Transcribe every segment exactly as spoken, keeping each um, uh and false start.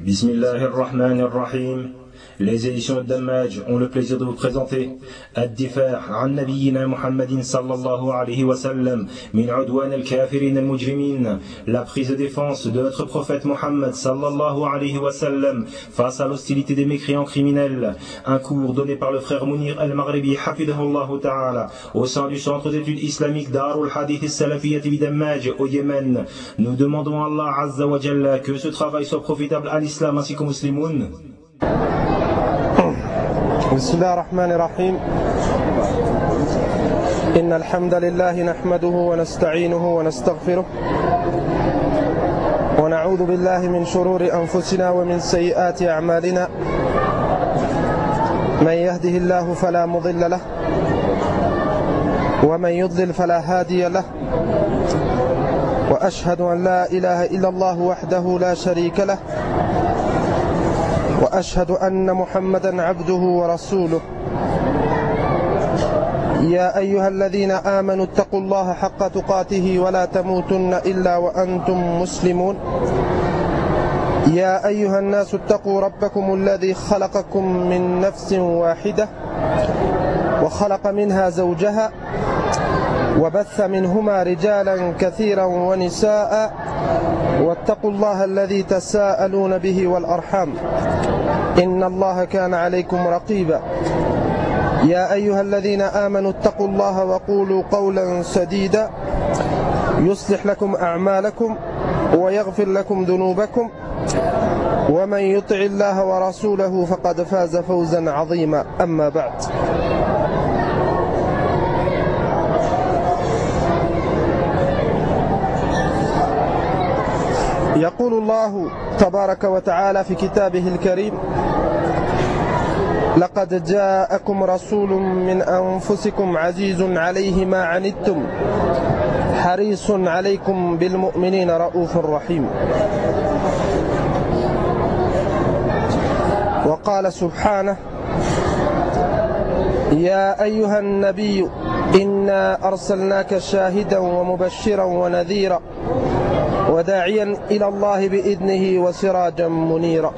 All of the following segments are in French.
Bismillahirrahmanirrahim. Les éditions Dammaj ont le plaisir de vous présenter Ad-Difa' an Nabiyyina Muhammadin sallallahu alayhi wa sallam min udwan al-kafirin al-mujrimin, la prise de défense de notre prophète Muhammad sallallahu alayhi wa sallam face à l'hostilité des mécréants criminels. Un cours donné par le frère Mounir al-Maghribi hafidahullah ta'ala au sein du centre d'études islamiques Darul Hadith al-Salafiyyah bi Dammaj au Yémen. Nous demandons à Allah Azza wa Jalla que ce travail soit profitable à l'islam ainsi qu'aux musulmans. بسم الله الرحمن الرحيم. إن الحمد لله نحمده ونستعينه ونستغفره ونعوذ بالله من شرور أنفسنا ومن سيئات أعمالنا. من يهده الله فلا مضل له ومن يضلل فلا هادي له. وأشهد أن لا إله إلا الله وحده لا شريك له وأشهد أن محمدًا عبده ورسوله. يا أيها الذين آمنوا اتقوا الله حق تقاته ولا تموتن إلا وأنتم مسلمون. يا أيها الناس اتقوا ربكم الذي خلقكم من نفس واحدة وخلق منها زوجها وبث منهما رجالا كثيرا ونساء واتقوا الله الذي تساءلون به والأرحام إن الله كان عليكم رقيبا. يا أيها الذين آمنوا اتقوا الله وقولوا قولا سديدا يصلح لكم أعمالكم ويغفر لكم ذنوبكم ومن يطع الله ورسوله فقد فاز فوزا عظيما. أما بعد، يقول الله تبارك وتعالى في كتابه الكريم: لقد جاءكم رسول من أنفسكم عزيز عليه ما عنتم حريص عليكم بالمؤمنين رؤوف رحيم. وقال سبحانه: يا أيها النبي إنا أرسلناك شاهدا ومبشرا ونذيرا وداعيا إلى الله بإذنه وسراجا منيرا.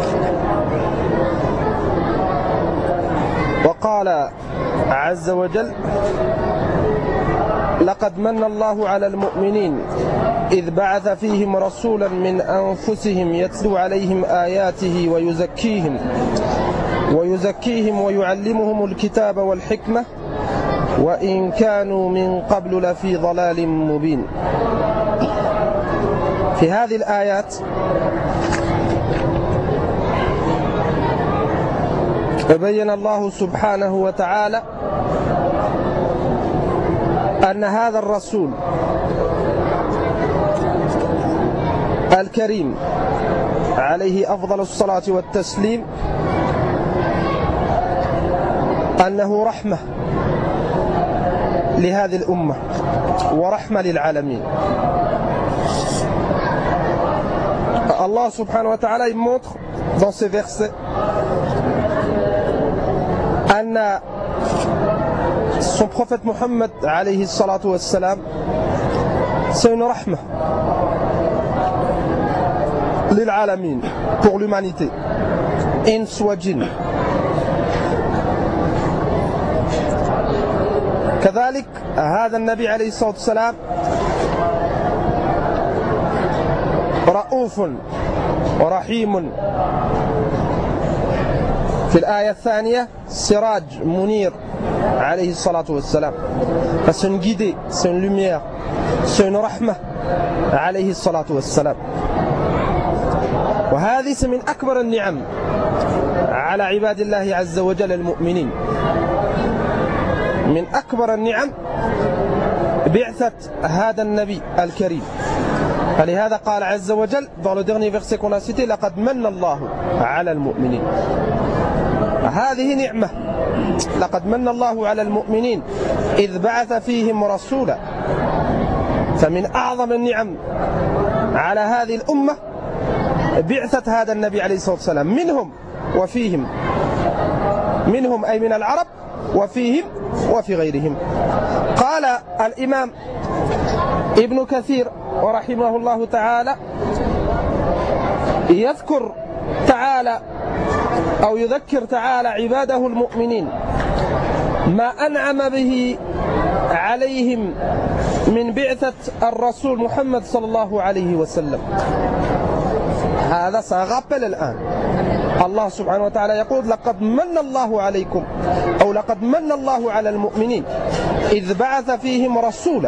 وقال عز وجل: لقد من الله على المؤمنين إذ بعث فيهم رسولا من أنفسهم يتلو عليهم آياته ويزكيهم ويزكيهم ويعلمهم الكتاب والحكمة وإن كانوا من قبل لفي ضلال مبين. في هذه الآيات بين الله سبحانه وتعالى أن هذا الرسول الكريم عليه أفضل الصلاة والتسليم أنه رحمة لهذه الأمة ورحمة للعالمين. Allah subhanahu wa ta'ala il montre dans ces versets anna son prophète Muhammad alayhi salatu wassalam c'est une rahma lil alamin, pour l'humanité, ins wa jinn. كذلك هذا النبي عليه الصلاة والسلام رؤوف ورحيم. في الآية الثانية سراج منير عليه الصلاة والسلام. C'est une guidée, c'est une lumière, c'est une رحمة عليه الصلاة والسلام. وهذه من أكبر النعم على عباد الله عز وجل المؤمنين. من أكبر النعم بعثة هذا النبي الكريم. فلهذا قال عز وجل dans le dernier verset qu'on a cité: لقد من الله على المؤمنين. هذه نعمة. لقد من الله على المؤمنين إذ بعث فيهم رسولا. فمن أعظم النعم على هذه الأمة بعثة هذا النبي عليه الصلاة والسلام منهم وفيهم. منهم أي من العرب، وفيهم وفي غيرهم. قال الإمام ابن كثير ورحمه الله تعالى يذكر تعالى أو يذكر تعالى عباده المؤمنين ما أنعم به عليهم من بعثة الرسول محمد صلى الله عليه وسلم. هذا سأغفل الآن. الله سبحانه وتعالى يقول لقد من الله عليكم أو لقد من الله على المؤمنين إذ بعث فيهم رسولا.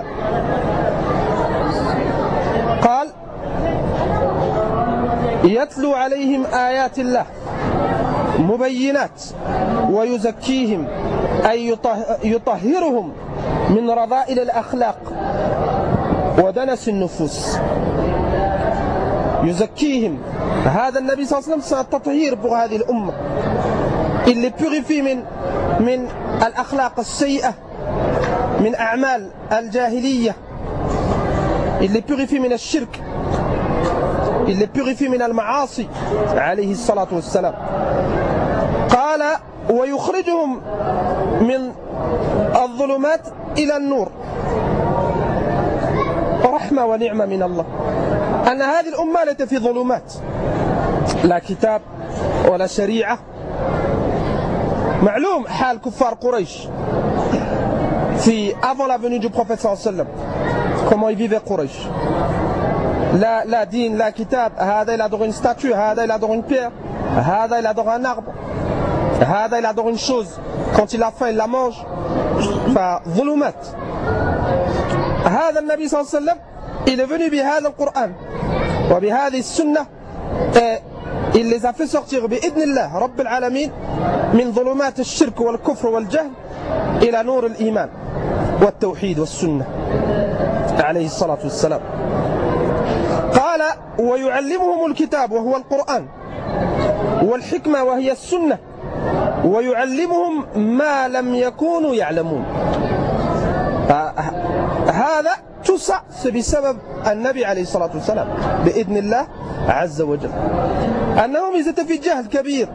قال يتلو عليهم آيات الله مبينات ويزكيهم أي يطهرهم من رذائل الأخلاق ودنس النفوس. يزكيهم. هذا النبي صلى الله عليه وسلم c'est un تطهير pour هذه الأمة. Il les purifie من من الأخلاق السيئة من أعمال الجاهلية. Il les purifie من الشرك. Il les purifie من المعاصي عليه الصلاة والسلام. قال ويخرجهم من الظلمات إلى النور. رحمة ونعمة من الله أن هذه الأمة ليست في ظلمات، لا كتاب ولا شريعة. معلوم حال كفار قريش في avant la venue du prophète صلى الله عليه وسلم comment ils vivaient قريش. لا لا دين لا كتاب. هذا il adore une statue, هذا il adore une pierre, هذا il adore un arbre, هذا il adore une chose, quand il a faim il la mange. فظلمات. هذا النبي صلى الله عليه وسلم il est venu بهذا القرآن وبهذه السنة. il les a fait sortir بإذن الله رب العالمين من ظلمات الشرك والكفر والجهل إلى نور الإيمان والتوحيد والسنة عليه الصلاة والسلام. قال ويعلمهم الكتاب وهو القرآن والحكمة وهي السنة ويعلمهم ما لم يكونوا يعلمون. هذا tout ça c'est بسبب النبي عليه الصلاة والسلام بإذن الله عز وجل. أنهم ils étaient في جهل كبير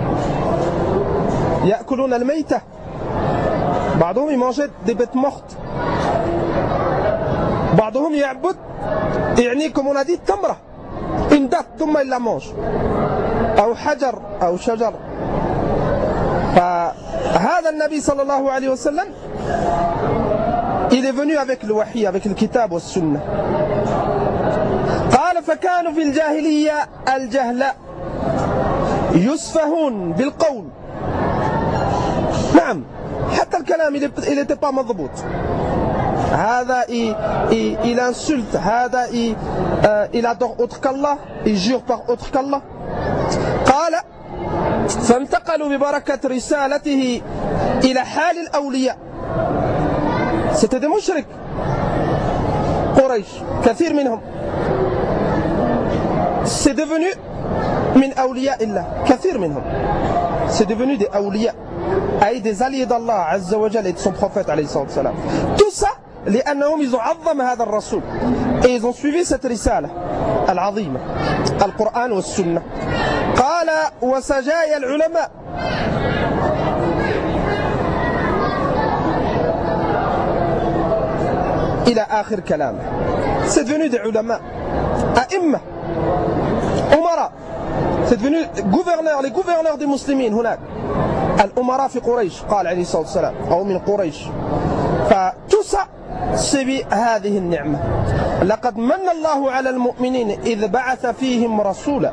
يأكلون الميتة. بعضهم ils mangeaient des bêtes mortes. بعضهم يعبد يعني comme on a dit تمرة une date ثم il la mange أو حجر أو شجر. فهذا النبي صلى الله عليه وسلم il est venu avec le wahi, avec le kitab wa sunnah. قال فكانوا في الجاهلية الجهلاء يسفهون بالقول. نعم حتى الكلام il n'était pas مضبوط. هذا il insulte, هذا il adore autre qu'Allah, il jure par autre qu'Allah. قال فانتقلوا ببركة رسالته إلى حال الأولياء. C'était des mouchriks قريش كثير منهم. C'est devenu من أولياء الله كثير منهم. C'est devenu des أولياء أي des alliés d'Allah عز وجل et de son prophète عليه الصلاة والسلام. Tout ça لأنهم ils ont عظم هذا الرسول et ils ont suivi cette رسالة العظيمة القرآن والسنة. قال وسجايا العلماء. إلى آخر كلامه. C'est devenu des ulama, أئمة, أمراء. C'est devenu gouverneurs, les gouverneurs des musulmans هناك. الأمراء في قريش قال عليه الصلاة والسلام أو من قريش. فتو ça c'est بهذه النعمة. لقد من الله على المؤمنين إذ بعث فيهم رسولا.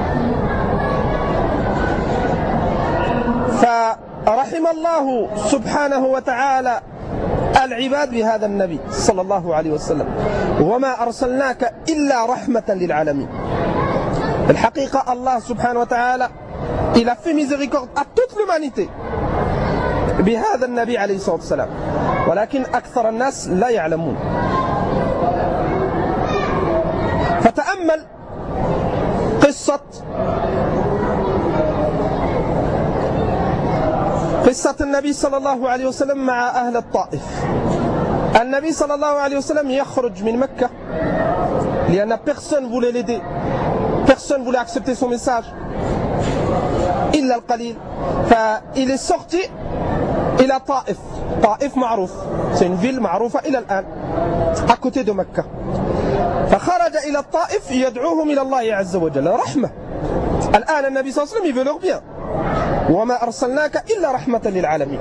فرحم الله سبحانه وتعالى العباد بهذا النبي صلى الله عليه وسلم. وما أرسلناك إلا رحمة للعالمين. الحقيقة الله سبحانه وتعالى il a fait miséricorde à toute l'humanité بهذا النبي عليه الصلاة والسلام. ولكن أكثر الناس لا يعلمون. فتأمل قصة قصة النبي صلى الله عليه وسلم مع أهل الطائف. النبي صلى الله عليه وسلم يخرج من مكة لأن personne voulait l'aider, personne voulait accepter son message إلا القليل. فإل est sorti إلى طائف. طائف معروف, c'est une ville معروفة إلى الآن à côté de مكة. فخرج إلى الطائف يدعوهم إلى الله عز وجل. رحمة الآن النبي صلى الله عليه وسلم il veut leur bien. وما أرسلناك إلا رحمة للعالمين.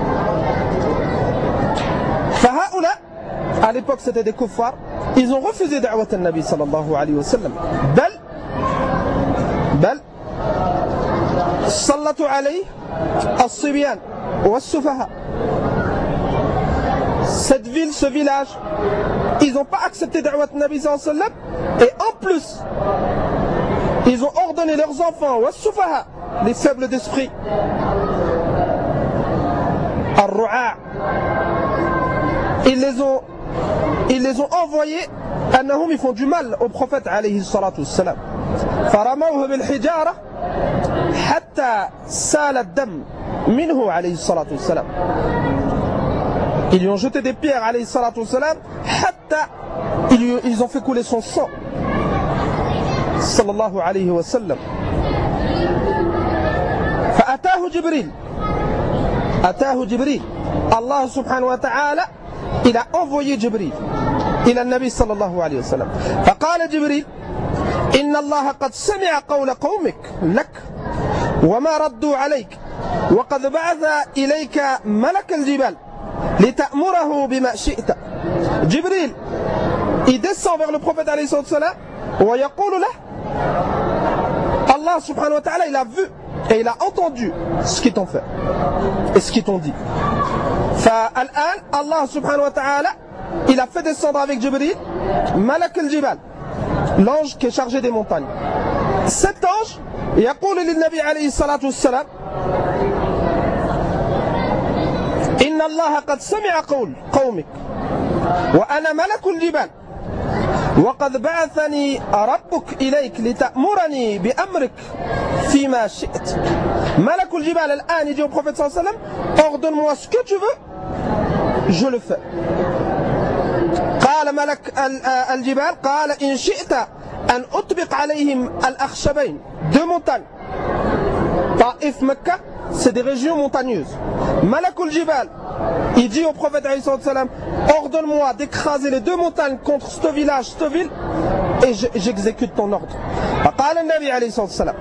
فهؤلاء à l'époque c'était des kuffars, ils ont refusé دعوة النبي صلى الله عليه وسلم. بل بل سلطوا عليه الصبيان والسفهاء. Cette ville, ce village, ils n'ont pas accepté da'wat Nabi sallallahu alayhi wa sallam, et en plus, ils ont ordonné leurs enfants, was-sufaha, les faibles d'esprit, ar-ru'a', ils les ont, ils les ont envoyés, annahum, ils font du mal au prophète alayhi salatu wassalam. Faramawhu bil hijara, hatta sala ad-dam minhu alayhi salatu wassalam. Ils lui ont jeté des pierres, alayhi salatu wassalam, hatta, ils ont fait couler son sang. Sallallahu alayhi wa sallam. Fa'atahu Jibril. Atahu Jibril. Allah subhanahu wa ta'ala, il a envoyé Jibril. إلى النبي صلى الله عليه وسلم. فقال جبريل: إن الله قد سمع قول قومك لك وما ردوا عليك وقد بعث إليك ملك الجبال لتأمره بما شئت. Jibril, il descend vers le prophète alayhi salam, ويقول له, Allah subhanahu wa ta'ala, il a vu et il a entendu ce qu'ils t'ont fait et ce qu'ils t'ont dit. فالآن Allah subhanahu wa ta'ala, il a fait descendre avec Jibril Malak al-Jibal, l'ange qui est chargé des montagnes. Cet ange, يقول للنبي عليه الصلاة والسلام: إن الله قد سمع قول قومك وأنا ملك الجبال وقد بعثني ربك إليك لتأمرني بأمرك فيما شئت. ملك الجبال الآن يجي au prophète صلى الله عليه وسلم: ordonne-moi ce que tu veux, je le fais. قال ملك الجبال: قال إن شئت أن أطبق عليهم الأخشبين. Deux montagnes. Taif, Mecca, c'est des régions montagneuses. Malakul Jibal, il dit au prophète alayhi salam: ordonne-moi d'écraser les deux montagnes contre ce village, cette ville, et j'exécute ton ordre. فقال النبي عليه الصلاة والسلام: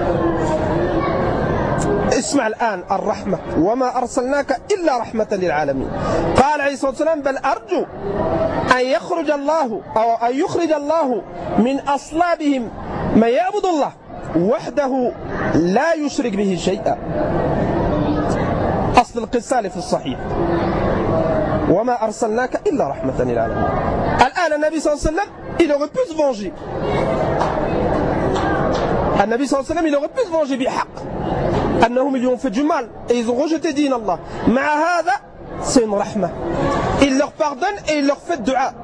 اسمع الآن الرحمة وما أرسلناك إلا رحمة للعالمين. قال عليه الصلاة والسلام: بل أرجو أن يخرج الله أو أن يخرج الله من أصلابهم من يعبد الله وحده لا يشرك به شيئا. أصل القصة في الصحيح: وما أرسلناك إلا رحمة للعالمين. الآن النبي صلى الله عليه وسلم il aurait pu se venger. النبي صلى الله عليه وسلم il aurait pu se venger بحق أنهم ils lui ont fait du mal et ils ont rejeté دين الله. مع هذا c'est une rahma. Il leur pardonne et il leur fait dua.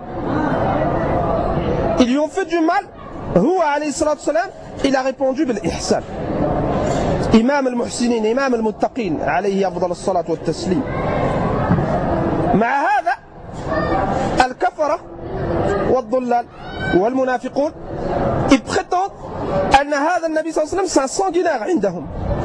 Ils lui ont fait du mal. هو عليه الصلاة والسلام il a répondu بالإحسان. إمام المحسنين إمام المتقين عليه أفضل الصلاة والتسليم. مع هذا الكفرة والضلال والمنافقون ils prétendent أن هذا النبي صلى الله عليه وسلم c'est un sanguinaire عندهم.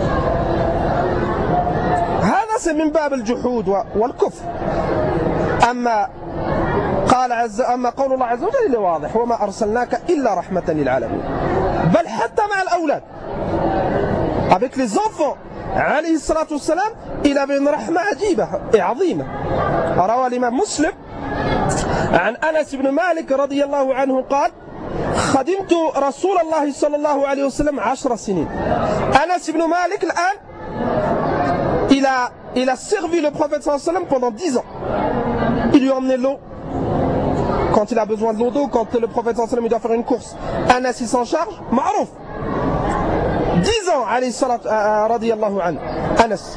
هذا c'est من باب الجحود والكفر. أما قال عز أما قول الله عز وجل واضح: وما أرسلناك إلا رحمة للعالمين. بل حتى مع الأولاد avec les enfants عليه الصلاة والسلام il avait une رحمة عجيبة et عظيمة. روى الإمام مسلم عن أنس بن مالك رضي الله عنه قال: خدمت رسول الله صلى الله عليه وسلم عشر سنين. أنس بن مالك الآن il a, il a servi le prophète sallallahu alayhi wa sallam pendant dix ans. Il lui a emmené l'eau quand il a besoin de l'eau d'eau, quand le prophète sallallahu alayhi wa sallam il doit faire une course. Anas il s'en charge, ma'rouf. dix ans alayhi salat radiyallahu anhu. Anas.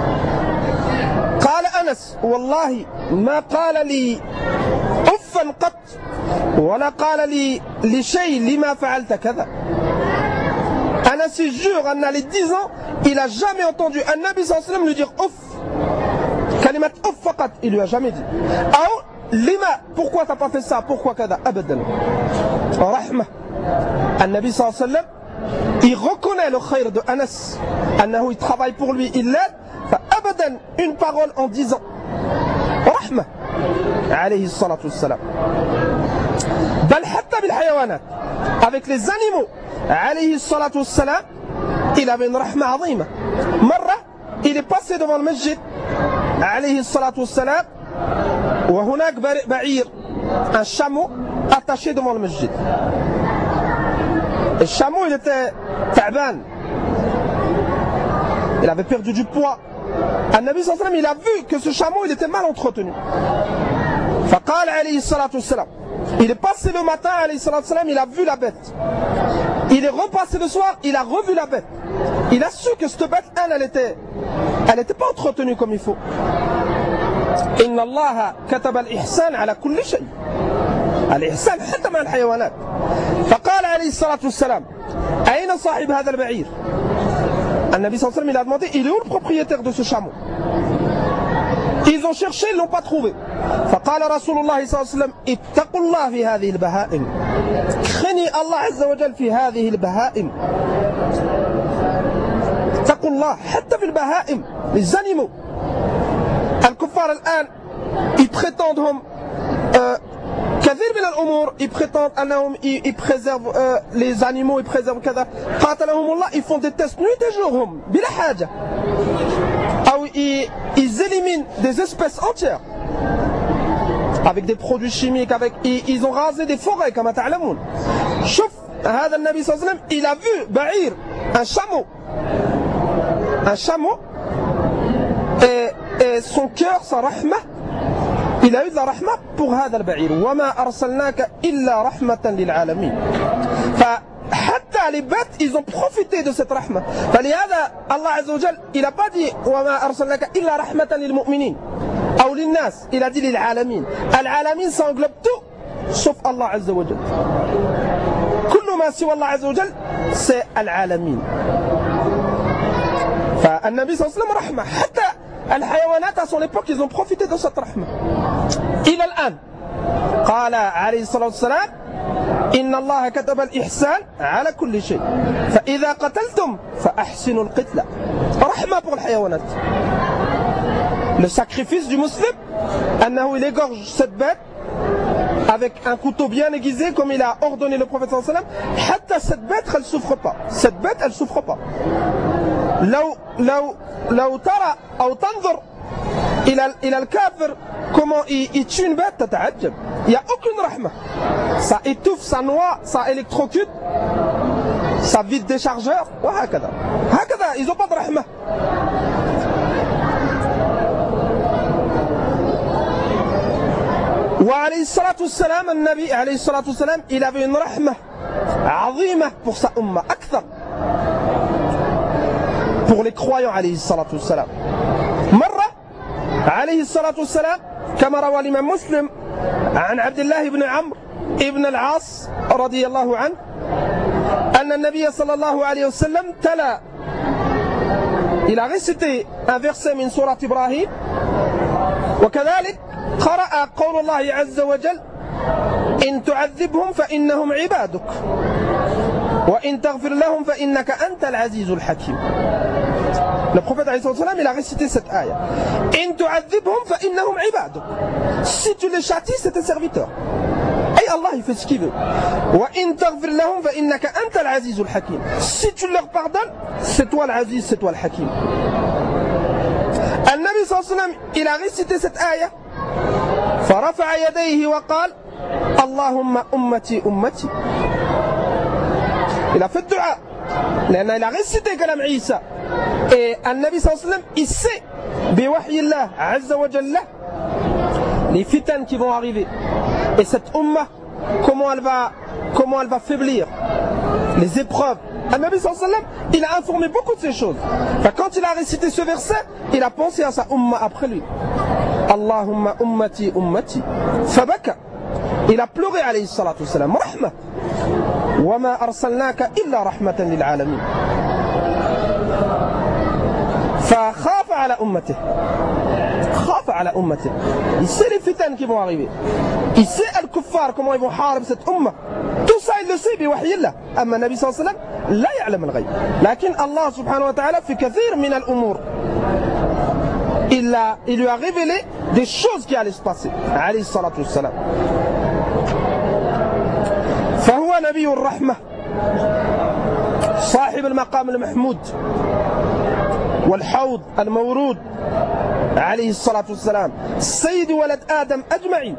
قال أنس: والله ما قال لي أفا قط ولا قال لي لشيء لما فعلت كذا. Anas il jure, Anna les dix ans, il n'a jamais entendu un Nabi sallallahu alayhi wa sallam lui dire ouf. Kalimat ouf faqat, il lui a jamais dit. Ou lima, pourquoi t'as pas fait ça, pourquoi kada, abadan. Rahma. Un Nabi sallallahu alayhi wa sallam, il reconnaît le khayr de Anas. Annahu il travaille pour lui, il l'aide. Fa abadan, une parole en dix ans. Rahma. Alayhi salatu wassalam. Bal hatta bil hayawanat. Avec les animaux. عليه الصلاة والسلام il avait une rahma azima. Marra, il est passé devant le masjid, alayhi salatu wassalam, wa hunak ba'ir, un chameau attaché devant le masjid. Le chameau, il était ta'ban. Il avait perdu du poids. النبي صلى الله عليه وسلم, il a vu que ce chameau, il était mal entretenu. فقال عليه الصلاة والسلام, il est passé le matin, alayhi salatu wassalam, il a vu la bête. Il est repassé le soir, il a revu la bête. Il a su que cette bête, elle, elle était, elle n'était pas entretenue comme il faut. إن الله كتب الإحسان على كل شيء. الإحسان حتى مع الحيوانات. فقال عليه الصلاة والسلام, أين صاحب هذا البعير؟ النبي صلى الله عليه وسلم, il a demandé, il est où le propriétaire de ce chameau? Ils ont cherché, ils ne l'ont pas trouvé. فقال رسول الله صلى الله عليه وسلم, اتقوا الله في هذه البهائم. craignez Allah عز وجل في هذه البهائم. اتقوا الله حتى في البهائم, les animaux. الكفار الآن, ils prétendent هم كثير من الأمور, ils prétendent أنهم ils préservent euh, les animaux, ils préservent كذا. قاتلهم الله, ils font des tests nuit et jour هم بلا حاجة. أو ils, ils éliminent des espèces entières avec des produits chimiques, avec ils, ils ont rasé des forêts كما تعلمون. شوف هذا النبي صلى الله عليه وسلم, il a vu بعير, un chameau, un chameau, et, et son cœur, sa rahma, il a eu de la rahma pour هذا البعير. وما أرسلناك إلا رحمة للعالمين. فحتى les bêtes, ils ont profité de cette rahma. فلهذا الله عز وجل, il n'a pas dit وما أرسلناك إلا رحمة للمؤمنين أو للناس, il a dit للعالمين. العالمين, ça englobe tout sauf Allah عز وجل. كل ما سوى الله عز وجل c'est العالمين. فالنبي صلى الله عليه وسلم رحمة. حتى الحيوانات à son époque, ils ont profité de cette rahma. إلى الآن قال عليه الصلاة والسلام, إن الله كتب الإحسان على كل شيء فإذا قتلتم فأحسنوا القتلة. رحمة pour الحيوانات. Le sacrifice du musulman, أنه il égorge cette bête avec un couteau bien aiguisé comme il a ordonné le prophète صلى الله عليه وسلم. حتى cette bête, elle souffre pas. Cette bête, elle souffre pas. لو لو لو ترى أو تنظر إلى إلى الكافر comment il, il tue une bête, تتعجب. Il n'y a aucune rahma. Ça étouffe, ça noie, ça électrocute, ça vide des chargeurs. وهكذا. هكذا, ils n'ont pas de rahma. وعليه الصلاة والسلام, النبي عليه الصلاة والسلام, il avait une rahma عظيمة pour sa umma, أكثر pour les croyants عليه الصلاة والسلام. مرة عليه الصلاة والسلام كما روى الإمام مسلم عن عبد الله بن عمرو ابن العاص رضي الله عنه أن النبي صلى الله عليه وسلم تلا, il a récité un verset من سورة إبراهيم, وكذلك قرأ قول الله عز وجل إن تعذبهم فإنهم عبادك وإن تغفر لهم فإنك أنت العزيز الحكيم. Le prophète alayhi salam, il a récité cette ayah. In tu'adhibhum fa innahum ibaduk. Si tu les châties, c'est tes serviteurs. Et Allah, il fait ce qu'il veut. Wa in taghfir lahum fa innaka anta al-aziz al-hakim. Si tu leur pardonnes, c'est toi l'aziz, c'est toi al-hakim. Al-Nabi sallallahu alayhi wa sallam, il a récité cette ayah. فرفع يديه وقال اللهم أمتي أمتي. Il a fait dua. لأن il a récité كلام عيسى. Et النبي صلى الله عليه وسلم, il sait بوحي الله عز وجل les fitans qui vont arriver. Et cette umma, comment elle va, comment elle va faiblir. Les épreuves. النبي صلى الله عليه وسلم, il a informé beaucoup de ces choses. Enfin, quand il a récité ce verset, il a pensé à sa umma après lui. Allahumma ummati ummati. Fabaka. Il a pleuré alayhi salatu wassalam. Rahma. Wama arsalnaka illa rahmatan lil alamin. فخاف على أمته. خاف على أمته. Il sait les fitans qui vont arriver. Il sait al-kuffar comment ils vont حارب cette umma. Tout ça il le sait بوحي الله. أما النبي صلى الله عليه وسلم لا يعلم الغيب. لكن الله سبحانه وتعالى في كثير من الأمور il, a, il lui a révélé des choses qui allaient se passer. عليه الصلاة والسلام. فهو نبي الرحمة. صاحب المقام المحمود والحوض المورود عليه الصلاة والسلام سيد ولد آدم أجمعين.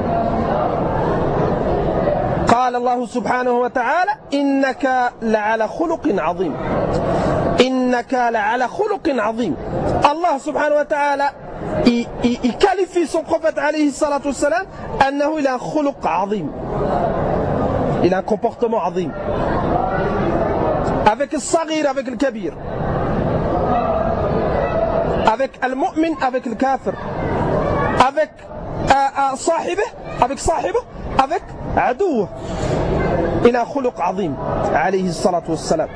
قال الله سبحانه وتعالى إنك لعلى خلق عظيم، إنك لعلى خلق عظيم. الله سبحانه وتعالى il qualifie son prophète alayhi salatu wassalam أنه il a un khuluq عظيم, il a un comportement عظيم avec le saghir, avec le kabir, avec le mu'min, avec le kafir, avec صاحبه, avec صاحبه, avec عدوه. Il a un khuluq عظيم عليه الصلاة والسلام.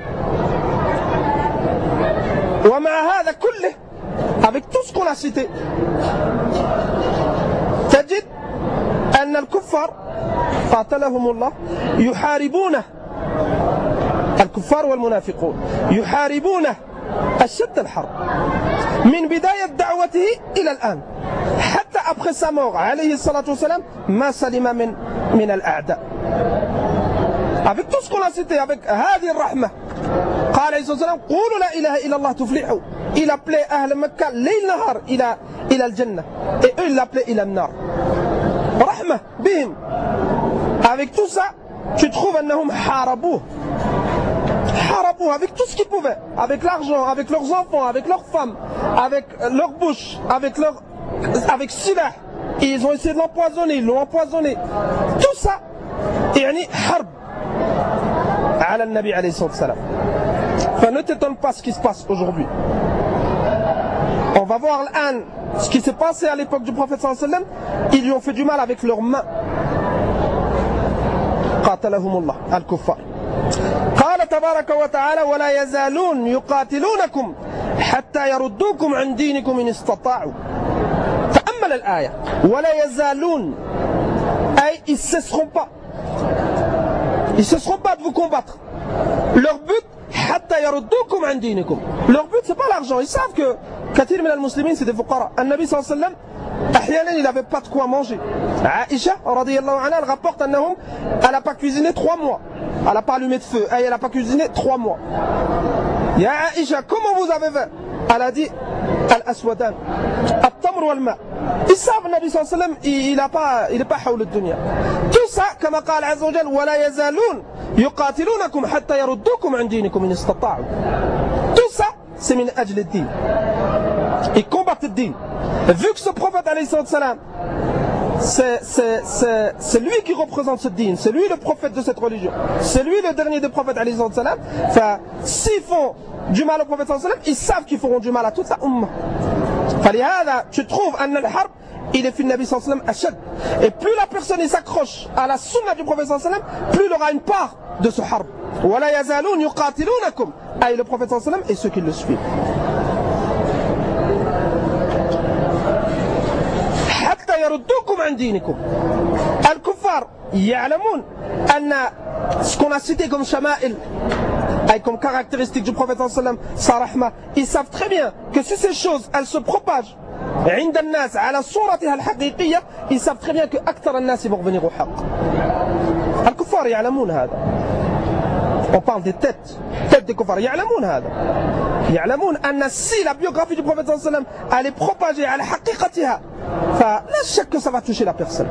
ومع هذا كله, avec tout ce qu'on a cité, تجد أن الكفار قاتلهم الله يحاربونه, الكفار والمنافقون يحاربونه أشد الحرب من بداية دعوته إلى الآن, حتى après sa mort عليه الصلاة والسلام ما سلم من من الأعداء. Avec tout ce qu'on a cité, avec هذه الرحمة, قال عليه الصلاة والسلام قولوا لا إله إلا الله تفلحوا. Il appelait أهل مكة ليل نهار إلى إلى الجنة, et eux ils l'appelaient إلى النار. رحمة بهم. Avec tout ça, tu trouves أنهم حاربوه, حاربوه avec tout ce qu'ils pouvaient, avec l'argent, avec leurs enfants, avec leurs femmes, avec leur bouche, avec leur, avec silah. Ils ont essayé de l'empoisonner, ils l'ont empoisonné. Tout ça, يعني حرب على النبي عليه الصلاة والسلام. Enfin, ne t'étonne pas ce qui se passe aujourd'hui. On va voir l'an, ce qui s'est passé à l'époque du prophète sallallahu alayhi wa sallam. Ils lui ont fait du mal avec leurs mains. قاتلهم الله الكفار. قال تبارك وتعالى ولا يزالون يقاتلونكم حتى يردوكم عن دينكم إن استطاعوا. تأمل الآية, ولا يزالون, أي ils cesseront pas, ils cesseront pas de vous combattre. Leur but, حتى يردوكم عن دينكم. Leur but c'est pas l'argent. Ils savent que كثير من المسلمين c'est des فقراء. النبي صلى الله عليه وسلم أحيانا il n'avait pas de quoi manger. Aïcha radiyallahu anha, elle rapporte أنهم, elle n'a pas cuisiné trois mois. Elle n'a pas allumé de feu. Elle n'a pas cuisiné trois mois. Ya Aïcha, comment vous avez fait? Elle a dit Al-Aswadan, Al-Tamr wal-Ma. Ils savent, le Nabi sallallahu alayhi wa sallam, il n'est pas, il n'est pas haoul dunya. Tout ça, comme a dit Azza wa Jal, وَلَا يَزَالُونَ يُقَاتِلُونَكُمْ حَتَّى يَرُدُّوكُمْ عَنْ دِينِكُمْ إِنِ اسْتَطَاعُوا. Tout ça, c'est min ajl ad-din. Ils combattent le din. Vu que ce prophète alayhi salam, c'est, c'est, c'est, c'est lui qui représente ce din, c'est lui le prophète de cette religion, c'est lui le dernier des prophètes alayhi salam. Enfin, s'ils font du mal au prophète sallallahu alayhi wa sallam, ils savent qu'ils feront du mal à toute la ummah. فلهذا tu trouves أن الحرب il est في النبي صلى الله عليه وسلم أشد. Et plus la personne s'accroche à la sunna du prophète sallallahu alayhi wa sallam, plus il aura une part de ce harb. ولا يزالون يقاتلونكم, أي le prophète sallallahu alayhi wa sallam et ceux qui le suivent. حتى يردوكم عن دينكم. الكفار يعلمون أن ce qu'on a cité comme شمائل, comme caractéristique du prophète sallallahu alayhi wa sallam, sa rahma, ils savent très bien que si ces choses elles se propagent عند الناس على صورتها الحقيقية, ils savent très bien que أكثر الناس vont revenir au حق. الكفار يعلمون هذا. On parle des têtes, têtes des kuffars. يعلمون هذا. يعلمون أن si la biographie du prophète sallallahu alayhi wa sallam elle est propagée على حقيقتها, فلا شك que ça va toucher la personne.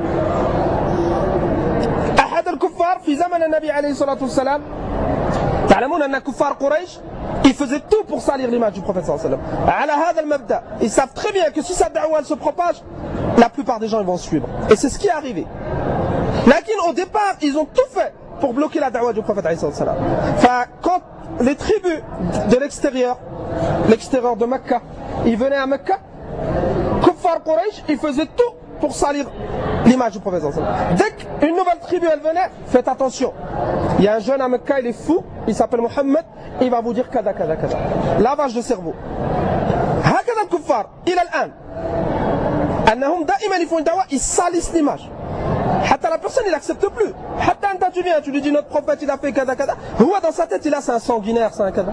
أحد الكفار في زمن النبي عليه الصلاة والسلام, تعلمون أن كفار قريش ils faisaient tout pour salir l'image du prophète sallallahu alayhi wa sallam. على هذا المبدأ, ils savent très bien que si sa da'wa se propage, la plupart des gens ils vont suivre. Et c'est ce qui est arrivé. Lakin au départ, ils ont tout fait pour bloquer la da'wa du prophète alayhi salam. Enfin, quand les tribus de l'extérieur, l'extérieur de Mecca, ils venaient à Mecca, Kuffar Quraysh, ils faisaient tout pour salir l'image du prophète sallallahu alayhi wa sallam. Dès qu'une nouvelle tribu elle venait, faites attention. Il y a un jeune à Mecca, il est fou, il s'appelle Mohammed, il va vous dire kada kada kada. Lavage de cerveau. هكذا الكفار إلى الآن أنهم دائما يفعلون دعوة, ils salissent l'image. حتى la personne il accepte plus. حتى أنت tu viens, tu lui dis notre prophète il a fait kada kada. هو dans sa tête il a c'est un sanguinaire, c'est un kada.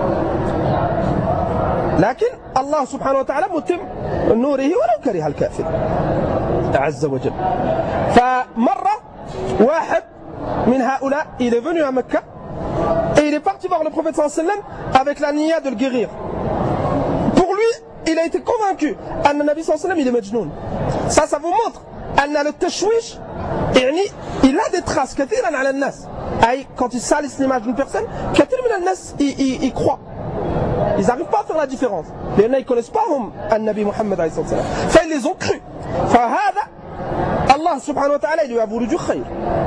لكن الله سبحانه وتعالى متم نوره ولو كره الكافر عز وجل. فمرة واحد من هؤلاء il est venu à Mecca et il est parti voir le prophète sallallahu alayhi wa sallam avec la niya de le guérir. Pour lui, il a été convaincu. Anna Nabi sallallahu alayhi wa sallam, il est majnoun. Ça, ça vous montre. Anna le tashwish, il a des traces. Kathiran ala nas. Quand il salisse l'image d'une personne, kathiran ala nas, il croit. Ils n'arrivent pas à faire la différence. Les gens, ils ne connaissent pas An-Nabi Muhammad alayhi wa sallam. Enfin, ils les ont cru. Allah subhanahu wa ta'ala, il lui a voulu du khayr.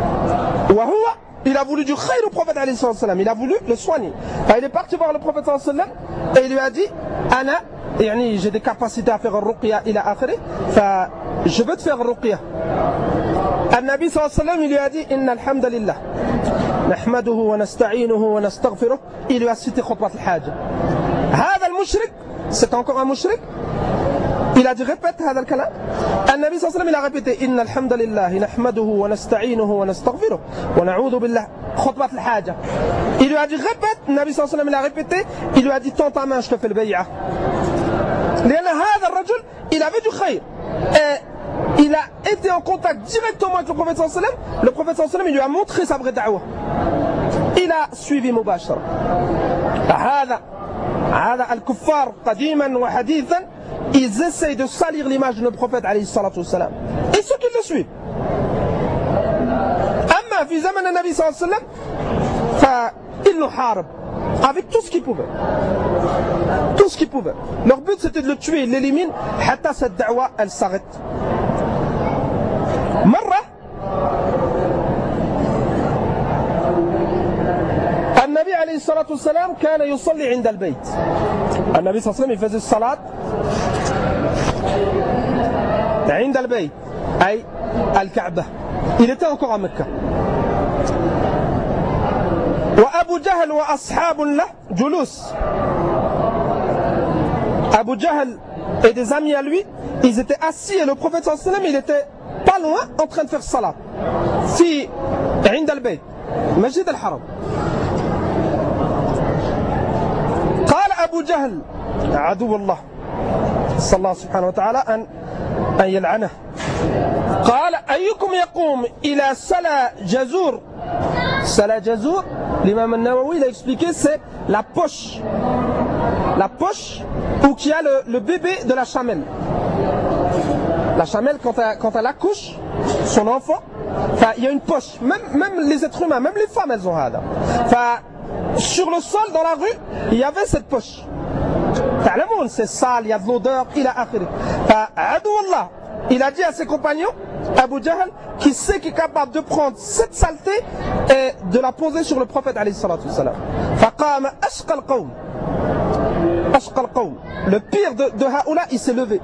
Il a voulu du khayr au prophète alayhi wa sallam. Il a voulu le soigner. Enfin, il est parti voir le prophète alayhi wa sallam et il lui a dit Ana, j'ai des capacités à faire un ruqya ila akhiri. Enfin, je veux te faire un ruqya. An-Nabi sallallahu alayhi wa sallam, il lui a dit Inna alhamdulillah. Nahmaduhu wa nasta'inuhu wa nastaghfiruh. Il lui a cité khutbat al-hajj. هذا المشرك, c'est encore un mushrik. Il a dit répète هذا الكلام. النبي صلى الله عليه وسلم il a répété إن الحمد لله نحمده ونستعينه ونستغفره ونعوذ بالله خطبة الحاجة. Il lui a dit répète. النبي صلى الله عليه وسلم il a répété. Il lui a dit tends ta main, je te fais le bay'a. لأن هذا الرجل il avait du khayr. Et il a été en contact directement avec le prophète صلى الله عليه وسلم. Le prophète صلى الله عليه وسلم il lui a montré sa vraie da'wah. Il a suivi مباشرة. هذا هذا الكفار قديما وحديثا, ils essayent de salir l'image de notre prophète alayhi salatu wassalam. Et ceux qui le suivent. Amma fi zaman al-Nabi sallallahu alayhi wa sallam, ils nous harb avec tout ce qu'ils pouvaient. Tout ce qu'ils pouvaient. Leur but c'était de le tuer, ils l'éliminent, hatta cette da'wa elle s'arrête. Marra, النبي عليه الصلاة والسلام كان يصلي عند البيت. النبي صلى الله عليه وسلم يفزي الصلاة عند البيت أي الكعبة. Il était encore à Mecca. وأبو جهل وأصحاب له جلوس. Abu Jahl et des amis à lui, ils étaient assis et le prophète sallallahu alayhi wa sallam, il était pas loin en train de faire salat. في عند البيت مسجد الحرم. أبو جهل عدو الله صلى الله سبحانه وتعالى أن أن يلعنه. قال أيكم يقوم إلى سلا جزور. سلا جزور, l'imam al-Nawawi il a expliqué, c'est la poche. La poche où il y a le, le bébé de la chamelle. La chamelle, quand elle, quand elle accouche son enfant, il y a une poche. Même, même les êtres humains, même les femmes, elles ont hada. Sur le sol, dans la rue, il y avait cette poche. C'est sale, il y a de l'odeur, il a akhiri. Allah, il a dit à ses compagnons, Abu Jahl, qui sait qu'il est capable de prendre cette saleté et de la poser sur le prophète alayhi salatu wassalam. Faqama ashqa al-qawm. Ashqa al-qawm. Le pire de, de Haoula, il s'est levé.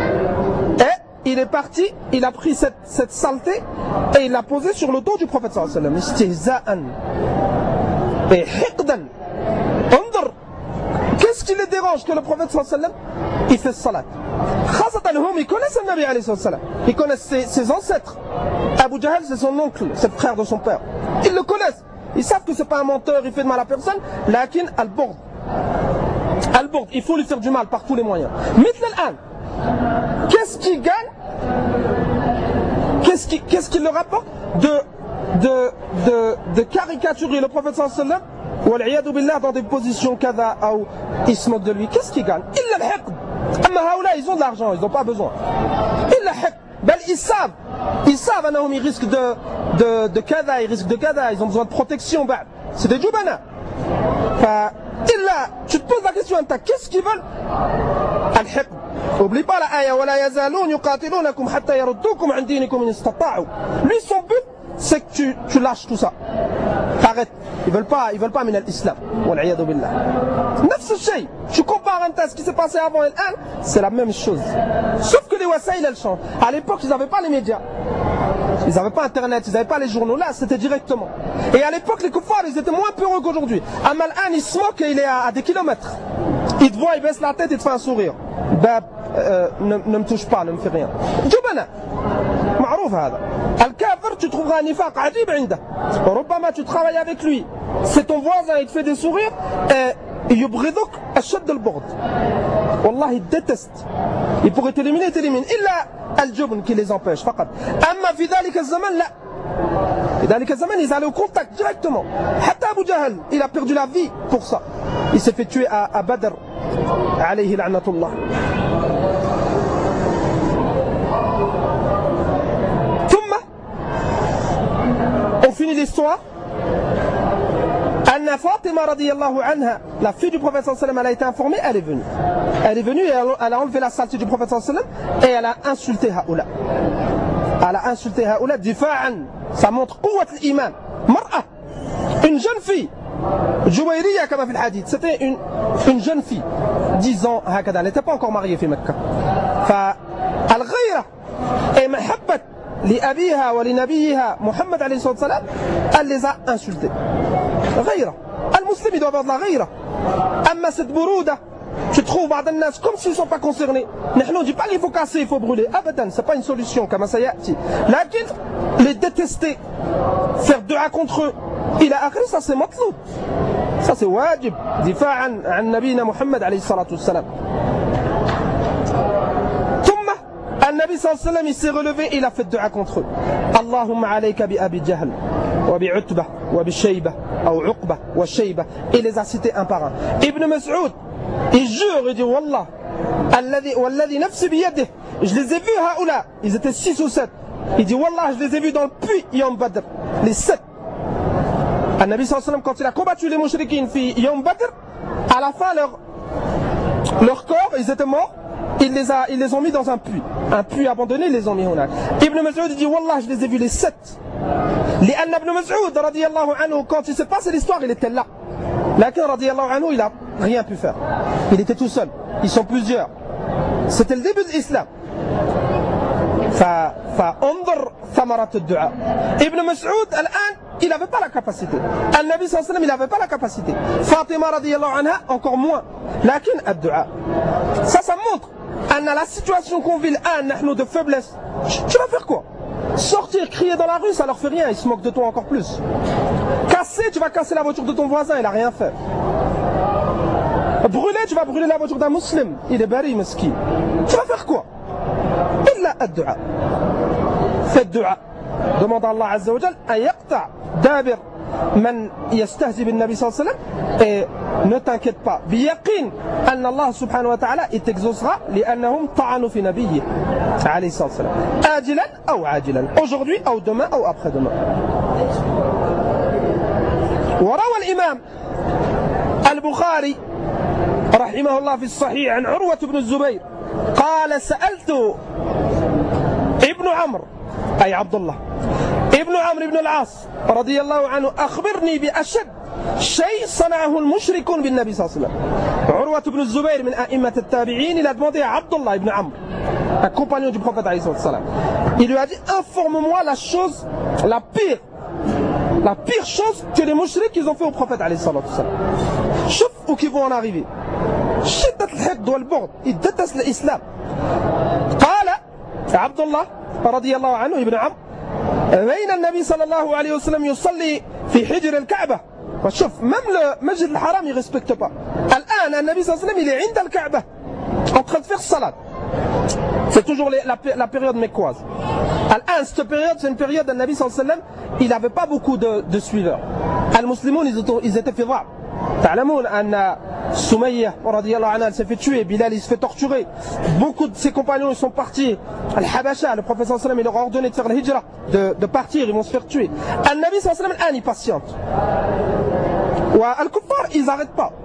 Et il est parti, il a pris cette, cette saleté et il l'a posée sur le dos du prophète sallallahu alayhi wa sallam. Istihza'an. Et hiqdan. Andr. Qu'est-ce qui les dérange que le prophète sallallahu alayhi wa sallam il fait salat? Khasatan hum, ils connaissent le Nabi alayhi salam. Ils connaissent ses, ses ancêtres. Abu Jahl c'est son oncle, c'est le frère de son père. Ils le connaissent. Ils savent que c'est pas un menteur, il fait de mal à personne. Lakin al-bord. Al-bord, il faut lui faire du mal par tous les moyens. Mithl al-an. Qu'est-ce qui gagne? Qu'est-ce qui, qu'est-ce qui le rapporte de, de, de, de caricaturer le prophète sallallahu alayhi wa sallam ou al-iyadu billah dans des positions kada ou il se moque de lui? Qu'est-ce qui gagne? Illa al-hiqd. Amma haoula, ils ont de l'argent, ils n'ont pas besoin. Illa al-hiqd. Ben, ils savent, ils savent, ils risquent de, de, de kada, ils risquent de kada, ils ont besoin de protection. Ben, c'est des djoubana. Illa, tu te poses la question, qu'est-ce qu'ils veulent? Al-hiqd. N'oublie pas la ayah, وَلَا يَزَالُونَ يُقَاتِلُونَكُمْ حَتَّى يَرُدُّوكُمْ عَنْ دِينِكُمْ إِنِ اسْتَطَاعُوا. Lui, son but, c'est que tu, tu lâches tout ça. T'arrêtes. Ils veulent pas, ils veulent pas min al-islam. Wal-'iyadu billah. Nafs shay. Tu compares un ce qui s'est passé avant et l'an, c'est la même chose. Sauf que les wasaïl, elles changent. À l'époque, ils n'avaient pas les médias. Ils n'avaient pas internet, ils n'avaient pas les journaux. Là, c'était directement. Et à l'époque, les kuffars, ils étaient moins peureux qu'aujourd'hui. Amal an, il se moque et il est à, à des kilomètres. Il te voit, il baisse la tête et te fait un sourire. Bab, euh, ne, ne me touche pas, ne me fais rien. Djoubana. Ma'rouf hada. Al-kafir, tu trouveras un nifaq adib inda. Rubama, tu travailles avec lui. C'est ton voisin, il te fait des sourires. Et yubghidouk ashad al-bord. Wallah, il déteste. Il pourrait t'éliminer, t'élimine. Illa al-jubn qui les empêche. Faqat. Amma fi dhalika az-zaman, la. Et dans les Kazaman, ils allaient au contact directement. Hatta Abu Jahl, il a perdu la vie pour ça. Il s'est fait tuer à, à Badr. Alayhi la'natullah. On finit l'histoire. Anna Fatima radiyallahu anha, la fille du prophète sallallahu alayhi wa sallam, elle a été informée, elle est venue. Elle est venue et elle a enlevé la saleté du prophète sallallahu alayhi wa sallam et elle a insulté Haoula. Elle a insulté Haoula difa'an. Ça montre quwwat l'iman. Mar'a, une jeune fille. Jouayriya comme dans le hadith. C'était une, une jeune fille. dix ans, hakada. Elle n'était pas encore mariée في مكة. فالغيرة et محبة لأبيها ولنبيها محمد عليه الصلاة والسلام, elle les a insultés. غيرة. المسلم il doit avoir de la غيرة. أما cette برودة, tu trouves بعض الناس comme s'ils ne sont pas concernés. نحن on dit pas qu'il faut casser, il faut brûler. أبدا, c'est pas une solution كما سيأتي. لكن les détester, faire dua contre eux, إلى آخره, ça c'est مطلوب. Ça c'est واجب. دفاعا عن نبينا محمد عليه الصلاة والسلام. النبي صلى الله عليه وسلم il s'est relevé et il a fait dua contre eux. اللهم عليك بأبي جهل وبعتبة وبشيبة أو عقبة وشيبة. Il les a cités un par un. Ibn Mas'ud, il jure, il dit Wallah, الذي والذي نفسي بيده, je les ai vus هؤلاء, ils étaient six ou sept. Il dit Wallah, je les ai vus dans le puits Yom Badr, les sept. النبي صلى الله عليه وسلم quand il a combattu les mouchriquines في Yom Badr, à la fin leur leur corps, ils étaient morts. Ils les, a, ils les ont mis dans un puits. Un puits abandonné, ils les ont mis au lac. Ibn Mas'ud dit Wallah, je les ai vus les sept. Li'anna Ibn Mas'ud, radiyallahu anhu, quand il s'est passé l'histoire, il était là. Lakin, radiyallahu anhu, il n'a rien pu faire. Il était tout seul. Ils sont plusieurs. C'était le début de l'islam. فانظر ثمرة الدعاء. Ibn Mas'ud, الآن, il n'avait pas la capacité. Al-Nabi sallallahu alayhi wa sallam, il n'avait pas la capacité. Fatima, radiyallahu anha, encore moins. Lakin, ad-du'a. Ça, ça montre. La situation qu'on vit là, nous de faiblesse, tu vas faire quoi? Sortir, crier dans la rue, ça leur fait rien, ils se moquent de toi encore plus. Casser, tu vas casser la voiture de ton voisin, il a rien fait. Brûler, tu vas brûler la voiture d'un musulman, il est bari, mesquin. Tu vas faire quoi? Illa ad-du'a. Fais du'a. Demande à Allah Azza wa Jal à yaqta' dabir من يستهزئ بالنبي صلى الله عليه وسلم et ne t'inquiète pas بيقين أن الله سبحانه وتعالى il t'exaucera لأنهم طعنوا في نبيه عليه الصلاة والسلام آجلا أو عاجلا aujourd'hui أو demain أو après demain. وروى الإمام البخاري رحمه الله في الصحيح عن عروة بن الزبير قال سألت ابن عمرو أي عبد الله ابن عمرو بن العاص رضي الله عنه أخبرني بأشد شيء صنعه المشركون بالنبي صلى الله عليه وسلم. عروة بن الزبير من أئمة التابعين, il a demandé à Abdullah ibn Amr, un compagnon du prophète alayhi salam. Il lui a dit informe-moi la chose la pire, la pire chose que les mushriks ils ont fait au prophète alayhi salam. Chouf où qu'ils vont en arriver. شدة الحقد والبغض, ils détestent l'islam. قال عبد الله رضي الله عنه ابن عمرو بين النبي صلى الله عليه وسلم يصلي في حجر الكعبة. وشوف même le masjid al-haram il respecte pas. الآن النبي صلى الله عليه وسلم il est عند الكعبة en train de faire salat. C'est toujours les, la, la période mécoise. الآن cette période c'est une période où النبي صلى الله عليه وسلم il n'avait pas beaucoup de, de suiveurs. المسلمون ils étaient, ils étaient في ضعف. تعلمون أن Soumaïa, radiyallahu anha, elle s'est fait tuer, Bilal il se fait torturer, beaucoup de ses compagnons ils sont partis, Al-Habasha, le prophète sallallahu alayhi wa sallam il leur a ordonné de faire le hijra, de, de partir, ils vont se faire tuer. Al-Nabi sallallahu alayhi wa sallam, il patiente. Wa al-Kuffar, ils n'arrêtent pas.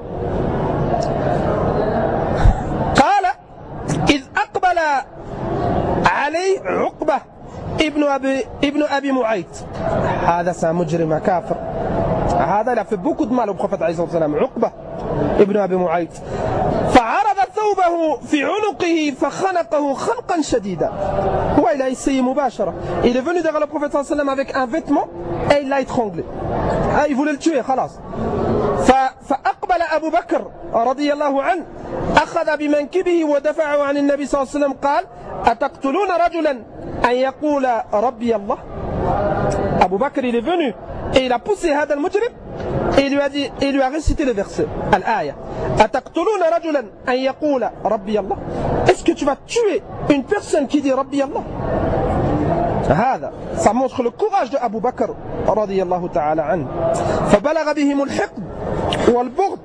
قال إذ أقبل علي عقبة ابن أبي ابن أبي معيط. هذا سمجرم كافر. هذا il a fait beaucoup de mal au prophète alayhi salam. عقبة ابن أبي معيط فعرض ثوبه في عنقه فخنقه خنقا شديدا. هو il a essayé مباشرة. Il est venu derrière le prophète sallallahu alayhi wa sallam avec un vêtement et il l'a étranglé. Ah, il voulait le tuer خلاص. فأقبل أبو بكر رضي الله عنه أخذ بمنكبه ودفعه عن النبي صلى الله عليه وسلم قال أتقتلون رجلا أن يقول ربي الله. Abu Bakr il est venu et il a poussé هذا المجرم et il lui a dit, il lui a récité le verset Al-Aya أتقتلون رجلا أن يقول ربي الله. Est-ce que tu vas tuer une personne qui dit ربي الله. هذا ça montre le courage de Abu Bakr رضي الله تعالى عنه فبلغ بهم الحقد والبغض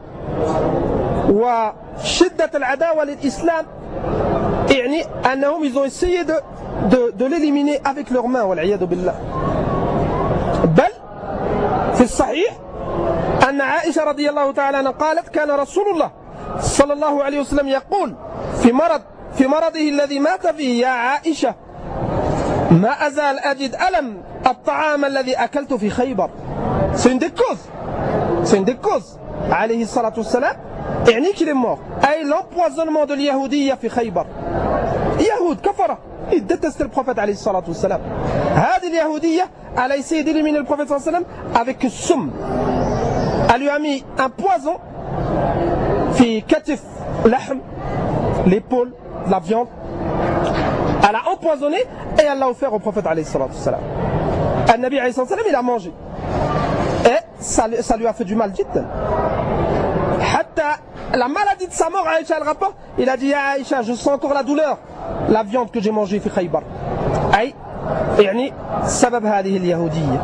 وشدة العداوة للإسلام يعني أنهم ils ont essayé de, de, de l'éliminer avec leurs mains والعياذ بالله بل في الصحيح أن عائشة رضي الله تعالى عنها قالت كان رسول الله صلى الله عليه وسلم يقول في مرض في مرضه الذي مات فيه يا عائشة ما أزال أجد ألم الطعام الذي أكلت في خيبر. C'est une des causes. C'est une des causes. عليه الصلاة والسلام يعني qu'il est mort. أي l'empoisonnement de l'Yahoudiyya في خيبر. Yahoud, kafara. Il déteste le prophète عليه الصلاة والسلام. هذه اليهودية elle a essayé d'éliminer le prophète صلى الله عليه وسلم avec soum. Elle lui a mis un poison في كتف لحم l'épaule de la viande. Elle a empoisonné et elle l'a offert au prophète alayhi salatu wassalam. Le Nabi alayhi salatu wassalam il a mangé. Et ça, ça lui a fait du mal jiddan. Hatta la maladie de sa mort, Aïcha le rapporte, il a dit ya Aïcha, je sens encore la douleur, la viande que j'ai mangée fi Khaybar. Aïe, يعني سبب هذه اليهودية.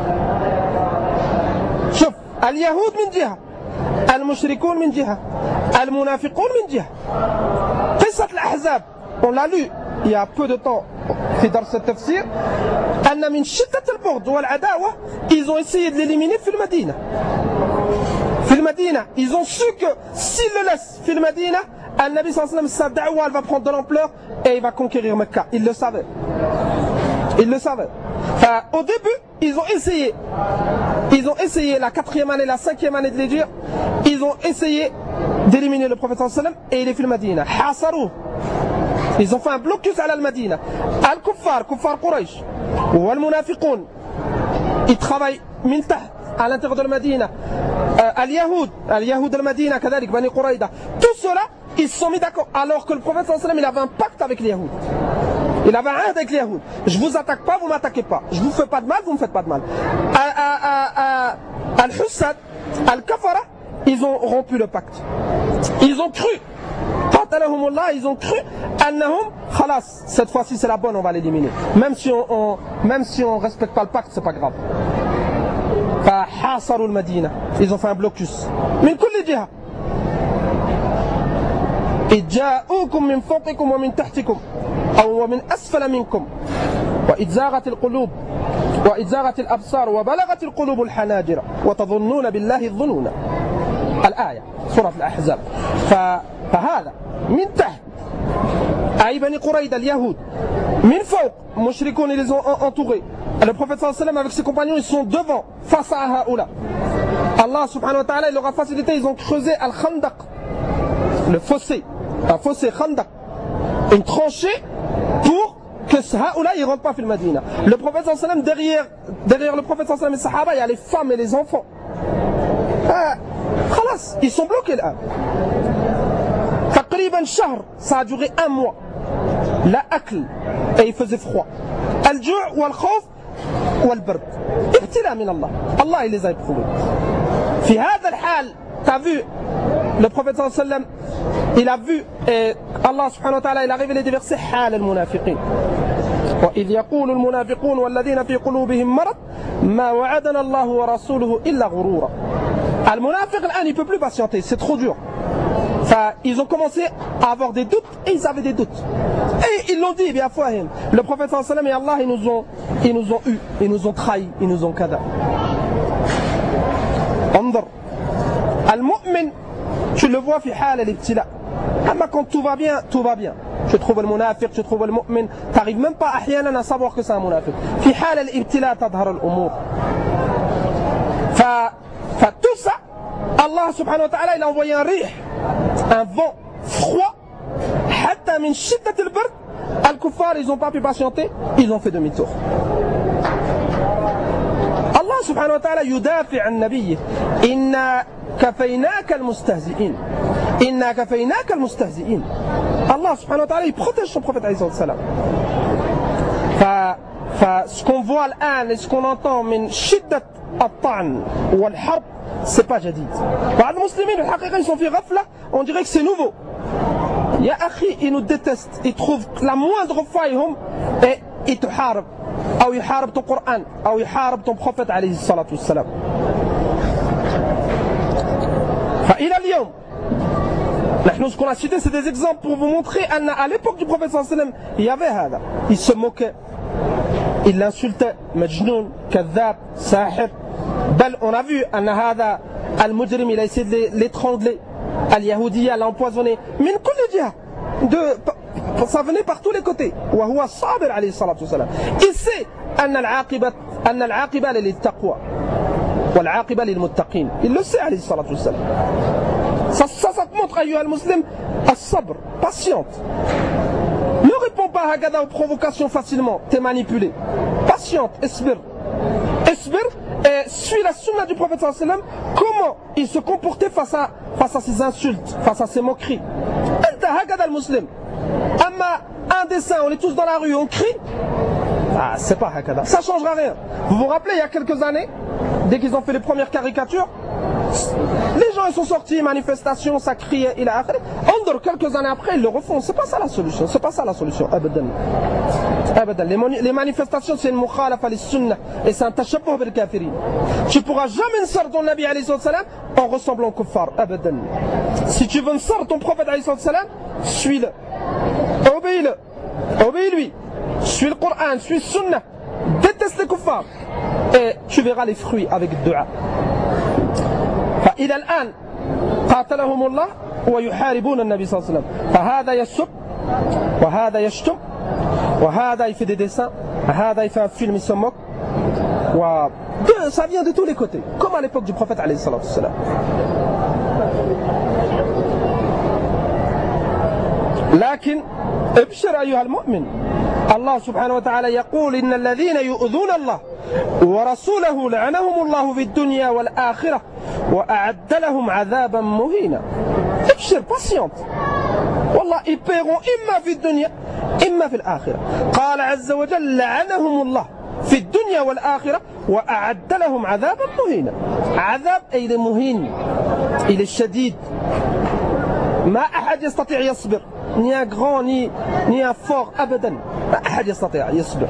شوف اليهود من جهة المشركون من جهة المنافقون من جهة. قصة الأحزاب on l'a lu il y a peu de temps في درس التفسير أن من شدة البغض والعداوة ils ont essayé de l'éliminer في المدينة. في المدينة ils ont su que s'ils le laissent في المدينة النبي صلى الله عليه وسلم sa da'wa elle va prendre de l'ampleur et il va conquérir Mecca. Ils le savaient. Ils le savaient. Enfin, au début, ils ont essayé, ils ont essayé la quatrième année, la cinquième année de l'Hégire, ils ont essayé d'éliminer le prophète sallallahu alayhi wa sallam et il est fait le Madina. Hasarou. Ils ont fait un blocus à l'Al-Madina. Al-Kuffar, Kuffar Quraysh, ou Al-Munafiqoun, ils travaillent min taht, à l'intérieur de la Madina. Al-Yahoud, Al-Yahoud al-Madina, Kadalik, Bani Quraïda. Tout cela, ils se sont mis d'accord. Alors que le prophète sallallahu alayhi wa sallam, il avait un pacte avec les Yahoud. Il avait un ahd avec les Yahoud. Je vous attaque pas, vous m'attaquez pas. Je vous fais pas de mal, vous me faites pas de mal. Al-Hussad, Al-Kafara, ils ont rompu le pacte. Ils ont cru. Ils ont cru. Annahum, khalas, cette fois-ci c'est la bonne, on va l'éliminer. Même si on, on, même si on respecte pas le pacte, c'est pas grave. Fahasaru al-Madina. Ils ont fait un blocus. Min kulli jiha. إذ جاءوكم من فوقكم ومن تحتكم أو ومن أسفل منكم وإذ زاغت القلوب وإذ زاغت الأبصار وبلغت القلوب الحناجر وتظنون بالله الظنون. الآية سورة الأحزاب. فهذا من تحت أي بني قريظة اليهود من فوق مشركون ils les ont entourés. Le prophète sallallahu alayhi wa sallam avec ses compagnons ils sont devant face à Haoula. Allah subhanahu wa ta'ala il leur a facilité, ils ont creusé Al-Khandaq, le fossé, un fossé Khandaq, une tranchée pour que Haoula ne rentre pas dans le Madina. Le prophète sallallahu alayhi wa sallam, derrière, derrière le prophète sallallahu alayhi wa sallam et les sahaba, il y a les femmes et les enfants. Ah, khalas, ils sont bloqués là. Taqriban shahr, ça a duré un mois. La akl, et il faisait froid. Al-ju' wal-khawf wal-bard. Ibtila min Allah. Allah il les a éprouvés. Fi hadha al-hal, t'as vu le prophète sallallahu alayhi wa sallam, il a vu et Allah subhanahu wa ta'ala il a révélé des versets حال المنافقين وإذ يقول المنافقون والذين في قلوبهم مرض ما وعدنا الله ورسوله إلا غرورا. المنافق الآن il peut plus patienter, c'est trop dur. Enfin, ils ont commencé à avoir des doutes et ils avaient des doutes. Et ils l'ont dit, bien fahim. Le prophète sallallahu alayhi wa sallam et Allah ils nous ont ils nous ont eu, ils nous ont trahis, ils nous ont kada. انظر المؤمن tu le vois في حال الابتلاء. Amma quand tout va bien, tout va bien. Tu trouves le munafiq, tu trouves le mu'min, t'arrives même pas أحيانا à savoir que c'est un munafiq. في حال الابتلاء تظهر الأمور. ف ف tout ça, Allah subhanahu wa ta'ala il a envoyé un rih, un vent froid. حتى من شدة البرد الكفار ils ont pas pu patienter, ils ont fait demi-tour. Allah subhanahu wa ta'ala يدافع عن نبيه إن كفيناك المستهزئين إنا كفيناك المستهزئين. Allah subhanahu wa ta'ala il protège son prophète alayhi salam. Ce qu'on voit الآن et ce qu'on entend من شدة الطعن والحرب c'est pas jadid. بعض المسلمين الحقيقة ils sont في غفلة, on dirait que c'est nouveau. Ya akhi, ils nous détestent, ils trouvent la moindre faille hum, et ils te harb. أو يحارب ton Coran أو يحارب ton prophète عليه الصلاة والسلام. فإلى اليوم نحن ce qu'on a cité c'est des exemples pour vous montrer qu'à l'époque du prophète sallallahu alayhi wa sallam il y avait هذا. Il se moquait, il l'insultait, majnoun, kadhab, sahir. بل on a vu أن هذا المجرم il a essayé de l'étrangler. Al-Yahoudiya l'a empoisonné. من كل جهة. De, ça venait par tous les côtés. وهو الصابر عليه الصلاة والسلام. Il sait أن العاقبة أن العاقبة للتقوى والعاقبة للمتقين. Il le sait عليه الصلاة والسلام. Ça, ça, ça te montre أيها المسلم الصبر, patiente. Ne réponds pas هكذا aux provocations facilement. T'es manipulé. Patiente, اسبر. اسبر et suis la sunna du prophète sallallahu alayhi wa sallam. Comment il se comportait face à, face à ses insultes, face à ses moqueries. أنت هكذا المسلم. أما un dessin, on est tous dans la rue, on crie. Ah, c'est pas هكذا. Ça changera rien. Vous vous rappelez il y a quelques années, dès qu'ils ont fait les premières caricatures, les gens ils sont sortis, manifestations, ça criait, il a akhir. Andor, quelques années après, ils le refont. C'est pas ça la solution. C'est pas ça la solution. Abadan. Abadan. Les, mani les manifestations, c'est une mukhalafa lis-sunnah et c'est un tashabbuh bil kafirin. Tu pourras jamais sortir ton Nabi alayhi salam en ressemblant au kuffar. Abadan. Si tu veux sortir ton prophète alayhi salam, suis-le. Obéis-le. Obéis-lui. Suis le Coran, suis le sunnah. Déteste les kuffar. Et tu verras les fruits avec le dua. فإلى الآن قاتلهم الله ويحاربون النبي صلى الله عليه وسلم. فهذا يسب وهذا يشتم وهذا il fait des dessins, هذا il fait un film, il se moque. Ça vient de tous les côtés, comme à l'époque du prophète عليه الصلاة والسلام. لكن ابشر أيها المؤمن. الله سبحانه وتعالى يقول إن الذين يؤذون الله ورسوله لعنهم الله في الدنيا والآخرة وأعد لهم عذابا مهينا. ابشر, patiente. والله ils paieront إما في الدنيا إما في الآخرة. قال عز وجل لعنهم الله في الدنيا والآخرة وأعد لهم عذابا مهينا. عذاب أي مهين, il est شديد. ما أحد يستطيع يصبر, ni un grand ni, ni un fort, أبدا ما أحد يستطيع يصبر.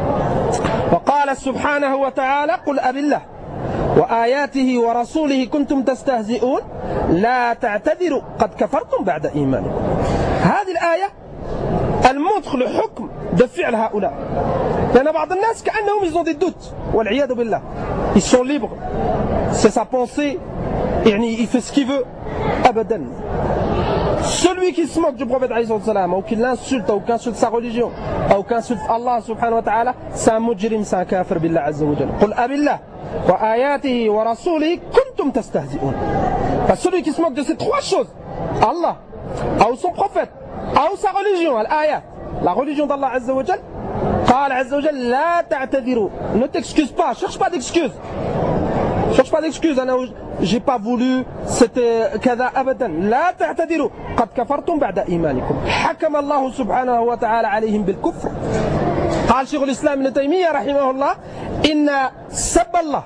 وقال سبحانه وتعالى قل أب الله وآياته ورسوله كنتم تستهزئون لا تعتذروا قد كفرتم بعد إيمانكم. هذه الآية elle montre le حكم de فعل هؤلاء. لأن بعض الناس كأنهم ils ont des doutes والعياذ بالله. Ils sont libres, c'est sa pensée, يعني il fait ce qu'il veut. أبدا. Celui qui se moque du prophète alayhi salam, ou qui l'insulte, ou qui insulte sa religion, ou qui insulte Allah subhanahu wa ta'ala, c'est un mujrim, c'est un kafir billah azza wa jalla. Qul abillah wa ayatihi wa rasulihi kuntum tastahzi'un. Celui qui se moque de ces trois choses, Allah, ou son prophète, ou sa religion, l'ayat, la religion d'Allah azza wa jalla, قال عز وجل لا تعتذروا. Ne t'excuse pas, cherche pas d'excuses. cherche pas d'excuses. J'ai pas voulu, c'était كذا أبدا. لا تعتذروا قد كفرتم بعد إيمانكم. حكم الله سبحانه وتعالى عليهم بالكفر. قال شيخ الإسلام ابن تيمية رحمه الله إن سب الله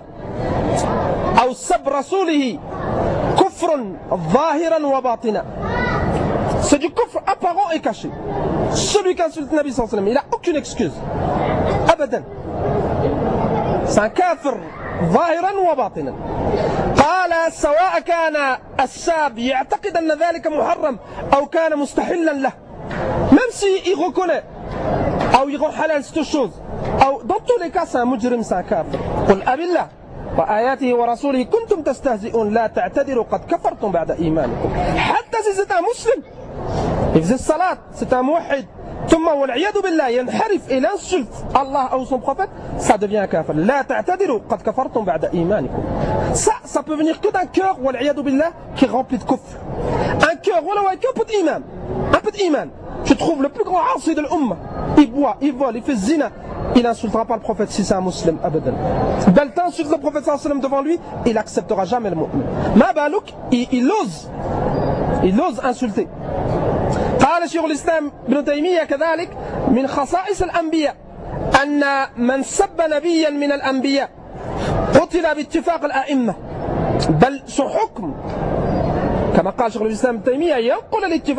أو سب رسوله كفر ظاهرا وباطنا. C'est du kufr apparent et caché. Celui qui insulte le Nabi sallallahu alayhi wa sallam, il n'a aucune excuse. Abadan. C'est un kafir ظاهرا وباطنا. قال سواء كان الساب يعتقد أن ذلك محرم أو كان مستحلا له. Même si il reconnaît ou il rend halal cette chose, ou dans tous les cas c'est un mujrim, c'est un kafir. قل أب الله وآياته ورسوله كنتم تستهزئون لا تعتذروا قد كفرتم بعد إيمانكم. حتى si c'est un musulman, il faisait salat, c'est un muwahhid, ثم والعياذ بالله ينحرف et il insulte Allah ou son prophète, ça devient un kafir. لا تعتذروا قد كفرتم بعد إيمانكم. Ça, ça peut venir que d'un cœur والعياذ بالله qui est rempli de kufr. Un cœur, voilà, avec un peu d'iman, un peu d'iman. Tu trouves le plus grand asi de l'umma, il boit, il vole, il fait zina, il n'insultera pas le prophète si c'est un musulman, abadan. Bel t'insulte le prophète sallallahu alayhi wa sallam devant lui, il n'acceptera jamais le mu'min. Ma balouk, il, il ose, il ose insulter. قال شيخ الإسلام ابن تيمية كذلك من خصائص الأنبياء أن من سب نبيا من الأنبياء قتل باتفاق الأئمة. بل حكم كما قال شيخ الإسلام ابن تيمية ينقل الاتفاق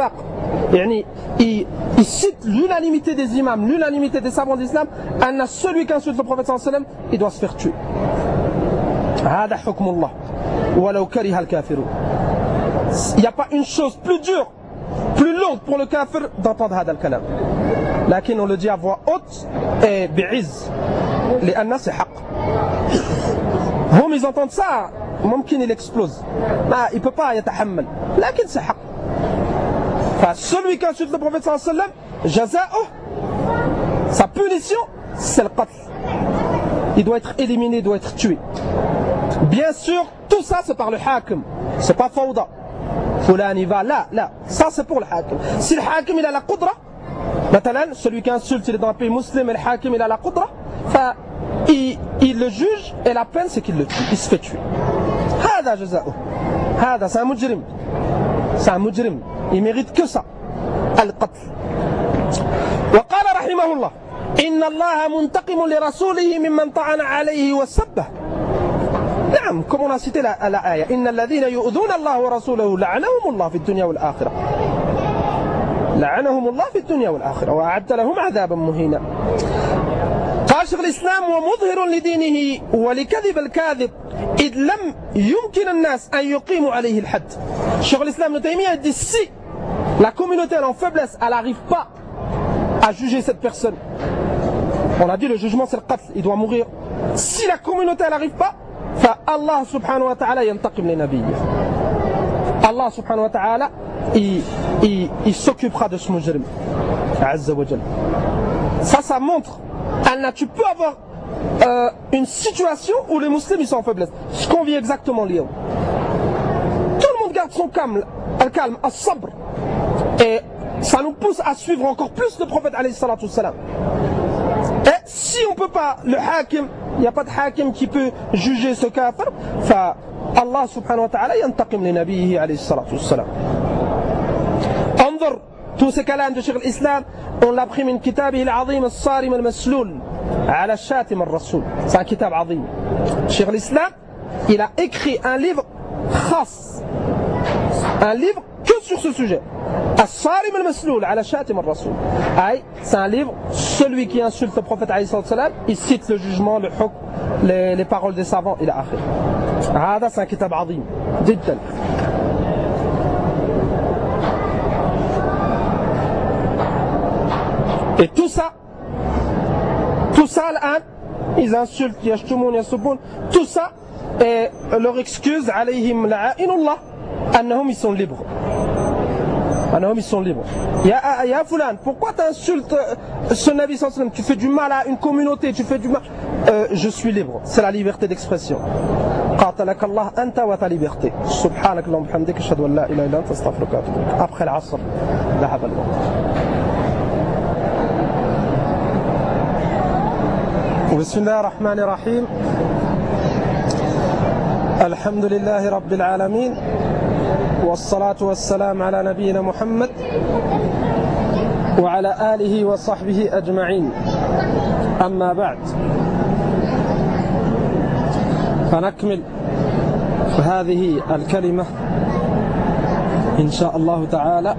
Il, il, il cite l'unanimité des imams, l'unanimité des savants d'islam. Celui qui insulte le prophète sallallahu alayhi wa sallam, il doit se faire tuer. هذا حكم الله ولو كره الكافرون. Il n'y a pas une chose plus dure, plus longue pour le kafir d'entendre هذا الكلام. لكن on le dit à voix haute et بعز لأن c'est حق. هم ils entendent ça, ممكن il explose. Ah, il ne peut pas يتحمل. لكن c'est حق. Celui qui insulte le prophète sallallahu alayhi wa sallam, jaza'uh, sa punition, c'est le qatl. Il doit être éliminé, il doit être tué. Bien sûr, tout ça c'est par le hakim. C'est pas fawda. Fulan il va là, là. Ça c'est pour le hakim. Si le hakim il a la qudra, maintenant, celui qui insulte il est dans un pays musulman et le hakim il a la qudra, il, il le juge et la peine c'est qu'il le tue. Il se fait tuer. Hada jaza'uh. Hada c'est un mujrim. C'est un mujrim. Il mérite que ça. Al-qatl. وقال رحمه الله إن الله منتقم لرسوله ممن طعن عليه وسبه. نعم comme on a cité la, la aya إن الذين يؤذون الله ورسوله لعنهم الله في الدنيا والآخرة. لعنهم الله في الدنيا والآخرة وأعد لهم عذابا مهينا. قال شيخ الإسلام ومظهر لدينه ولكذب الكاذب إذ لم يمكن الناس أن يقيموا عليه الحد. شيخ الإسلام ابن تيمية dit si la communauté elle est en faiblesse, elle n'arrive pas à juger cette personne. On a dit le jugement c'est le qatl, il doit mourir. Si la communauté elle n'arrive pas, Allah subhanahu wa ta'ala yantaqim les nabiyyi. Allah subhanahu wa ta'ala il, il, il s'occupera de ce mujrim. Azza wa Jal. Ça, ça montre. Anna, tu peux avoir euh, une situation où les musulmans ils sont en faiblesse. Ce qu'on vit exactement lié. Tout le monde garde son calme, le calme, as-sabr. Et ça nous pousse à suivre encore plus le prophète alayhi salatu wassalam. Et si on ne peut pas, le hakim, il n'y a pas de hakim qui peut juger ce kafir, fa Allah subhanahu wa ta'ala yantaqim li nabiyhi alayhi salatu wassalam. انظر tous ces kalams de Cheikh l'Islam, on l'a pris min kitabihi al-azim al-sarim al-masloul ala shatim al-rasoul. C'est un kitab azim. Cheikh l'Islam, il a écrit un livre khas, un livre que sur ce sujet. As-sarim al-masloul ala shatim al-rasoul. C'est un livre, celui qui insulte le prophète alayhi salatu wassalam, il cite le jugement, le hukm, les, les paroles des savants, il a akhir. هذا c'est un kitab azim, جدا. Et tout ça, tout ça, ils insultent, yashtumun, yasubbun, tout ça, et leur excuse, alayhim la'inullah, annahum ils sont libres. Annahum ils sont libres. Ya, ya fulan, pourquoi tu insultes ce Nabi sallallahu alayhi wa sallam? Tu fais du mal à une communauté, tu fais du mal. Euh, je suis libre, c'est la liberté d'expression. قاتلك الله أنت وتا liberté. سبحانك اللهم وبحمدك أشهد أن لا إله إلا أنت أستغفرك وأتوب إليك. Après العصر ذهب الوقت. بسم الله الرحمن الرحيم. الحمد لله رب العالمين والصلاة والسلام على نبينا محمد وعلى آله وصحبه أجمعين. أما بعد فنكمل هذه الكلمة إن شاء الله تعالى.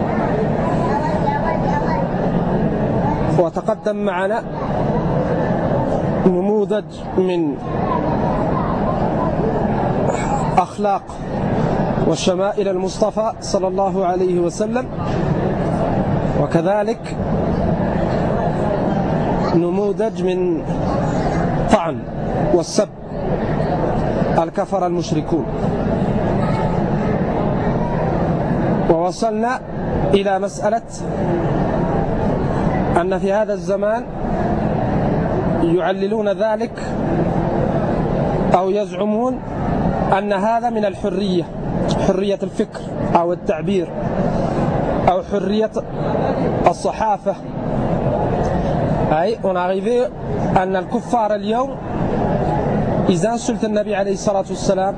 وتقدم معنا نموذج من أخلاق وشمائل المصطفى صلى الله عليه وسلم، وكذلك نموذج من طعن والسب الكفر المشركون. ووصلنا إلى مسألة أن في هذا الزمان يعللون ذلك أو يزعمون أن هذا من الحرية، حرية الفكر أو التعبير أو حرية الصحافة. أي on est arrivé أن الكفار اليوم ils insultent le Nabi alayhi salatu wassalam.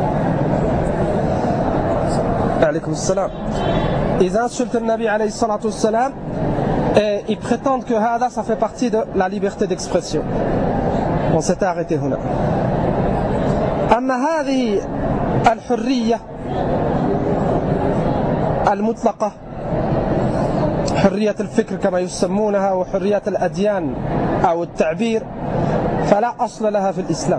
Alaykoum salam. Ils insultent le Nabi alayhi salatu wassalam et ils prétendent que hada ça fait partie de la liberté d'expression. On s'est arrêté هنا. أما هذه الحرية المطلقة حرية الفكر كما يسمونها وحرية الأديان أو التعبير فلا أصل لها في الإسلام.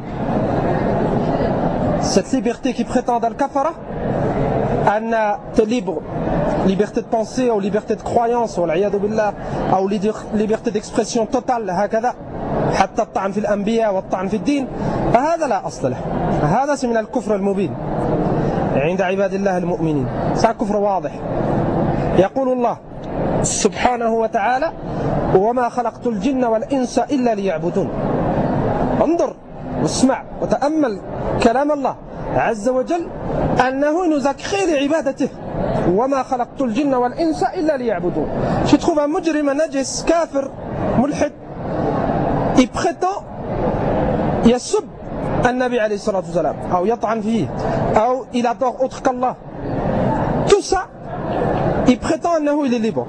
Cette liberté qui prétend الكفرة أن libre liberté de pensée ou liberté de croyance والعياذ بالله أو liberté d'expression totale هكذا حتى الطعن في الأنبياء والطعن في الدين فهذا لا أصل له. هذا من الكفر المبين عند عباد الله المؤمنين. صار كفر واضح. يقول الله سبحانه وتعالى وما خلقت الجن والإنس إلا ليعبدون. انظر واسمع وتأمل كلام الله عز وجل أنه nous a créé لعبادته. وما خلقت الجن والإنس إلا ليعبدون. Je trouve un مجرم نجس كافر ملحد il prétend يسب النبي عليه الصلاة والسلام أو يطعن فيه أو il adore autre qu'Allah. Tout ça il prétend أنه il est libre.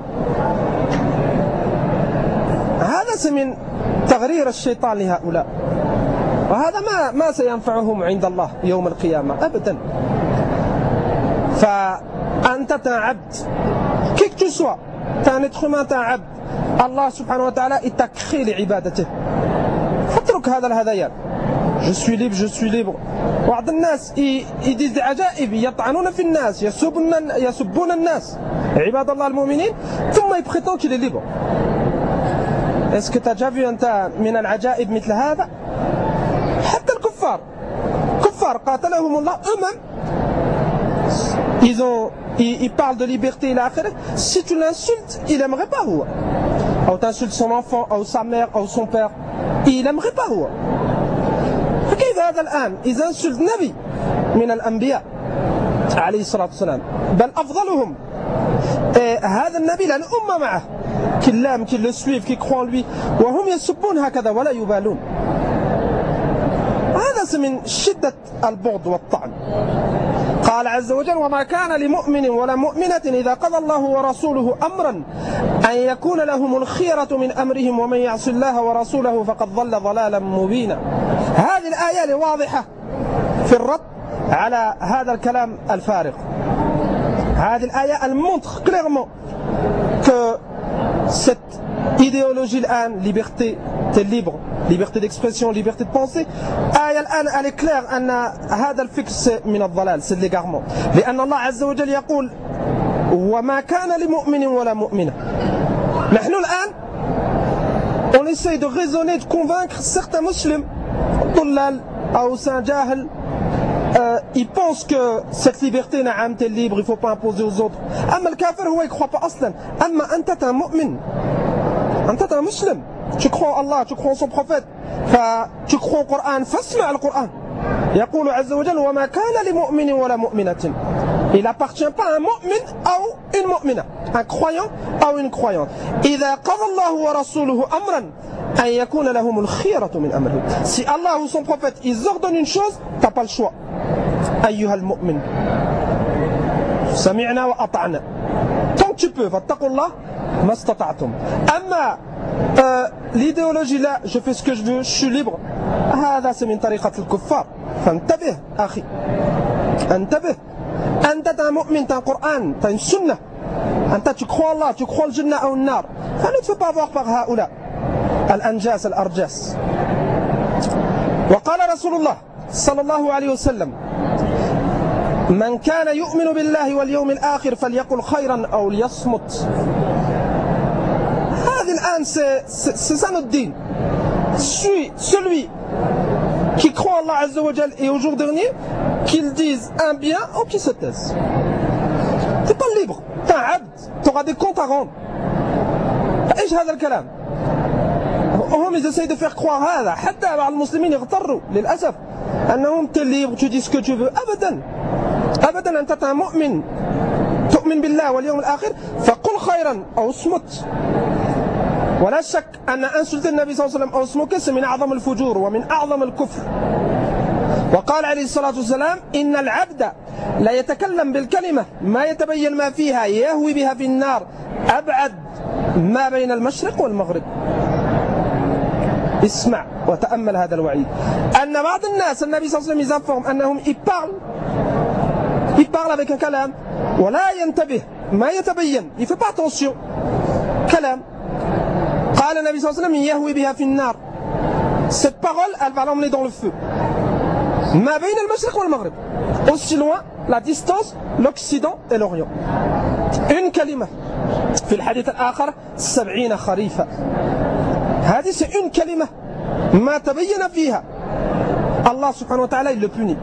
هذا من تغرير الشيطان لهؤلاء وهذا ما ما سينفعهم عند الله يوم القيامة أبدا. فأنت عبد كي que tu sois t'es un être humain t'es un عبد. الله سبحانه وتعالى il t'a créé لعبادته. فاترك هذا الهذيان. Je suis libre, je suis libre. بعض الناس يديز عجائب يطعنون في الناس يسبون يسبون الناس عباد الله المؤمنين ثم يبخطون qu'il est libre. Est-ce que tu as déjà vu أنت من العجائب مثل هذا؟ حتى الكفار كفار قاتلهم الله eux-mêmes ils ont ils, ils parlent de liberté إلى آخره. Si tu l'insultes il aimerait pas هو أو t'insultes son enfant أو sa mère أو son père il aimerait pas هو. فكيف هذا الآن إذا insulte نبي من الأنبياء عليه الصلاة والسلام بل أفضلهم إيه هذا النبي لأن أمة معه qui l'aiment, qui le suivent, qui croient en lui وهم يسبون هكذا ولا يبالون. هذا من شدة البغض والطعن. قال عز وجل وما كان لمؤمن ولا مؤمنة إذا قضى الله ورسوله أمرا أن يكون لهم الخيرة من أمرهم ومن يعص الله ورسوله فقد ضل ضلالا مبينا. هذه الآية واضحة في الرد على هذا الكلام الفارغ. هذه الآية elle montre clairement que cette idéologie الآن liberté t'es libre liberté d'expression liberté de pensée آية الآن elle est claire أن هذا الفكر من الضلال c'est de l'égarement. لأن الله عز وجل يقول وما كان لمؤمن ولا مؤمنة. نحن الآن on essaie de raisonner de convaincre certains musulmans طلال أو سجاهل Euh, ils pensent que cette liberté نعم t'es libre, il ne faut pas imposer aux autres. أما الكافر هو يخرج pas أصلا. أما أنت t'es un مؤمن أنت t'es un musulman tu crois en Allah tu crois en son prophète tu crois au Coran فاسمع القرآن. يقول عز وجل وما كان لمؤمن ولا مؤمنة. Il appartient pas à un mu'min ou une mu'mina, un croyant ou une croyante. إذا قضى الله ورسوله أمرا أن يكون لهم الخيرة من أمره. Si Allah ou son prophète ils ordonnent une chose, t'as pas le choix. أيها المؤمن سمعنا وأطعنا. Tant que tu peux, فاتقوا الله ما استطعتم. أما euh, l'idéologie là, je fais ce que je veux, je suis libre. هذا c'est من طريقة الكفار. فانتبه أخي انتبه. أنت t'es un mu'min, t'as un Coran, t'as une sunnah. أنت tu crois Allah, tu crois le jannah ou le nar. فلا te fais pas avoir par هؤلاء الأنجاس الأرجاس. وقال رسول الله صلى الله عليه وسلم من كان يؤمن بالله واليوم الآخر فليقل خيرا أو ليصمت. هذا الآن c'est ça notre dîn. Celui qui croit Allah Azza wa Jal et au jour dernier qu'il dise un bien ou qu'il se taise. T'es pas libre, t'es un abd, t'auras des comptes à rendre. ايش هذا الكلام؟ هم ils essayent de faire croire هذا حتى بعض المسلمين يغتروا للأسف أنهم t'es libre, tu dis ce que tu veux. أبدا أبدا أنت t'es un مؤمن تؤمن بالله واليوم الآخر فقل خيرا أو اصمت. ولا شك أن أنسلت النبي صلى الله عليه وسلم أو اسمك من أعظم الفجور ومن أعظم الكفر. وقال عليه الصلاة والسلام إن العبد لا يتكلم بالكلمة ما يتبين ما فيها يهوي بها في النار أبعد ما بين المشرق والمغرب. اسمع وتأمل هذا الوعيد أن بعض الناس النبي صلى الله عليه وسلم يفهم أنهم يبارل يبارل avec un كلام ولا ينتبه ما يتبين il fait pas attention كلام قال النبي صلى الله عليه وسلم يهوي بها في النار. Cette parole, elle va l'emmener dans le feu. ما بين المشرق والمغرب, aussi loin la distance, l'Occident et l'Orient. Une كلمة. في الحديث الآخر سبعين خريفا. هذه c'est une كلمة ما تبين فيها الله سبحانه وتعالى il le punit.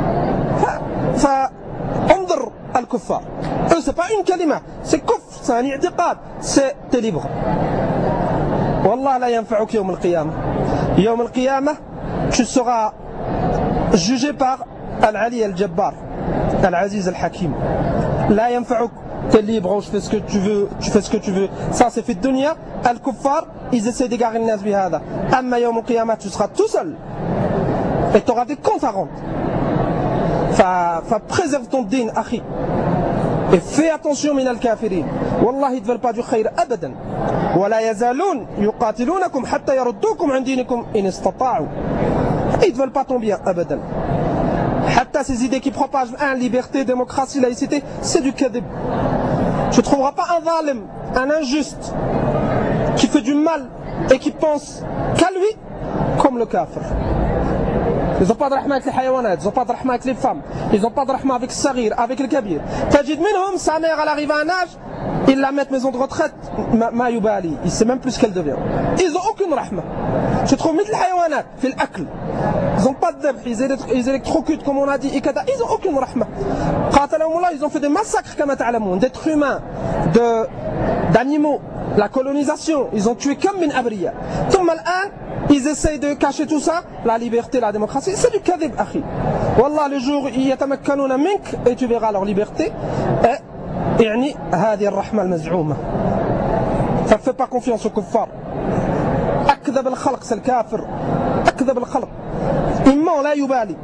فانظر الكفار, eux c'est pas une كلمة, c'est كفر, c'est un اعتقاد, c'est t'es libre. والله لا ينفعك يوم القيامة. يوم القيامة tu seras jugé par Al-Ali Al-Jabbar, Al-Aziz Al-Hakim. لا ينفعك, t'es libre, je fais ce que tu veux, tu fais ce que tu veux. Ça c'est fait de dunya. Al-Kuffar, ils essaient d'égarer le nas bihada. Amma yawm al-qiyamah, tu seras tout seul et tu auras des comptes à rendre. Fa, fa préserve ton din, akhi. Et fais attention min al-kafirin. Wallah, ils ne veulent pas du khayr abadan. Wa la yazalun yuqatilunakum hatta yaruddukum an dinikum in istata'u. Ils ne veulent pas ton bien abadan. Hatta ces idées qui propagent un, liberté, démocratie, laïcité, c'est du kadib. Tu ne trouveras pas un zalim, un injuste, qui fait du mal et qui pense qu'à lui, comme le kafir. Ils n'ont pas de rahma avec les hayawanat, ils n'ont pas de rahma avec les femmes, ils n'ont pas de rahma avec le saghir, avec le kabir. Tajid minhum, sa mère, elle arrive à un âge, ils la mettent maison de retraite, ma yubali, il ne sait même plus ce qu'elle devient. Ils n'ont aucune rahma. Tu trouves mithl hayawanat, fil akl. Ils n'ont pas de dhabh, ils électrocutent comme on a dit, ils n'ont aucune rahma. Ils ont fait des massacres, d'êtres humains, d'animaux, la colonisation, ils ont tué comme min abriya. Ils essayent de cacher tout ça, la liberté, la démocratie, c'est du kadhib, akhi. Wallah, le jour, yatamakkanuna mink, et tu verras leur liberté, et يعني هذه الرحمة المزعومة. Ça ne fait pas confiance aux kuffar. أكذب الخلق, c'est le kafir. أكذب الخلق. إما لا يبالي.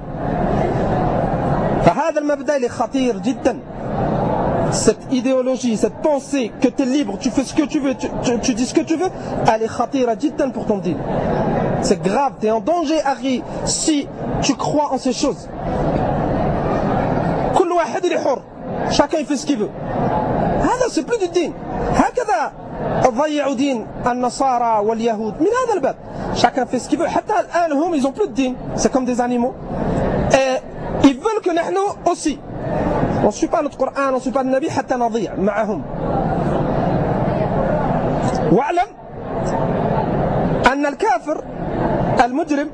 فهذا المبدأ il est خطير جدا. Cette idéologie, cette pensée que tu es libre, tu fais ce que tu veux, tu, tu, tu dis ce que tu veux, elle est khatira jiddan pour ton din. C'est grave, tu es en danger, Harry, si tu crois en ces choses. Kull wahid il est hur. Chacun il fait ce qu'il veut. هذا c'est plus du din. هكذا ضيعوا دين النصارى واليهود من هذا الباب. Chacun fait ce qu'il veut. حتى الآن هم ils ont plus de din. C'est comme des animaux. Et ils veulent que nous aussi. On ne suit pas notre Coran, on ne suit pas le Nabi حتى نضيع معهم. واعلم أن الكافر المجرم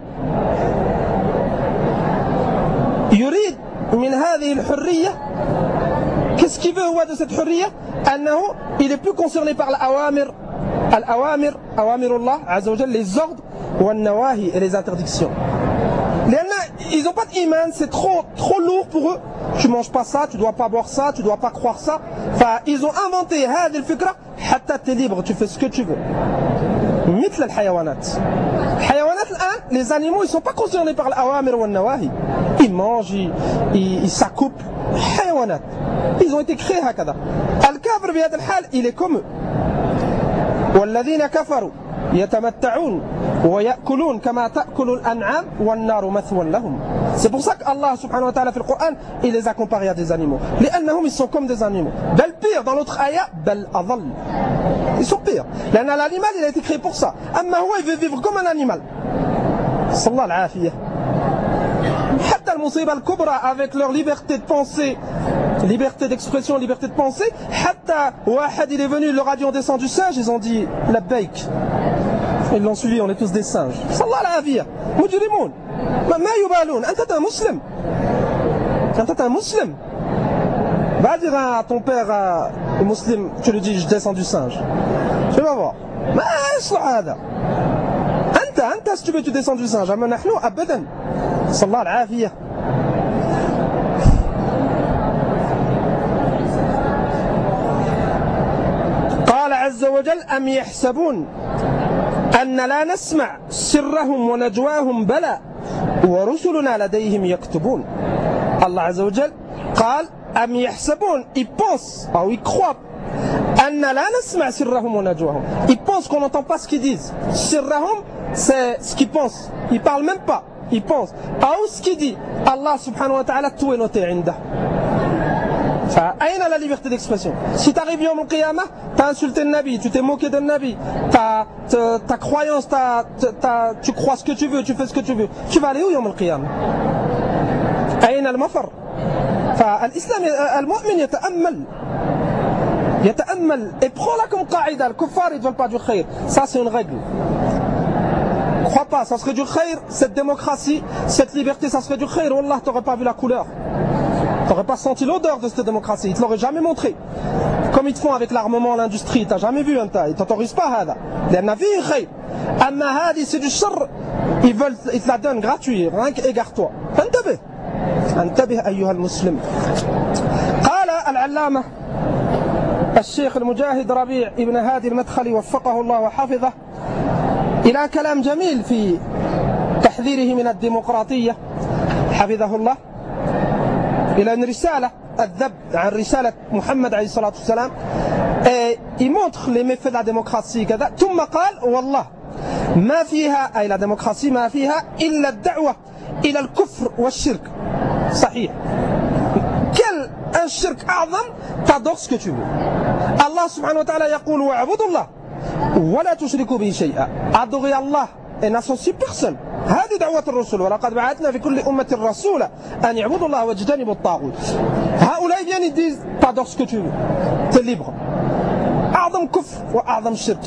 يريد من هذه الحرية. Qu'est-ce qu'il veut de cette hurriya? أنه il est plus concerné par l'awamir, al-awamir, awamirullah azza wa jalla, les ordres, ou al-nawahi et les interdictions. Ils n'ont pas d'iman, c'est trop, trop lourd pour eux. Tu manges pas ça, tu dois pas boire ça, tu dois pas croire ça. Enfin, ils ont inventé هذه الفكرة حتى t'es libre, tu fais ce que tu veux. مثل الحيوانات. الحيوانات الآن, les animaux, ils sont pas concernés par l'awamir ou al-nawahi. Ils mangent, ils, ils, ils s'accoupent. حيوانات. Ils ont été créés هكذا. الكافر بهذا الحال, il est comme eux. والذين كفروا يتمتعون ويأكلون كما تأكل الأنعام والنار مثوى لهم. C'est pour ça qu'Allah subhanahu wa ta'ala في القرآن, il les a comparés à des animaux. لأنهم ils sont comme des animaux. بل pire, dans l'autre ayah, بل أضل. Ils sont pires. لأن l'animal, il a été créé pour ça. أما هو, il veut vivre comme un animal. صلى الله العافية. حتى المصيبة الكبرى avec leur liberté de penser, liberté d'expression, liberté de penser. حتى واحد il est venu, le radio descend du singe, ils ont dit labbaik. Ils l'ont suivi, on est tous des singes. صلى الله العافية. مجرمون. ما يبالون. أنت un muslim. أنت un muslim. Va dire à ton père euh, muslim, tu lui dis je descends du singe. Tu vas voir. ما يصلح هذا. أنت أنت si tu veux tu descends du singe. أما نحن أبدا. صلى الله العافية. قال عز وجل أم يحسبون أن لا نسمع سرهم ونجواهم بلى ورسلنا لديهم يكتبون. الله عز وجل قال أم يحسبون, ils pensent, ou ils croient, أن لا نسمع سرهم ونجواهم, ils pensent qu'on n'entend pas ce qu'ils disent. سرهم, c'est ce qu'ils pensent, ils parlent même pas, ils pensent. Ou ce qu'il dit, Allah subhanahu wa ta'ala tout est noté عنده. Aïe la liberté d'expression. Si tu arrives au Qiyamah, tu as insulté le Nabi, tu t'es moqué de Nabi, ta, ta, ta croyance, ta, ta, tu crois ce que tu veux, tu fais ce que tu veux. Tu vas aller où au Qiyamah? Aïe le mafar. فالإسلام المؤمن يتأمل يتأمل et prends-la comme qaïda. Le kuffar ils ne veulent pas du khayr. Ça c'est une règle. Crois pas, ça serait du khayr, cette démocratie, cette liberté, ça serait du khayr. Wallah, t'aurais pas vu la couleur. T'aurais pas senti l'odeur de cette démocratie. Ils te l'auraient jamais montré. Comme ils te font avec l'armement, l'industrie. T'as jamais vu un tas. Ils t'autorisent pas hada. لأن فيه خير. أما هذه c'est du shar. Ils veulent, ils te la donnent gratuit. Rien qu'égare-toi. فانتبه. انتبه أيها المسلم. قال العلامة الشيخ المجاهد ربيع ابن هادي المدخلي وفقه الله وحفظه إلى كلام جميل في تحذيره من الديمقراطية حفظه الله إلى une رسالة الذب عن رسالة محمد عليه الصلاة والسلام. Et il montre les méfaits de la démocratie كذا. ثم قال والله ما فيها أي la démocratie ما فيها إلا الدعوة إلى الكفر والشرك. صحيح. Quel un shirk أعظم t'adores ce que tu veux. Allah subhanahu wa ta'ala يقول واعبدوا الله ولا تشركوا به شيئا. Adorez Allah et n'associez personne. هذه دعوة الرسل ولقد بعثنا في كل أمة رسولا أن يعبدوا الله واجتنبوا الطاغوت. هؤلاء viennent ils disent t'adores ce que tu veux. T'es libre. أعظم كفر وأعظم شرك.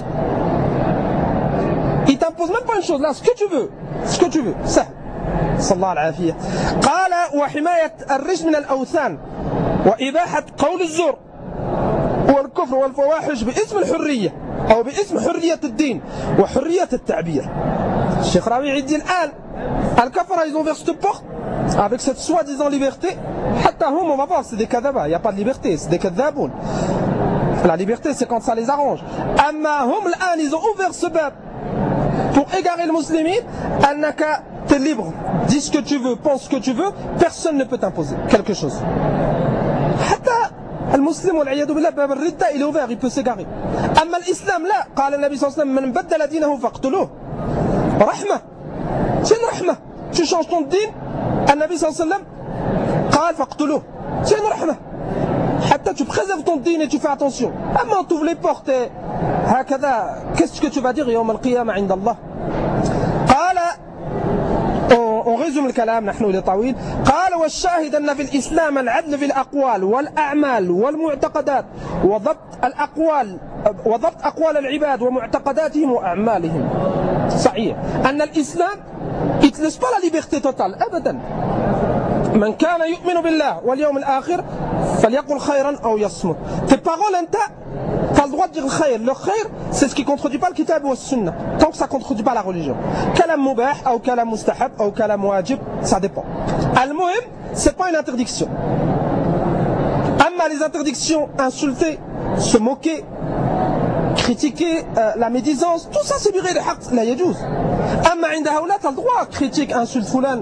Il t'impose même pas une chose là, ce que tu veux, ce que tu veux, سهل. صلى الله العافية. قال وحماية الرجل من الأوثان وإباحة قول الزور والكفر والفواحش باسم الحرية أو باسم حرية الدين وحرية التعبير. الشيخ ربيع يدي الآن الكفرة ils ont ouvert cette porte avec cette soi-disant liberté. حتى هم on va voir c'est des كذبة, il n'y a pas de liberté, c'est des كذابون. La liberté c'est quand ça les arrange. أما هم الآن ils ont ouvert ce bab pour égarer le musulman. أنك t'es libre, dis ce que tu veux, pense ce que tu veux, personne ne peut t'imposer quelque chose. حتى المسلم والعياذ بالله باب الردة il est ouvert, il peut s'égarer. أما الإسلام لا. قال النبي صلى الله عليه وسلم من بدل دينه فاقتلوه. رحمة. C'est une رحمة. Tu changes ton din. النبي صلى الله عليه وسلم قال فاقتلوه. C'est une رحمة. حتى tu préserves ton din et tu fais attention. أما on t'ouvre les portes et هكذا qu'est-ce que tu vas dire يوم القيامة عند الله. قال on résume الكلام نحن إلى طويل. قال والشاهد أن في الإسلام العدل في الأقوال والأعمال والمعتقدات وضبط الأقوال وضبط أقوال العباد ومعتقداتهم وأعمالهم. صحيح أن الإسلام il ne laisse pas la liberté totale أبدا. من كان يؤمن بالله واليوم الآخر فليقل خيرا أو يصمت. Tes paroles أنت tu as le droit de dire khayr. Le khayr, c'est ce qui ne contredit pas le kitab ou le sunnah. Tant que ça ne contredit pas la religion. Kalam mubah, ou kalam mustahab, ou kalam wajib, ça dépend. Al-muhim, ce n'est pas une interdiction. Amma les interdictions, insulter, se moquer, critiquer, euh, la médisance, tout ça c'est biré le haqq, la yajouz. Amma inda haoula, tu as le droit, critique, insulte foulan.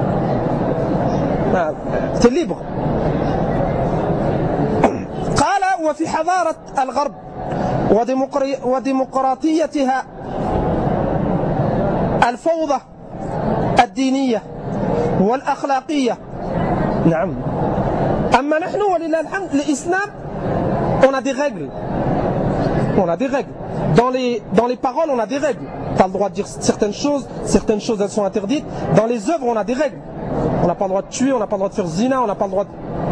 Tu es libre. قال وفي حضارة الغرب وديمقراطيتها الفوضى الدينية والأخلاقية. نعم. أما نحن ولله الحمد l'islam on a des règles. On a des règles. Dans les, dans les paroles on a des règles. Tu as le droit de dire certaines choses, certaines choses elles sont interdites. Dans les œuvres on a des règles. On n'a pas le droit de tuer, on n'a pas le droit de faire zina, on n'a pas le droit de...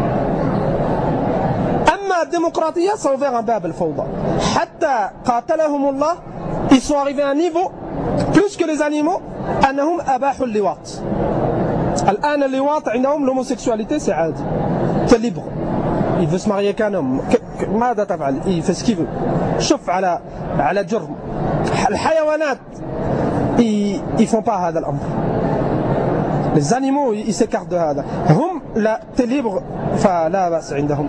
La démocratie, ça a ouvert un bab al-fawda. Hatta qatalahum Allah, ils sont arrivés à un niveau, plus que les animaux, annahum abahu al-liwat. Al-an al-liwat, عندهم l'homosexualité, c'est عادي. T'es libre. Il veut se marier avec un homme. ماذا تفعل؟ Il fait ce qu'il veut. شوف على على جرم. الحيوانات ils ils font pas هذا الأمر. Les animaux ils s'écartent de هذا. هم لا t'es libre, فلا بأس عندهم.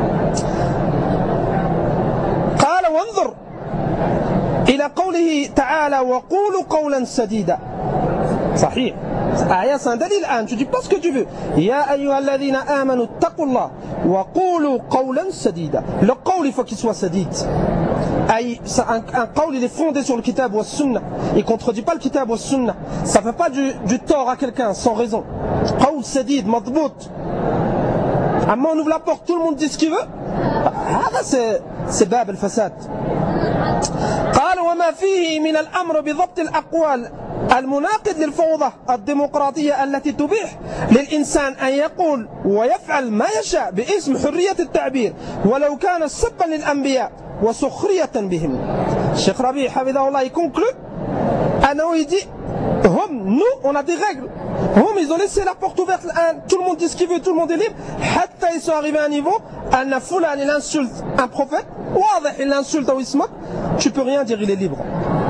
قال وانظر إلى قوله تعالى وقولوا قولا سديدا. صحيح. آية c'est un dalil الآن. Tu dis pas ce que tu veux. يا أيها الذين آمنوا اتقوا الله وقولوا قولا سديدا. Le قول il faut qu'il soit سديد. أي un, un قول il est fondé sur le kitab ou sunna. Il contredit pas le kitab ou sunna. Ça fait pas du, du tort à quelqu'un sans raison. قول سديد مضبوط. Amma on ouvre la porte, tout le monde dit ce qu'il veut. هذا c'est c'est باب الفساد. قال وما فيه من الأمر بضبط الأقوال المناقض للفوضى الديمقراطية التي تبيح للإنسان أن يقول ويفعل ما يشاء باسم حرية التعبير ولو كان سبا للأنبياء وسخرية بهم. Cheikh Rabi حفظه الله conclut أنه يدي هم nous on a des règles. هم ils ont laissé la porte ouverte, tout le monde dit ce qu'il veut, tout le monde est libre. حتى ils sont arrivés à un niveau أن فلان il insulte un prophète, واضح il insulte ou il se moque, tu peux rien dire, il est libre.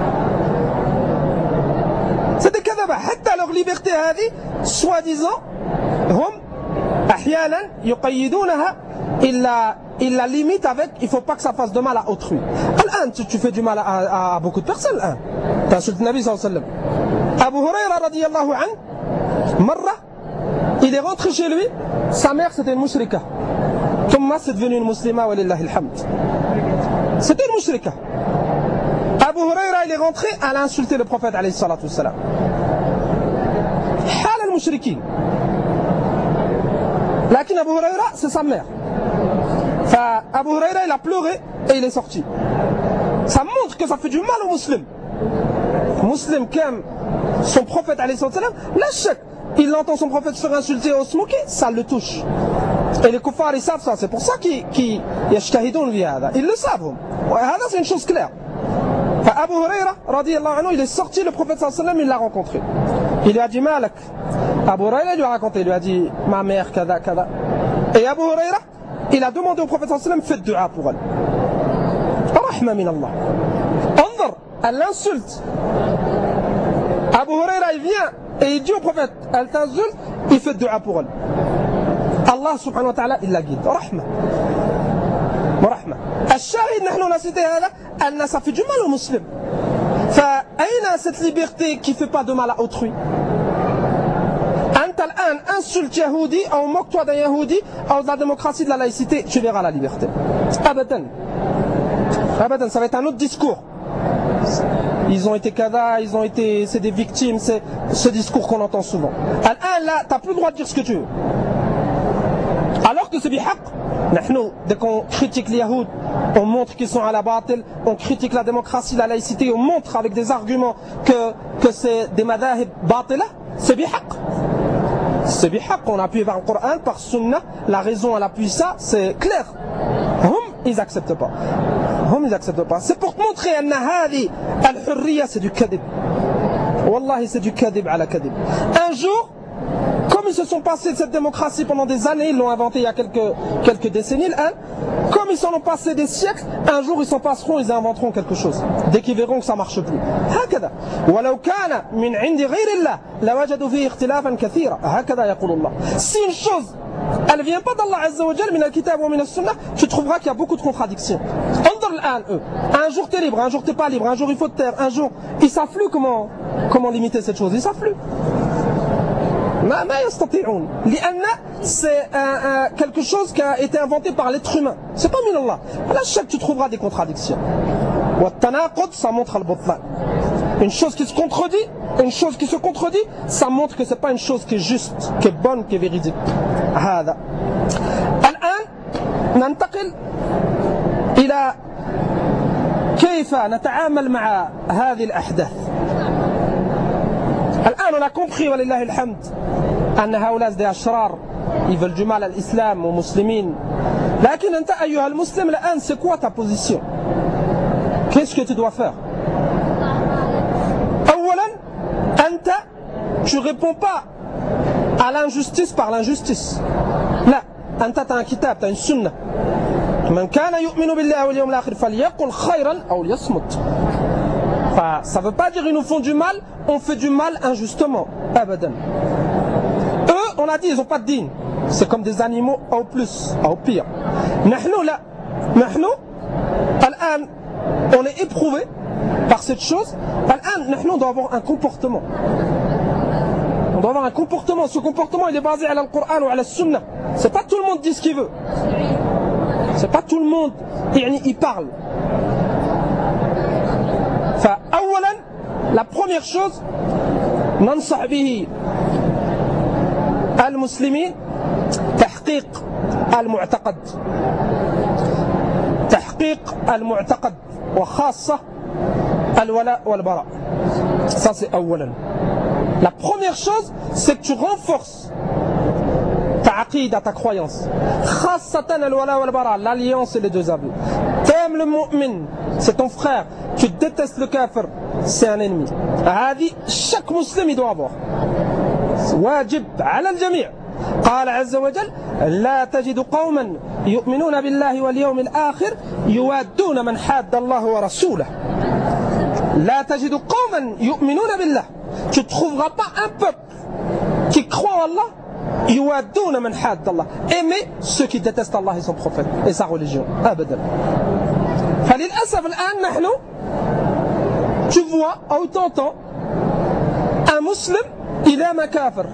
C'est des كذبة. حتى leur liberté هذه soi-disant هم أحيانا يقيدونها إلا il la limite avec il faut pas que ça fasse de mal à autrui. الآن tu, tu fais du mal à, à, à beaucoup de personnes الآن. T'insultes le Nabi sallallahu alayhi wa sallam. Abu Huraira radiyallahu anhu مرة il est rentré chez lui, sa mère c'était une mushrika. Thomas c'est devenu une musulmane walillahi alhamd. C'était une mushrika. Abu Huraira il est rentré, elle a insulté le prophète alayhi salatu wassalam. حال المشركين. لكن Abu Huraira c'est sa mère. Abu Huraira il a pleuré et il est sorti. Ça montre que ça fait du mal aux musulmans. Muslim qui aime son prophète alayhi salam, la chèque, il entend son prophète se faire insulter ou se moquer, ça le touche. Et les kuffars ils savent ça, c'est pour ça qu'ils qu yashtahidoun bi hada. Ils le savent. Hada c'est une chose claire. Abu Huraira radiyallahu anhu, il est sorti, le prophète sallallahu alayhi wa sallam, il l'a rencontré. Il lui a dit Malak. Abu Huraira lui a raconté, il lui a dit ma mère kada kada. Et Abu Huraira il a demandé au prophète sallallahu alayhi wa sallam faites dua pour elle. Rahma min Allah. Anzar, elle l'insulte. Abu Huraira il vient et il dit au prophète elle t'insulte, il fait dua pour elle. Allah subhanahu wa ta'ala il la guide. Rahma. Rahma. الشاهد نحن on a cité هذا أن ça fait du mal aux musulmans. فأين cette liberté qui fait pas de mal à autrui? أنت الآن insulte يهودي أو moque-toi d'un يهودي أو de la démocratie de la laïcité, tu verras la liberté. أبدا. أبدا, ça va être un autre discours. Ils ont été kada, ils ont été, c'est des victimes, c'est ce discours qu'on entend souvent. الآن là, t'as plus le droit de dire ce que tu veux. Alors que c'est bihaq. Nous, dès qu'on critique les Yahoud, on montre qu'ils sont à la batil, on critique la démocratie, la laïcité, on montre avec des arguments que, que c'est des madahib batila, c'est bihaq. C'est bihaq, on appuie par le Coran, par Sunnah, la raison elle appuie ça, c'est clair. Hum, ils acceptent pas. Hum, ils acceptent pas. C'est pour te montrer que hadi al-hurriya c'est du kadib. Wallahi c'est du kadib à la kadib. Un jour, comme ils se sont passés de cette démocratie pendant des années, ils l'ont inventé il y a quelques, quelques décennies, hein, comme ils s'en ont passé des siècles, un jour ils s'en passeront, ils inventeront quelque chose. Dès qu'ils verront que ça ne marche plus. هكذا. ولو كان من عند غير الله لوجدوا فيه اختلافا كثيرا. هكذا يقول الله. Si une chose, elle ne vient pas d'Allah Azza wa Jal, min al-kitab ou min al-sunnah, tu trouveras qu'il y a beaucoup de contradictions. Endur l'an, eux. Un jour tu es libre, un jour tu n'es pas libre, un jour il faut te taire, un jour. Ils ne savent plus comment, comment limiter cette chose, ils ne savent plus. ما ما يستطيعون لأن c'est un, un, quelque chose qui a été inventé par l'être humain. C'est pas min Allah. À la chaque tu trouveras des contradictions. والتناقض ça montre al-butlan. Une chose qui se contredit, une chose qui se contredit, ça montre que c'est pas une chose qui est juste, qui est bonne, qui est véridique. هذا. الآن ننتقل إلى كيف نتعامل مع هذه الأحداث. الآن on a compris ولله الحمد أن هؤلاء des أشرار ils veulent du mal à l'islam aux musulmans. لكن أنت أيها المسلم الآن c'est quoi ta position? Qu'est-ce que tu dois faire? أولا أنت tu réponds pas à l'injustice par l'injustice. لا أنت t'as un kitab, t'as une sunna. من كان يؤمن بالله واليوم الآخر فليقل خيرا أو ليصمت. Enfin, ça ne veut pas dire qu'ils nous font du mal, on fait du mal injustement. Abadan. Eux, on a dit, ils n'ont pas de dîne. C'est comme des animaux au plus, au pire. Nahnu là, nahnu, al-an, on est éprouvé par cette chose. Al-an, nahnu, on doit avoir un comportement. On doit avoir un comportement. Ce comportement, il est basé sur le Coran ou sur la Sunna. C'est pas tout le monde dit ce qu'il veut. C'est pas tout le monde, il parle. فأولا la première chose ننصح به المسلمين تحقيق المعتقد تحقيق المعتقد وخاصة الولاء والبراء. Ça c'est أولا. La première chose c'est que tu renforces ta aqida, ta croyance. خاصة الولاء والبراء, l'alliance et les deux aveux. T'aimes le mu'min, c'est ton frère. Tu détestes le kafir, c'est un ennemi. هذه chaque musulman il doit avoir. واجب على الجميع. قال عز وجل لا تجد قوما يؤمنون بالله واليوم الآخر يوادون من حاد الله ورسوله. لا تجد قوما يؤمنون بالله. Tu ne trouveras pas un peuple qui croit en Allah يوادون من حاد الله, aimer ceux qui détestent Allah et son prophète et sa religion. أبدا. فللأسف الآن نحن tu vois ou t'entends un musulman il aime un kafir.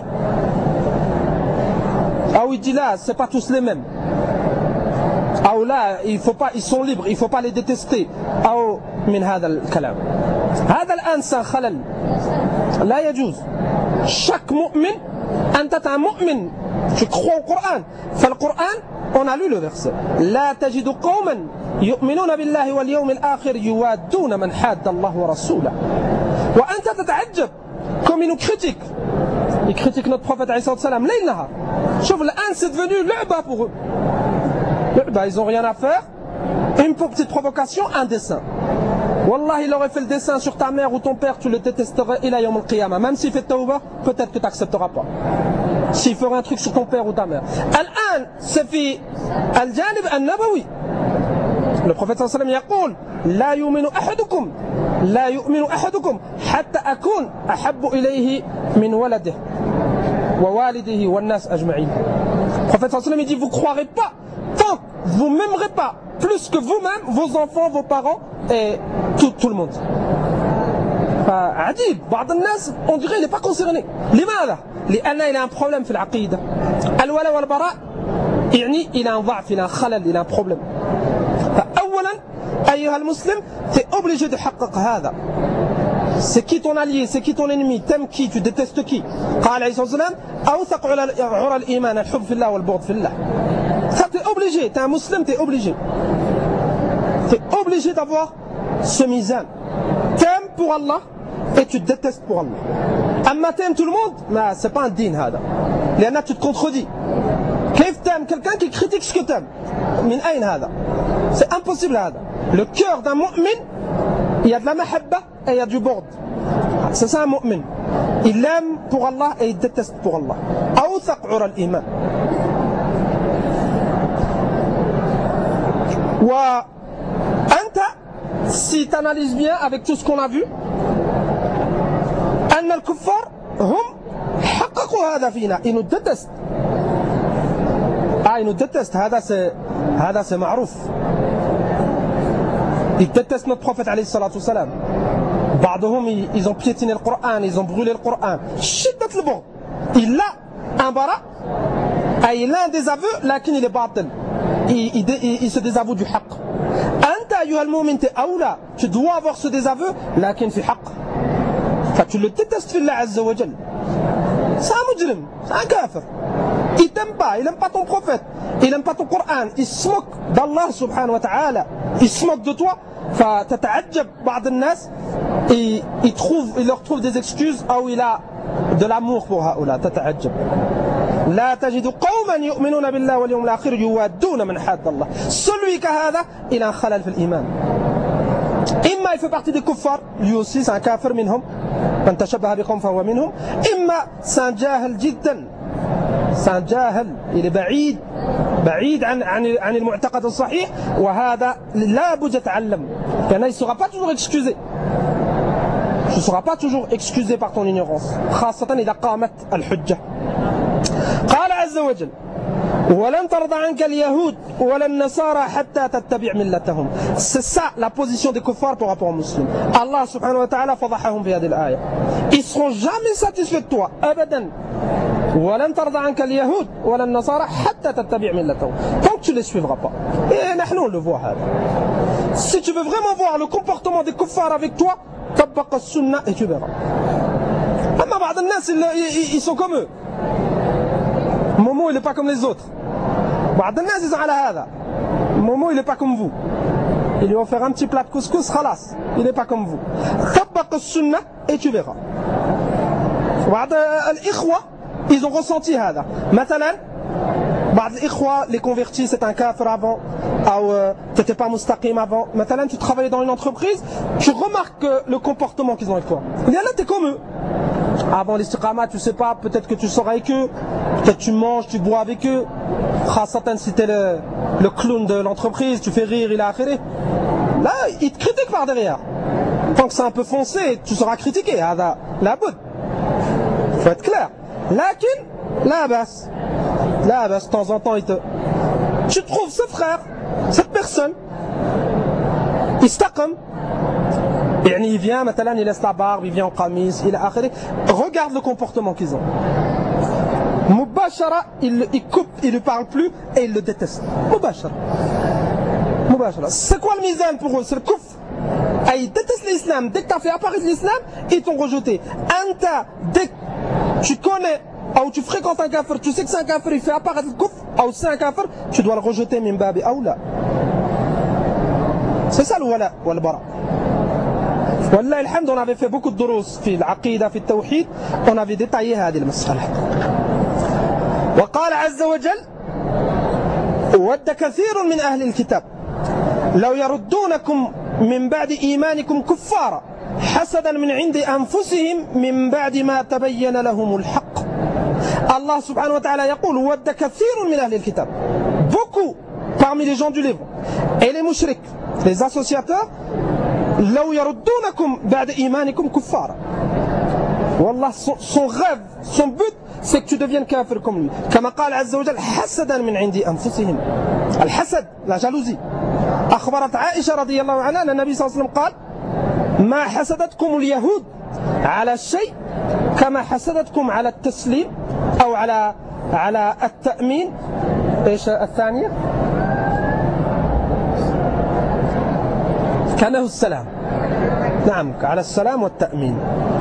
Ah oui, il dit là, c'est pas tous les mêmes. Ah là, il faut pas, ils sont libres, il faut pas les détester. Ah من هذا الكلام. هذا الآن خلل. لا يجوز. Chaque mu'min, أنت un mu'min, tu crois au Coran. فالقرآن, on a lu le verset. لا تجد قوما يؤمنون بالله واليوم الآخر يوادون من حاد الله ورسوله. وأنت تتعجب comme ils nous critiquent. Ils critiquent notre prophète alayhi salam. Là, il n'a. Sauf l'an, c'est devenu l'u'ba pour eux. L'u'ba, ils n'ont rien à faire. Une petite provocation, un dessin. Wallah, il aurait fait le dessin sur ta mère ou ton père, tu le détesterais ila yawm al-qiyamah. Même s'il fait tawbah, peut-être que tu n'accepteras pas. S'il ferait un truc sur ton père ou ta mère. Al-an, c'est fi al-janib al-nabawi. Le prophète sallallahu alayhi wa sallam يقول لا يؤمن أحدكم لا يؤمن أحدكم حتى أكون أحب إليه من ولده ووالده والناس أجمعين. Le prophète sallallahu alayhi wa sallam il dit vous croirez pas tant que vous m'aimerez pas plus que vous-même, vos enfants, vos parents et tout, tout le monde. عجيب بعض الناس on dirait il n'est pas concerné. لماذا؟ لأن il a un problème في العقيدة. الولاء والبراء يعني il a un ضعف, il a un خلل, il a un problème. أولا أيها المسلم t'es obligé de حقق هذا. C'est qui ton allié, c'est qui ton ennemi, t'aimes qui, tu détestes qui. قال عليه الصلاة والسلام أوثق عرى الإيمان الحب في الله والبغض في الله. Ça t'es obligé, t'es un musulman, t'es obligé. T'es obligé d'avoir ce mizan. T'aimes pour Allah et tu détestes pour Allah. أما t'aimes tout le monde, mais c'est pas un din هذا. لأن tu te contredis. كيف t'aimes quelqu'un qui critique ce que t'aimes? من أين هذا? C'est impossible هذا. Le cœur d'un mu'min, il y a de la mahabba et il y a du bord. C'est ça un mu'min. Il aime pour Allah et il déteste pour Allah. أوثق عرى الإيمان. وأنت si tu analyses bien avec tout ce qu'on a vu أن الكفار هم حققوا هذا فينا. Ils nous détestent. Ah, ils nous détestent. هذا c'est هذا c'est معروف. Ils détestent notre prophète alayhi salatu wassalam. بعضهم ils ont piétiné le Coran, ils ont brûlé le Coran. شدة البغض. Il a un bara, il a un désaveu, لكن il est باطل. Il, il, il, il se désavoue du haqq. أنت أيها المؤمن t'es أولى. Tu dois avoir ce désaveu, لكن في حق. Enfin, tu le détestes في الله عز وجل. C'est un mujrim, c'est un kafir. Il t'aime pas, il n'aime pas ton prophète, il n'aime pas ton Coran, il se moque d'Allah subhanahu wa ta'ala, il se moque de toi. فتتعجب بعض الناس il, il, trouve, il leur trouve des excuses ou il a de l'amour pour هؤلاء. تتعجب. لا تجد قوما يؤمنون بالله واليوم الآخر يوادون من حاد الله. Celui كهذا il a un خلل في الإيمان. إما il fait partie des kuffar, lui aussi c'est un kafir منهم, من تشبه بقوم فهو منهم. إما c'est un جاهل جدا, c'est un جاهل, il est بعيد بعيد عن عن عن المعتقد الصحيح, وهذا لا بد يتعلم, لأنه il ne sera pas toujours excusé. Tu ne seras pas toujours excusé par ton ignorance, خاصة إذا قامت الحجة. قال عز وجل ولن ترضى عنك اليهود ولا النصارى حتى تتبع ملتهم. C'est ça la position des kuffars par rapport aux musulmans. Allah subhanahu wa ta'ala فضحهم في هذه الآية. Ils seront jamais satisfaits de toi, أبدا. ولن ترضى عنك اليهود ولا النصارى حتى تتبع ملتهم. Tant que tu les suivras pas. Et نحن on le voit هذا. Si tu veux vraiment voir le comportement des kuffars avec toi, طبق السنة et tu verras. أما بعض الناس ils sont comme eux. Momo il n'est pas comme les autres. بعض الناس ils ont على هذا. Momo il est pas comme vous. Ils lui ont fait un petit plat de couscous, خلاص. Il est pas comme vous. طبق السنة et tu verras. بعض الإخوة ils ont ressenti هذا. مثلا بعض الإخوة les convertis c'est un kafir avant. ou tu n'étais pas mustaqim avant. Maintenant tu travaillais dans une entreprise, tu remarques le comportement qu'ils ont avec toi. Il y en a t'es comme eux. Avant l'istiqama, tu sais pas, peut-être que tu sors avec eux, peut-être tu manges, tu bois avec eux. Khasatan si t'es le, le clown de l'entreprise, tu fais rire, il a affairé. Là, ils te critiquent par derrière. Tant que c'est un peu foncé, tu seras critiqué. Hada la bout. Faut être clair. Lakin, la basse. La basse, de temps en temps, il te... Tu trouves ce frère, cette personne, il staqam. Il vient, maintenant il laisse la barbe, il vient en qamis, il a akhiri. Regarde le comportement qu'ils ont. Mubashara, il, il coupe, il ne parle plus et il le déteste. Mubashara. Mubashara. C'est quoi le mizan pour eux? C'est le kouf. Ah, ils détestent l'islam. Dès que tu as fait apparaître l'islam, ils t'ont rejeté. Anta, dès que tu connais, ou tu fréquentes un kafir, tu sais que c'est un kafir, il fait apparaître le kouf, ou c'est un kafir, tu dois le rejeter min babi aoula. C'est ça le wala wal bara. Wallah alhamd, on avait fait beaucoup de durus في العقيدة في التوحيد, on avait détaillé هذه المسألة. وقال عز وجل ود كثير من أهل الكتاب لو يردونكم من بعد إيمانكم كفارا حسدا من عند أنفسهم من بعد ما تبين لهم الحق. Allah subhanahu wa ta'ala يقول ود كثير من أهل الكتاب, beaucoup parmi les gens du livre et les mushriks, les associateurs, لو يردونكم بعد إيمانكم كفارا. Wallah, son, son rêve, son but, c'est que tu deviennes kafir comme lui. كما قال عز وجل حسدا من عند أنفسهم. الحسد, la jalousie. أخبرت عائشة رضي الله عنها أن النبي صلى الله عليه وسلم قال ما حسدتكم اليهود على الشيء كما حسدتكم على التسليم أو على على التأمين. إيش الثانية؟ كانه السلام. نعم, على السلام والتأمين.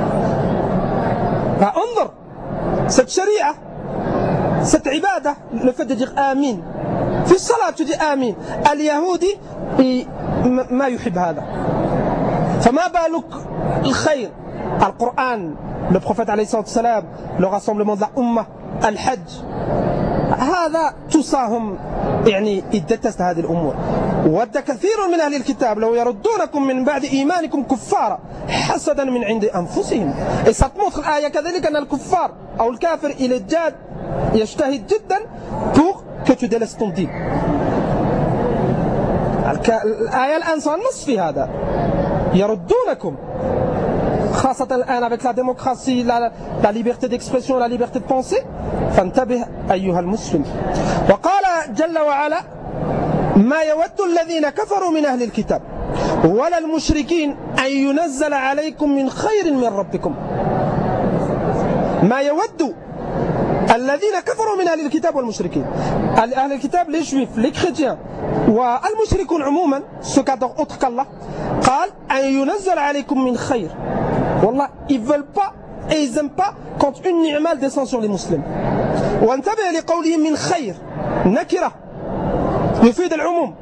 انظر, cette sharia, cette ibada, le fait de dire amin. في الصلاة tu dis amin. اليهودي ما يحب هذا. فما بالك الخير, القرآن, le prophète عليه الصلاة والسلام, le rassemblement de la Ummah, الحج. هذا تصاهم يعني يدتست هذه الأمور. ود كثير من أهل الكتاب لو يردونكم من بعد إيمانكم كفارا حسدا من عند أنفسهم. Et ça te montre الآية كذلك أن الكفار أو الكافر il est جاد يجتهد جدا pour que tu délaisses ton dîn. الآية الآن سنص في هذا يردونكم, خاصة الآن avec la démocratie, la, la liberté d'expression, la liberté de penser. فانتبه أيها المسلم. وقال جل وعلا ما يود الذين كفروا من أهل الكتاب ولا المشركين أن ينزل عليكم من خير من ربكم. ما يود الذين كفروا من أهل الكتاب والمشركين. أهل الكتاب les juifs, les chrétiens والمشركون عموما, ceux qui adorent autre qu'Allah, قال أن ينزل عليكم من خير. والله ils veulent pas et ils n'aiment pas quand une ni'mal descend sur les musulmans. وانتبه لقولهم من خير, نكرة يفيد العموم.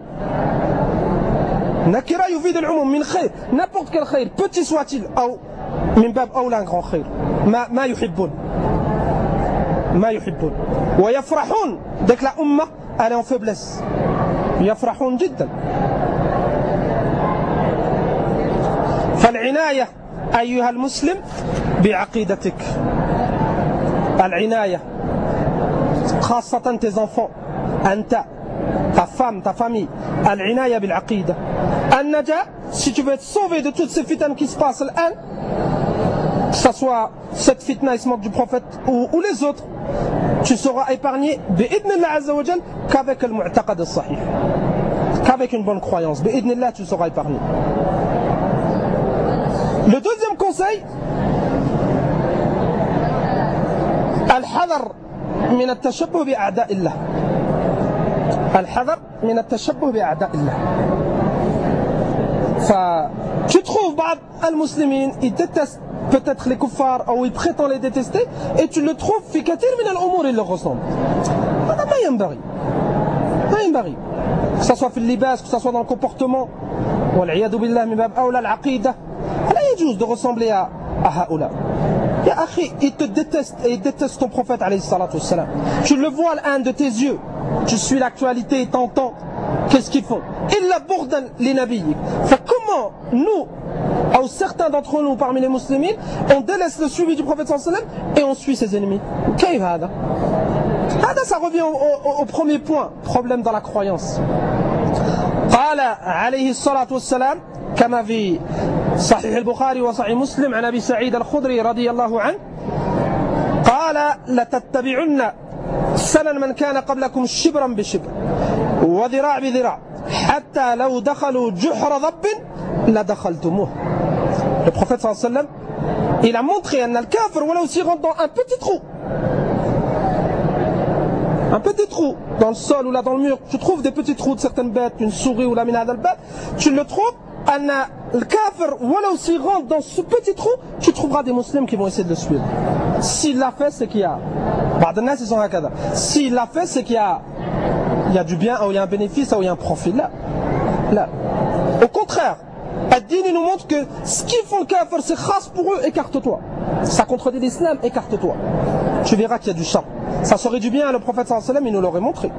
نكرة يفيد العموم من خير, n'importe quel خير, petit soit-il, أو من باب أولى un grand خير. ما ما يحبون ما يحبون ويفرحون. dès que la umma elle est en faiblesse, يفرحون جدا. فالعناية أيها المسلم بعقيدتك, العناية خاصة tes enfants, أنت, ta femme, ta famille, العناية بالعقيدة. النجاة, si tu veux être sauvé de toutes ces fitnes qui se passent الآن, que ce soit cette fitna ismante du prophète ou, ou les autres, tu seras épargné bi'idnillah azza wa jal qu'avec le mu'taqad al-sahih, qu'avec une bonne croyance. Bi'idnillah, tu seras épargné. Le deuxième conseil, al-hadar min al-tashabbuh bi'a'da'illah. Al-hadar min al-tashabbuh bi'a'da'illah. Fa, tu trouves بعض المسلمين ils détestent peut-être les kuffars ou ils prétendent les détester, et tu le trouves في كثير من الأمور اللي ressemblent. هذا ما ينبغي. ما ينبغي que ce soit في اللباس que ce soit dans le comportement والعياذ بالله من باب أولى العقيدة لا يجوز de ressembler à, à هؤلاء. Ya akhi, il te déteste et il déteste ton prophète alayhi salatu wassalam. Tu le vois l'un de tes yeux. Tu suis l'actualité et t'entends. Qu'est-ce qu'ils font? Illa bourdan les nabiyyi. Fait comment nous, ou certains d'entre nous parmi les musulmans, on délaisse le suivi du prophète sallallahu alayhi wa sallam et on suit ses ennemis? Qu'est-ce hada? Hada, ça revient au, au, au premier point, problème dans la croyance. Qala alayhi salatu wassalam, كما في صحيح البخاري وصحيح مسلم عن أبي سعيد الخدري رضي الله عنه قال لتتبعن سنن من كان قبلكم شبرا بشبر وذراع بذراع حتى لو دخلوا جحر ضب لدخلتموه. Le prophète sallallahu alayhi wa sallam, il a montré أن الكافر ولو s'y rentre dans un petit trou, un petit trou dans le sol ou là dans le mur, tu trouves des petits trous de certaines bêtes, une souris ou la minade al-bab, tu le trouves. Le kafir, voilà, s'il rentre dans ce petit trou, tu trouveras des musulmans qui vont essayer de le suivre. S'il l'a fait, c'est qu'il y a. S'il l'a fait, c'est qu'il y a, il y a du bien, ou il y a un bénéfice, ou il y a un profit. Là, là. Au contraire, Ad-Din nous montre que ce qu'ils font le kafir, c'est khas pour eux, écarte-toi. Ça contredit l'islam, écarte-toi. Tu verras qu'il y a du char. Ça serait du bien, le prophète sallallahu alayhi wa sallam, il nous l'aurait montré.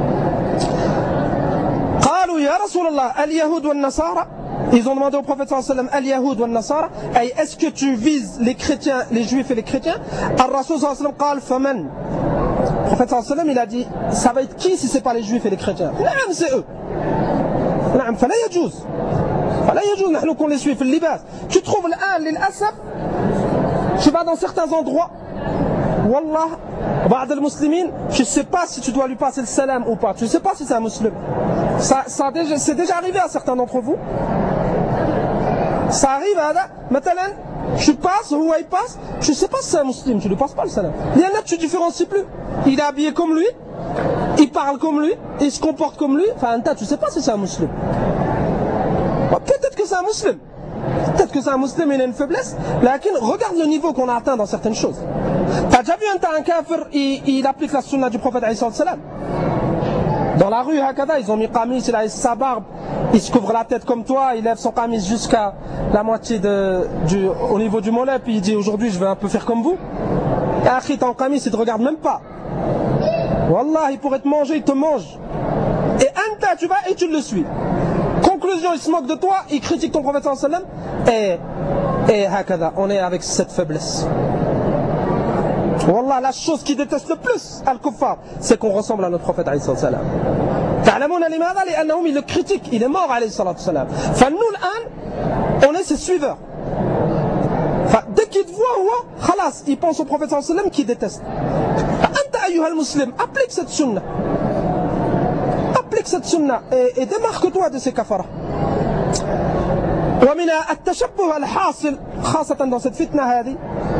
قالوا يا رسول الله اليهود والنصارى. Ils ont demandé au prophète sallallahu alayhi wa sallam al-Yahoud wa al-Nasara, est-ce que tu vises les chrétiens, les juifs et les chrétiens? Al-Rasul sallallahu alayhi wa sallam قال فمن. Le prophète sallallahu alayhi wa sallam, il a dit, ça va être qui si c'est pas les juifs et les chrétiens? نعم, c'est eux. نعم, فلا يجوز. فلا يجوز نحن qu'on les suit في اللباس. Tu trouves الآن للأسف, tu vas dans certains endroits, Wallah, بعض المسلمين, je ne sais pas si tu dois lui passer le salam ou pas. Tu ne sais pas si c'est un musulman. Ça, ça déjà, c'est déjà arrivé à certains d'entre vous. Ça arrive à là, maintenant, tu passes, ou il passe, tu ne sais pas si c'est un musulman, tu ne lui passes pas le salam. Il y en a que tu ne différencies plus. Il est habillé comme lui, il parle comme lui, il se comporte comme lui. Enfin, tu ne sais pas si c'est un musulman. Peut-être que c'est un musulman. Peut-être que c'est un musulman, il a une faiblesse. Mais regarde le niveau qu'on a atteint dans certaines choses. T'as déjà vu un, un kafir, il, il applique la sunna du prophète alayhi salam. Dans la rue, hakada, ils ont mis qamis, il a sa barbe, il se couvre la tête comme toi, il lève son qamis jusqu'à la moitié de, du, au niveau du mollet, puis il dit aujourd'hui je vais un peu faire comme vous. Et akhi, t'es en qamis, il te regarde même pas. Wallah, il pourrait te manger, il te mange. Et anta, tu vas et tu le suis. Conclusion, il se moque de toi, il critique ton prophète sallallahu alayhi wa sallam, et, et hakada, on est avec cette faiblesse. Wallah, la chose qui déteste le plus Al-Kuffar, c'est qu'on ressemble à notre prophète alayhi salam. Ta'lamoun limadha li'annahum, il le critique, il est mort alayhi salam. Fa nous l'an, on est ses suiveurs. Fa dès qu'il te voit, khalas, il pense au prophète sallallahu alayhi wa sallam qui déteste. Anta ayyuha al-muslim, applique cette sunna. Applique cette sunna et, et démarque-toi de ces kafaras. ومن التشبه الحاصل خاصة dans cette fitna هذه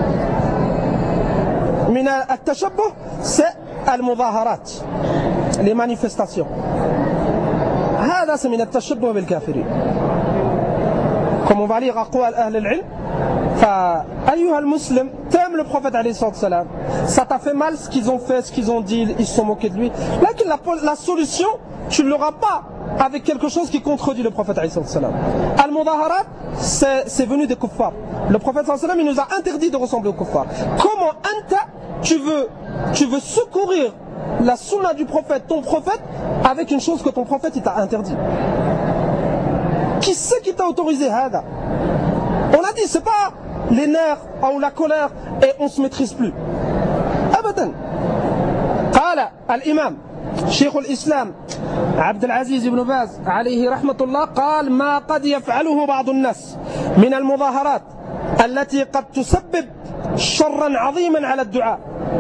من التشبه c'est المظاهرات les manifestations. هذا c'est من التشبه بالكافرين. Comme on va lire أقوال أهل العلم, فأيها المسلم, t'aimes le prophète alayhi salam, ça t'a fait mal ce qu'ils ont fait, ce qu'ils ont dit, ils se sont moqués de lui. Là, la, la solution, tu ne l'auras pas avec quelque chose qui contredit le prophète alayhi salam. Al-Mudaharat, c'est venu des kuffars. Le prophète alayhi salam, il nous a interdit de ressembler aux kuffars. Comment anta, tu veux, tu veux secourir la sunna du prophète, ton prophète, avec une chose que ton prophète il t'a interdit? Qui c'est qui t'a autorisé hada? On a dit, c'est pas les nerfs ou la colère et on se maîtrise plus. Abadan. Qala al-imam شيخ الإسلام عبد العزيز بن باز عليه رحمة الله قال ما قد يفعله بعض الناس من المظاهرات التي قد تسبب شرا عظيما على الدعاء.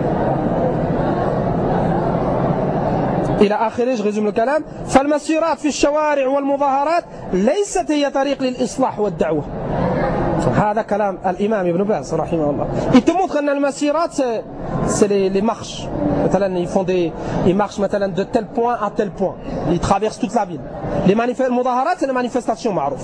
إلى آخره, je résume le kalam. فالمسيرات في الشوارع والمظاهرات ليست هي طريق للإصلاح والدعوة. هذا كلام الإمام ابن باز رحمه الله. Il te montre que les masirat, c'est les, les marches. Ils font des, ils marchent maintenant de tel point à tel point. Ils traversent toute la ville. Les mudaharat, c'est les manifestations معروف.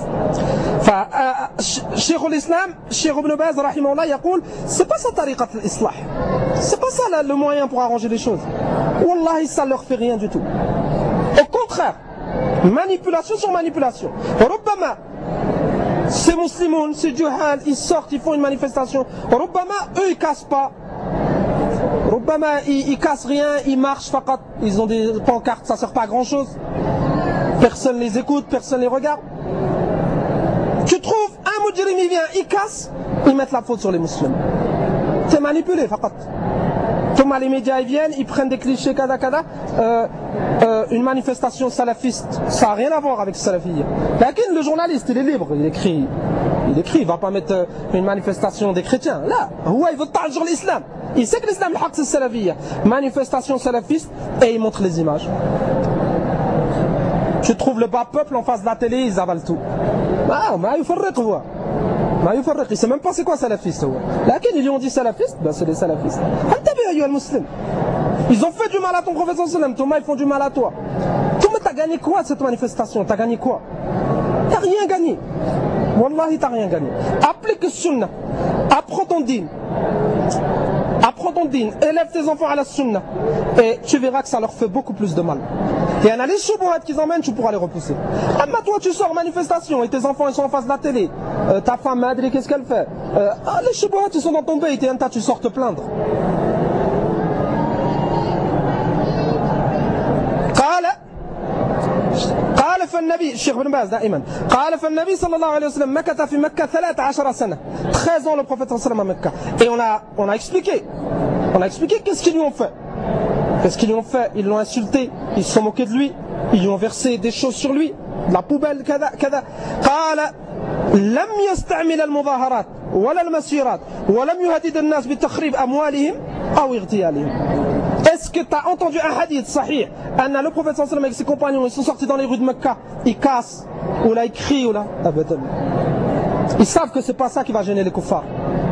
فشيخ الإسلام شيخ ابن باز رحمه الله يقول c'est pas ça طريقة الإصلاح. C'est pas ça le moyen pour arranger les choses. Wallahi, ça leur fait rien du tout. Au contraire. Manipulation sur manipulation. Rubbama, ces musulmans, ces juhal, ils sortent, ils font une manifestation. Rubbama, eux ils cassent pas. Rubbama, ils, ils cassent rien, ils marchent, faqat. Ils ont des pancartes, ça sert pas à grand chose. Personne les écoute, personne les regarde. Tu trouves un mujrim, il vient, il casse, ils mettent la faute sur les musulmans. C'est manipulé, faqat. Thomas, les médias ils viennent, ils prennent des clichés, kada kada. Euh, euh, une manifestation salafiste, ça n'a rien à voir avec salafiyya. Lakin le journaliste, il est libre, il écrit, il écrit, il va pas mettre euh, une manifestation des chrétiens. Là, il veut parler sur l'islam. Il sait que l'islam, le haq, c'est salafiyya. Manifestation salafiste, et il montre les images. Tu trouves le bas peuple en face de la télé, ils avalent tout. Ah, mais il faut le retrouver. ما يفرق il sait même pas c'est quoi salafiste هو لكن ils lui ont dit salafiste bah c'est les salafistes انتبه أيها المسلم ils ont fait du mal à ton prophète sallallahu alayhi wa sallam Thomas ils font du mal à toi Thomas t'as gagné quoi de cette manifestation t'as gagné quoi t'as rien gagné wallahi t'as rien gagné applique le sunnah apprends ton din apprends ton din élève tes enfants à la sunnah et tu verras que ça leur fait beaucoup plus de mal. Il y en a les choubouhats qu'ils emmènent, tu pourras les repousser. Ah, mais toi, tu sors manifestation et tes enfants ils sont en face de la télé. Euh, ta femme, Madri, qu'est-ce qu'elle fait euh, ah, les choubouhats ils sont dans ton bait et un tas, tu sors te plaindre. قال قال فالنبي الشيخ بن باز دائما قال فالنبي صلى الله عليه وسلم مكث في مكة ثلاث عشر سنة treize ans le prophète صلى الله عليه وسلم à Mecca et on a, on a expliqué on a expliqué qu'est-ce qu'ils lui ont fait. Qu'est-ce qu'ils lui ont fait? Ils l'ont insulté, ils se sont moqués de lui, ils lui ont versé des choses sur lui, de la poubelle, كذا كذا. قال لم يستعمل المظاهرات ولا المسيرات ولم يهدد الناس بتخريب أموالهم أو اغتيالهم. Est-ce que tu as entendu un hadith sahih? Anna, le prophète sallallahu alayhi wa sallam avec ses compagnons, ils sont sortis dans les rues de Mecca, ils cassent, ou là ils crient, ou là. Ils savent que c'est pas ça qui va gêner les kuffars.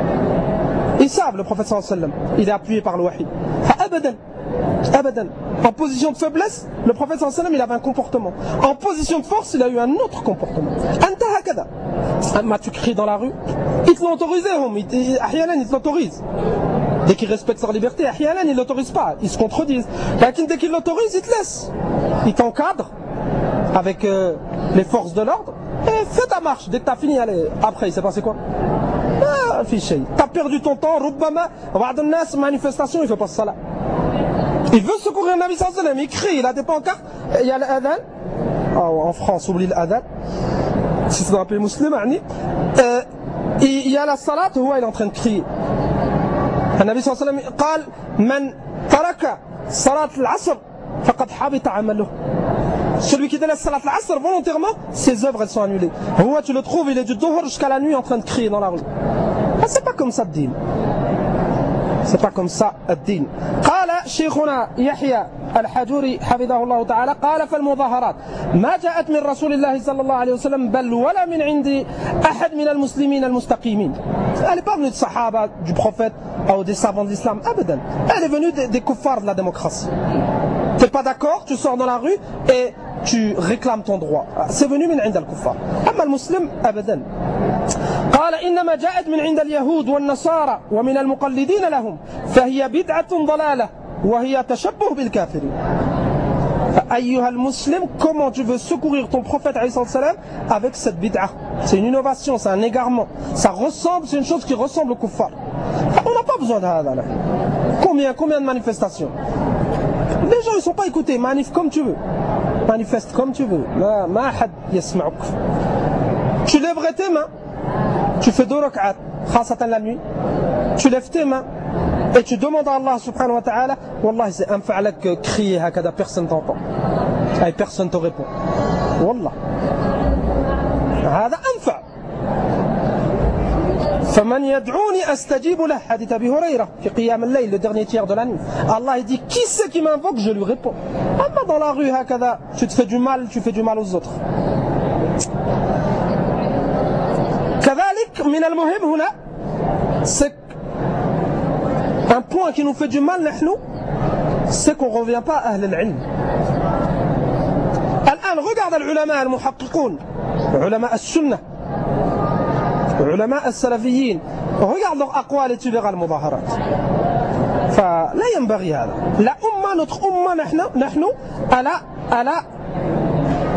Ils savent, le prophète sallallahu alayhi wa sallam, il est appuyé par le wahi. Abadan. Abadan. En position de faiblesse, le prophète sallallahu alayhi wa sallam, il avait un comportement. En position de force, il a eu un autre comportement. Anta hakada. Amma, tu cries dans la rue, ils te l'ont autorisé, ils te l'autorisent. Dès qu'ils respectent leur liberté, ahyanan, ils ne l'autorisent pas, ils se contredisent. Lakin dès qu'ils l'autorisent, ils te laissent. Ils t'encadrent avec euh, les forces de l'ordre et fais ta marche. Dès que tu as fini, allez, après, il s'est passé quoi? Ah, fiché. Tu as perdu ton temps, Rubbama, Wa'adunnas, manifestation, il ne fait pas ça là. Il veut secourir le Nabi sallallahu alayhi wa sallam, il crie, il a des pancartes, il y a l'adhan. Oh, en France, oublie l'adhan. Si c'est dans un pays musulman, euh, il y a la salat, où il est en train de crier. النبي صلى الله عليه وسلم قال من ترك صلاة العصر فقد حبط عمله. Celui qui délaisse salat al-asr volontairement, ses œuvres elles sont annulées. Où tu le trouves, il est du dhuhr jusqu'à la nuit en train de crier dans la rue. Ah, c'est pas comme ça le din. C'est pas comme ça le din. قال شيخنا يحيى الحجوري حفظه الله تعالى قال فالمظاهرات ما جاءت من رسول الله صلى الله عليه وسلم بل ولا من عند أحد من المسلمين المستقيمين. Elle n'est pas venue de Sahaba, du prophète ou des savants de l'islam, abadan. Elle est venue des, des kuffars de la démocratie. Tu n'es pas d'accord, tu sors dans la rue et tu réclames ton droit. C'est venu من عند الكفار. أما المسلم أبدا. قال إنما جاءت من عند اليهود والنصارى ومن المقلدين لهم فهي بدعة ضلالة وهي تشبه بالكافرين. أيها المسلم, comment tu veux secourir ton prophète alayhi salam avec cette bid'ah? C'est une innovation, c'est un égarement. Ça ressemble, c'est une chose qui ressemble au kuffar. On n'a pas besoin de ça. Combien, combien de manifestations? Les gens ils sont pas écoutés, manif comme tu veux. Manifeste comme tu veux. Tu lèverais tes mains, tu fais deux rak'at, khasatan la nuit, tu lèves tes mains et tu demandes à Allah subhanahu wa ta'ala, Wallah c'est un fa'alak que crier hakada, personne t'entend. Et personne te répond. Wallah. هذا أنفع. فمن يدعوني أستجيب له. Hadith Abi Huraira في قيام الليل, le dernier tiers de la nuit. Allah il dit qui c'est qui m'invoque, je lui réponds. Amma dans la rue hakada, tu te fais du mal, tu fais du mal aux autres. كذلك من المهم هنا, c'est un point qui nous fait du mal, نحن, c'est qu'on ne revient pas à Ahl al-Ilm. الآن regarde العلماء المحققون, علماء السنة, علماء السلفيين, regarde leur أقوال et tu verras المظاهرات. فلا ينبغي هذا. La umma, notre umma, نحن, نحن على على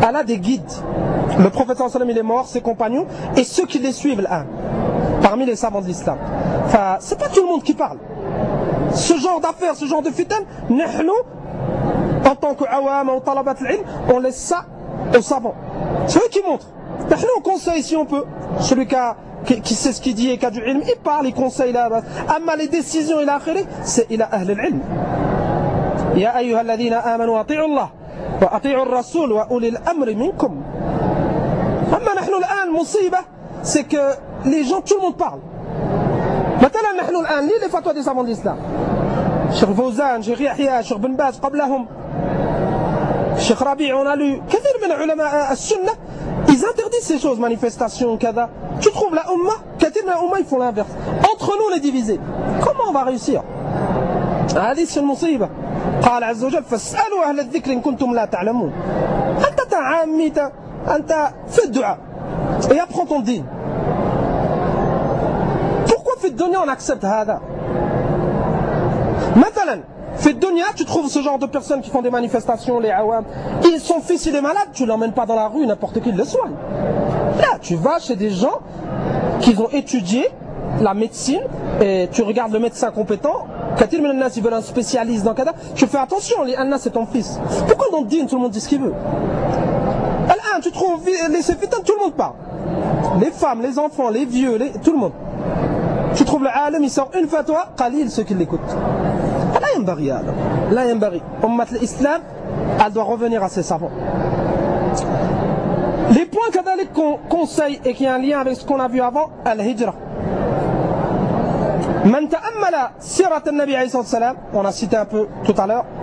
elle a des guides. Le prophète sallallahu alayhi wa sallam il est mort, ses compagnons, et ceux qui les suivent là, parmi les savants de l'islam. Enfin, c'est pas tout le monde qui parle. Ce genre d'affaires, ce genre de fitan, nous, en tant qu'awam ou talabat al-ilm, on laisse ça aux savants. C'est eux qui montrent. Nous, on conseille si on peut. Celui qui, a, qui, qui sait ce qu'il dit et qui a du ilm, il parle, il conseille là. Amma les décisions, il a akhiri, c'est il a ahl al-ilm. Ya ayyuha alladhina amanu ati'u Allah wa ati'u ar-rasul wa ulil amri minkum. Amma nahnu al-an musiba, c'est que les gens, tout le monde parle. Maintenant, nahnu al-an, lis les fatwas des savants de l'islam. Cheikh Fawzan, Cheikh Yahya, Cheikh Ben Baz, qablahum. Cheikh Rabi', on a lu. Kathir min ulama al-sunnah, ils interdisent ces choses, manifestations, kada. Tu trouves la Ummah, Kathir min al-Ummah, ils font l'inverse. Entre nous, on est divisés. Comment on va réussir? هذه c'est une musiba. قال عز وجل فاسألوا أهل الذكر إن كنتم لا تعلمون. أنت تعامي أنت fais الدعاء et apprends ton dîn. Pourquoi في الدنيا on accepte هذا؟ مثلا في الدنيا tu trouves ce genre de personnes qui font des manifestations, les awam, et son fils il est malade, tu l'emmènes pas dans la rue, n'importe qui le soigne. Là tu vas chez des gens qui ont étudié la médecine et tu regardes le médecin compétent. Kathir min al-nas ils veulent un spécialiste dans kada. Tu fais attention, les annas c'est ton fils. Pourquoi dans le dîn tout le monde dit ce qu'il veut? Al-an tu trouves les fitan, tout le monde parle. Les femmes, les enfants, les vieux, les, tout le monde. Tu trouves le alim, il sort une fatwa, qalil ceux qui l'écoutent. La yanbaghi hada. La yanbaghi. Ummat l'islam, elle doit revenir à ses savants. Les points kadalik qu'on conseille et qui ont un lien avec ce qu'on a vu avant, al-hijra. Man ta'ammala sirat al-Nabi alayhi salam, on a cité un peu tout à l'heure.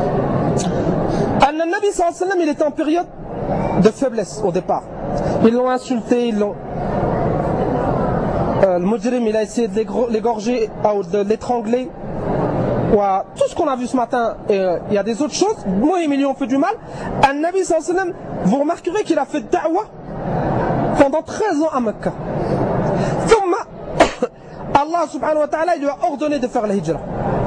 Al-Nabi sallallahu alayhi wa sallam, il était en période de faiblesse au départ. Ils l'ont insulté, ils l'ont. Euh, le mujrim, il a essayé de l'égorger, de l'étrangler. Ouais, tout ce qu'on a vu ce matin, euh, il y a des autres choses. Moi, ils lui ont fait du mal. Al-Nabi sallallahu alayhi wa sallam, vous remarquerez qu'il a fait da'wa pendant treize ans à Mecca. Allah subhanahu wa ta'ala il lui a ordonné de faire la hijra.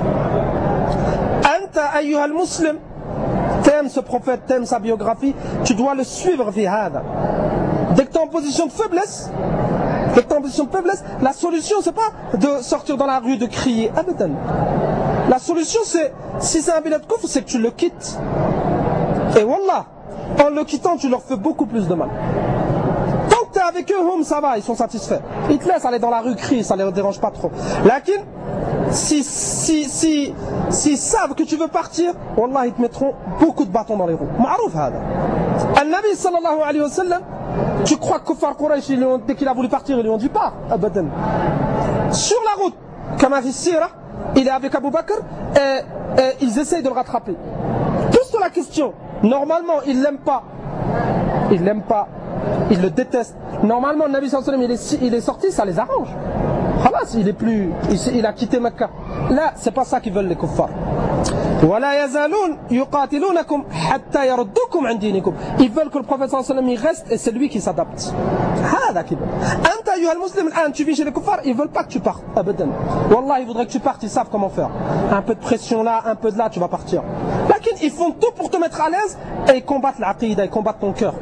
Anta ayyuha al-muslim, t'aimes ce prophète, t'aimes sa biographie, tu dois le suivre fi hada. Dès que tu es en position de faiblesse, dès que tu es en position de faiblesse, la solution c'est pas de sortir dans la rue, de crier. Abadan. La solution c'est, si c'est un billet de coffre, c'est que tu le quittes. Et wallah, en le quittant, tu leur fais beaucoup plus de mal. T'es avec eux, hum, ça va, ils sont satisfaits. Ils te laissent aller dans la rue, crier, ça ne les dérange pas trop. Lakin, si, si, si, s'ils savent que tu veux partir, wallah, ils te mettront beaucoup de bâtons dans les roues. Ma'rouf hada. Al-Nabi sallallahu alayhi wa sallam, tu crois que Kuffar Quraysh, dès qu'il a voulu partir, ils lui ont dit pars. Abadan. Sur la route, comme un sira, il est avec Abu Bakr, et, et ils essayent de le rattraper. Pose-toi la question, normalement, ils l'aiment pas. Ils l'aiment pas. Ils le détestent. Normalement, le Nabi sallallahu alayhi wa sallam, il est, il est sorti, ça les arrange. Khalas, il est plus, il, il a quitté Mecca. Là, c'est pas ça qu'ils veulent les kuffars. ولا يزالون يقاتلونكم حتى يردوكم عن دينكم. Ils veulent que le prophète sallallahu alayhi wa sallam il reste et c'est lui qui s'adapte. هذا كده. أنت أيها المسلم الآن tu vis chez les kuffars, ils veulent pas que tu partes. أبدا. Wallah, ils voudraient que tu partes, ils savent comment faire. Un peu de pression là, un peu de là, tu vas partir. Lakin ils font tout pour te mettre à l'aise et ils combattent l'aqida, ils combattent ton cœur.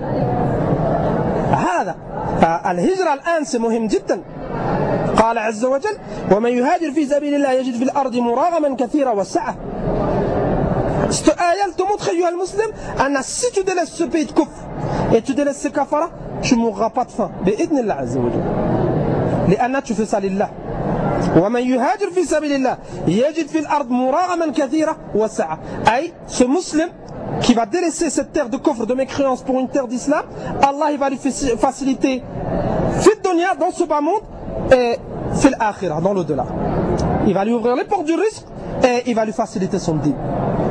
هذا فالهجرة الآن c'est مهم جدا. قال عز وجل ومن يهاجر في سبيل الله يجد في الأرض مراغما كثيرا وسعة. Cette ayah te montre, ayyuha al-muslim, si tu délaisses ce pays de kufr et tu délaisses ce kafara, tu ne mourras pas de faim. Bi'idnillah azza wa jalla. Li'anna tu fais ça lillah. ومن يهاجر في سبيل الله يجد في الأرض مراغما كثيرا وسعة. Aïe, ce musulman qui va délaisser cette terre de coffre, de mécréance pour une terre d'islam, Allah il va lui faciliter fi dunya, dans ce bas monde, et fi l'akhirah, dans l'au-delà. Il va lui ouvrir les portes du risque et il va lui faciliter son dîn.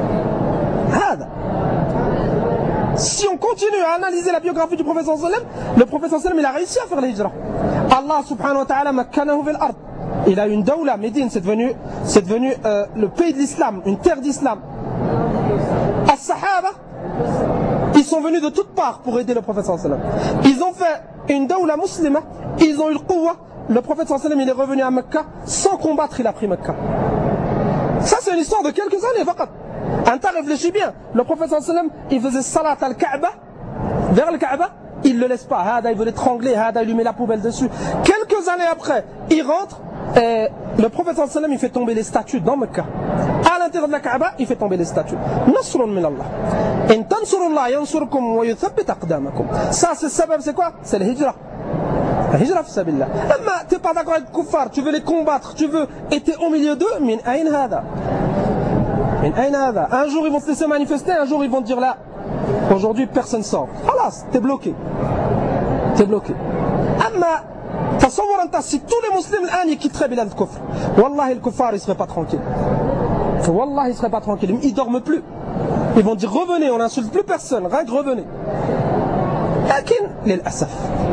Si on continue à analyser la biographie du prophète sallallahu alayhi wa sallam, le prophète sallallahu alayhi wa sallam il a réussi à faire l'hijra. Allah subhanahu wa ta'ala makkanahu fil ard. Il a une dawla, Médine, c'est devenu, c'est devenu euh, le pays de l'islam, une terre d'islam. As-Sahaba, ils sont venus de toutes parts pour aider le prophète sallallahu alayhi wa sallam. Ils ont fait une dawla muslima, ils ont eu le quwwa. Le prophète sallallahu alayhi wa sallam il est revenu à Mecca, sans combattre il a pris Mecca. Ça c'est une histoire de quelques années, faqat. Anta réfléchis bien, le prophète sallallahu alayhi wa sallam il faisait salat al-Kaaba vers le Kaaba, il ne le laisse pas. Hada, il veut l'étrangler, Hada, il lui met la poubelle dessus. Quelques années après, il rentre et le prophète sallallahu alayhi wa sallam, il fait tomber les statues dans Mecca. À l'intérieur de la Kaaba, il fait tomber les statues. Nasrun min Allah. In tansurullah yansurkum wa yuthabbit aqdamakum. Ça, c'est le sabab, c'est quoi? C'est le hijra. La hijra fi sabilillah. Mais tu n'es pas d'accord avec les kuffars, tu veux les combattre, tu veux être au milieu d'eux, min ayn hada. Min ayn hada. Un jour, ils vont se laisser manifester, un jour, ils vont te dire là, aujourd'hui, personne sort. Halas, t'es bloqué. T'es bloqué. Amma, تصور انت si tous les musulmans الان quitteraient Bilad al-Kufr, Wallah, les kuffars, ils seraient pas tranquilles. Wallah, ils seraient pas tranquilles. Ils dorment plus. Ils vont dire revenez, on n'insulte plus personne, rien que revenez. لكن للأسف.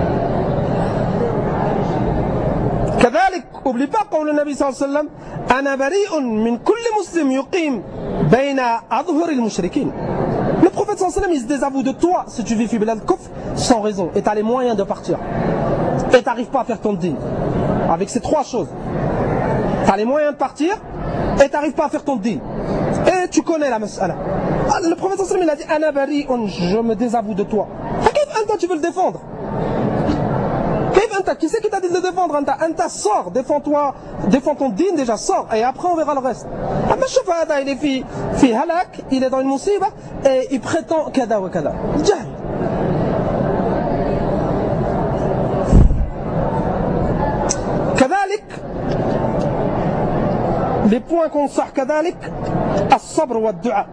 كذلك oublie pas قول النبي صلى الله عليه وسلم أنا بريء من كل مسلم يقيم بين أظهر المشركين. Le prophète sallallahu alayhi wa sallam, il se désavoue de toi si tu vis fi Bilad al-Kufr sans raison et tu as les moyens de partir. Et tu n'arrives pas à faire ton din. Avec ces trois choses. Tu as les moyens de partir et tu n'arrives pas à faire ton din. Et tu connais la mas'ala. Le prophète sallallahu alayhi wa sallam, il a dit Ana bari'un, je me désavoue de toi. Anta, tu veux le défendre? Qui c'est qui t'a dit de le défendre? Anta, Anta, sors, défends-toi, défends ton din déjà, sors, et après on verra le reste. Amma Shafada, il est fi, fi halak, il est dans une musiba, et il prétend kada wa kada. Jahl. كذلك les points qu'on sort كذلك الصبر والدعاء.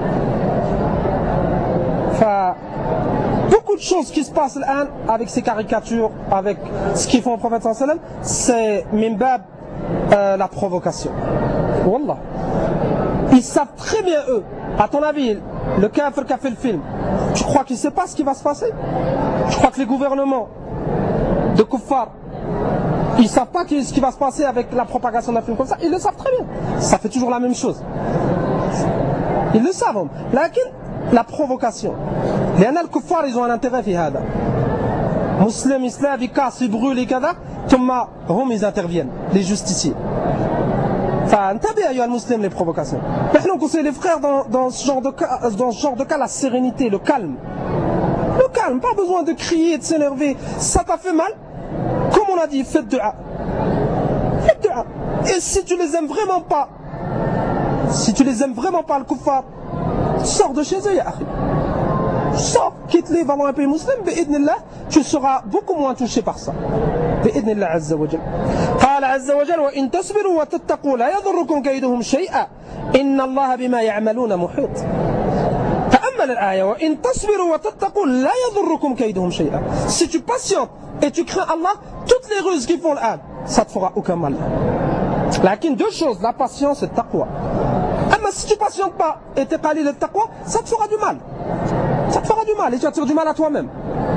Beaucoup de choses qui se passent là avec ces caricatures, avec ce qu'ils font au prophète sallallahu alayhi wa sallam, c'est mimbab euh, la provocation. Wallah. Ils savent très bien eux. À ton avis, le kafir qui a fait le film, tu crois qu'il ne sait pas ce qui va se passer? Je crois que les gouvernements de kuffar, ils ne savent pas ce qui va se passer avec la propagation d'un film comme ça. Ils le savent très bien. Ça fait toujours la même chose. Ils le savent. Lakin, la provocation. Les kuffar, ils ont un intérêt في هذا. Muslim, islam, ils cassent, ils brûlent et kada. Thumma, hum, ils interviennent. Les justiciers. Enfin, t'as bien, muslim, les provocations. Maintenant, on conseille les frères dans, dans, ce genre de cas, dans ce genre de cas, la sérénité, le calme. Le calme, pas besoin de crier, de s'énerver. Ça t'a fait mal? Comme on a dit, faites dua. Faites dua. Et si tu les aimes vraiment pas, si tu les aimes vraiment pas, le kuffar, sors de chez eux, ya akhi. Sors, quitte-les, va dans un pays musulman, bi'idnillah, tu seras beaucoup moins touché par ça. Bi'idnillah azza wa jal. قال عز وجل وإن تصبروا وتتقوا لا يضركم كيدهم شيئا إن الله بما يعملون محيط. تأمل الآية وإن تصبروا وتتقوا لا يضركم كيدهم شيئا. Si tu patientes et tu crains Allah, toutes les ruses qu'ils font là, ça te fera aucun mal. Lakin deux choses, la patience et le taqwa. Mais si tu patientes pas et t'es pas allé le taqwa, ça te fera du mal. Ça te fera du mal et tu vas te faire du mal à toi-même.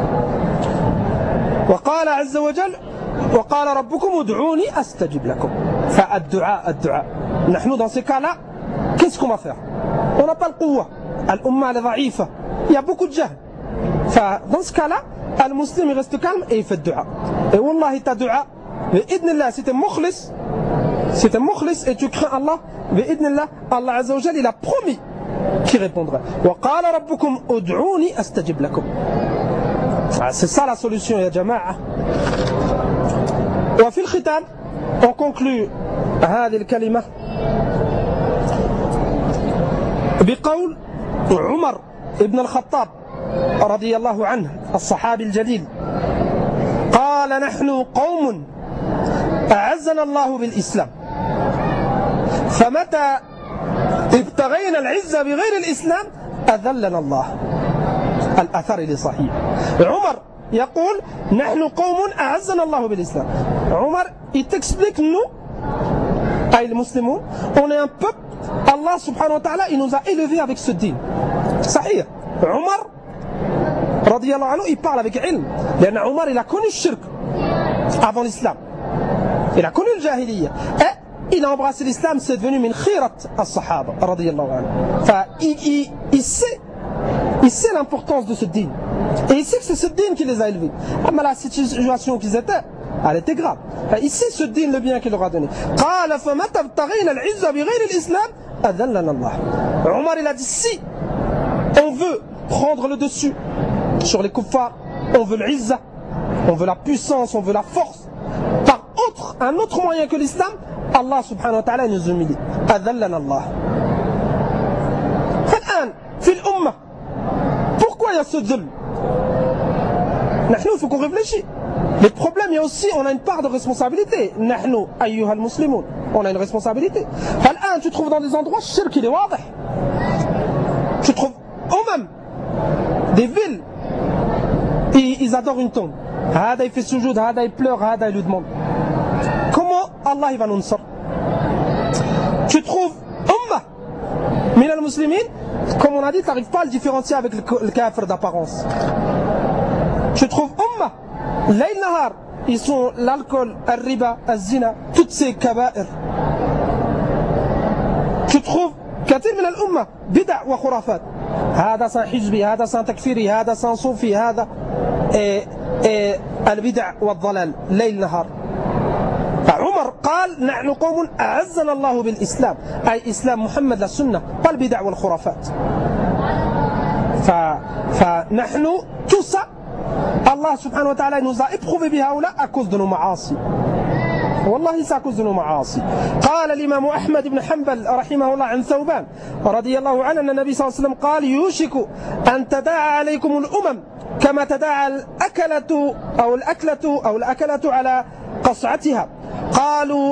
وقال عز وجل وقال ربكم ادعوني استجب لكم. فالدعاء الدعاء. نحن dans ces cas-là, qu'est-ce qu'on va faire? On n'a pas le quwwa. Al-umma est dha'ifa. Il y a beaucoup de jahl. Dans ce cas-là, le musulman il reste calme et il fait dua. Et wallahi ta dua, bi'idnillah, si t'es mukhlis, si t'es mukhlis et tu crains Allah, bi'idnillah, Allah azza wa jal, il a promis qu'il répondra. وقال ربكم ادعوني استجب لكم. C'est ça la solution, ya jama'a. وفي الختام, on conclut هذه الكلمة بقول عمر ابن الخطاب رضي الله عنه الصحابي الجليل قال نحن قوم أعزنا الله بالإسلام فمتى ابتغينا العزة بغير الإسلام أذلنا الله. الأثر لصحيح. عمر يقول نحن قوم أعزنا الله بالإسلام. عمر il t'explique nous أي المسلمون on est un peuple, Allah subhanahu wa ta'ala il nous a élevés avec ce din. صحيح. Omar radiyallahu anhu il parle avec ilm. Parce que Omar il a connu le shirk avant l'islam. Il a connu le jahiliya. Et il a embrassé l'islam, c'est devenu min khirat as-sahaba radiyallahu anhu. Enfin, il, il, il sait il sait l'importance de ce din. Et il sait que c'est ce din qui les a élevés. Mais la situation qu'ils étaient, elle était grave. Il sait ce din, le bien qu'il leur a donné. Omar il a dit si on veut prendre le dessus sur les kuffars, on veut l'izza, on veut la puissance, on veut la force. Par autre, un autre moyen que l'islam, Allah subhanahu wa ta'ala nous humilie. Adallana Allah. Al-an, fil ummah. Pourquoi il y a ce dhul? Il faut qu'on réfléchisse. Les problèmes, il y a aussi, on a une part de responsabilité. Nahnu, ayyuha al-muslimun. On a une responsabilité. Al-an, tu trouves dans des endroits, shirk il est wadih. Tu trouves, au même, des villes, ils, ils adorent une tombe. Hada il fait sujoud, hada il pleure, hada il lui demande. Comment Allah il va nous sortir? Tu trouves ummah min al-muslimin, comme on a dit, tu n'arrives pas à le différencier avec le, le kafir d'apparence. Tu trouves ummah, layl nahar, ils sont l'alcool, le riba, le zina, toutes ces kaba'ir. Tu trouves كثير من الأمة بدع وخرافات. هذا صار حزبي، هذا صار تكفيري، هذا صار صوفي، هذا إيه إيه البدع والضلال ليل نهار. عمر قال نحن قوم أعزنا الله بالإسلام، أي إسلام محمد للسنة، pas البدع والخرافات. فنحن tout ça, Allah subhanahu wa ta'ala nous a éprouvé بهؤلاء à cause de nos معاصي. والله سأكون معاصي. قال الإمام أحمد بن حنبل رحمه الله عن ثوبان رضي الله عنه أن النبي صلى الله عليه وسلم قال يوشك أن تداعى عليكم الأمم كما تداعى الأكلة أو الأكلة أو الأكلة على قصعتها. قالوا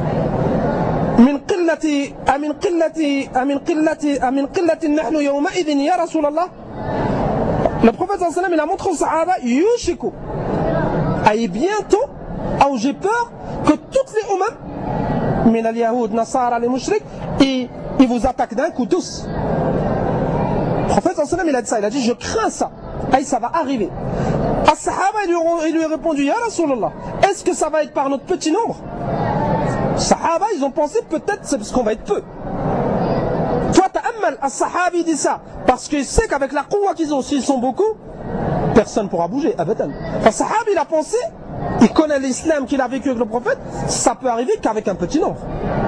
من قلة أمن قلة أمن قلة أمن قلة نحن يومئذ يا رسول الله. Le prophète sallallahu alayhi wa sallam il a montré aux sahaba yushiku, ay bientôt, ou j'ai peur que toutes les umam, min al-yahoud, nasara, les mushriks, ils, ils vous attaquent d'un coup tous. Le prophète sallallahu alayhi wa sallam il a dit ça, il a dit je crains ça, et ça va arriver. As-sahaba il lui, il lui a répondu ya Rasulallah, est-ce que ça va être par notre petit nombre? Sahaba ils ont pensé peut-être c'est parce qu'on va être peu. Toi ta'ammal, as-sahabi dit ça parce qu'il sait qu'avec la quwwa qu'ils ont, s'ils sont beaucoup, personne ne pourra bouger, abadan. As-sahabi il a pensé, il connaît l'islam qu'il a vécu avec le prophète, ça peut arriver qu'avec un petit nombre.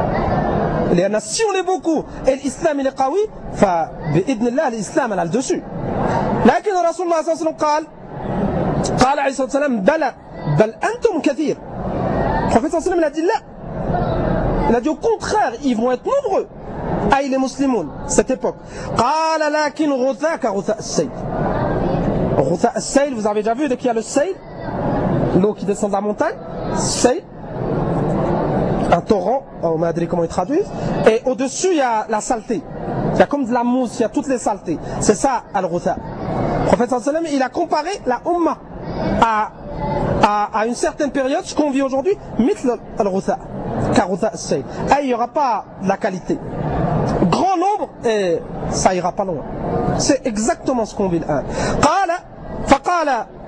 Si on est beaucoup et l'islam il est qawi, فبإذن l'islam elle a le dessus. لكن رسول الله صلى الله عليه وسلم قال قال عليه الصلاة والسلام بلى بل أنتم كثير. Le prophète صلى الله عليه وسلم il a dit là, il a dit au contraire, ils vont être nombreux. Aïe les musulmans, cette époque. قال لكن غثاء كغثاء السيل. غثاء السيل, vous avez déjà vu dès qu'il y a le seyl, l'eau qui descend de la montagne, seyl, un torrent, on m'a dit comment ils traduisent, et au-dessus il y a la saleté. Il y a comme de la mousse, il y a toutes les saletés. C'est ça al-Ghutha. Le prophète sallallahu alayhi wa sallam, il a comparé la Ummah à, à, à une certaine période, ce qu'on vit aujourd'hui, mithl al-Ghutha, car Ghutha al-Sayl. Et il n'y aura pas de la qualité. Grand nombre, et ça ira pas loin. C'est exactement ce qu'on vit là. قال فقال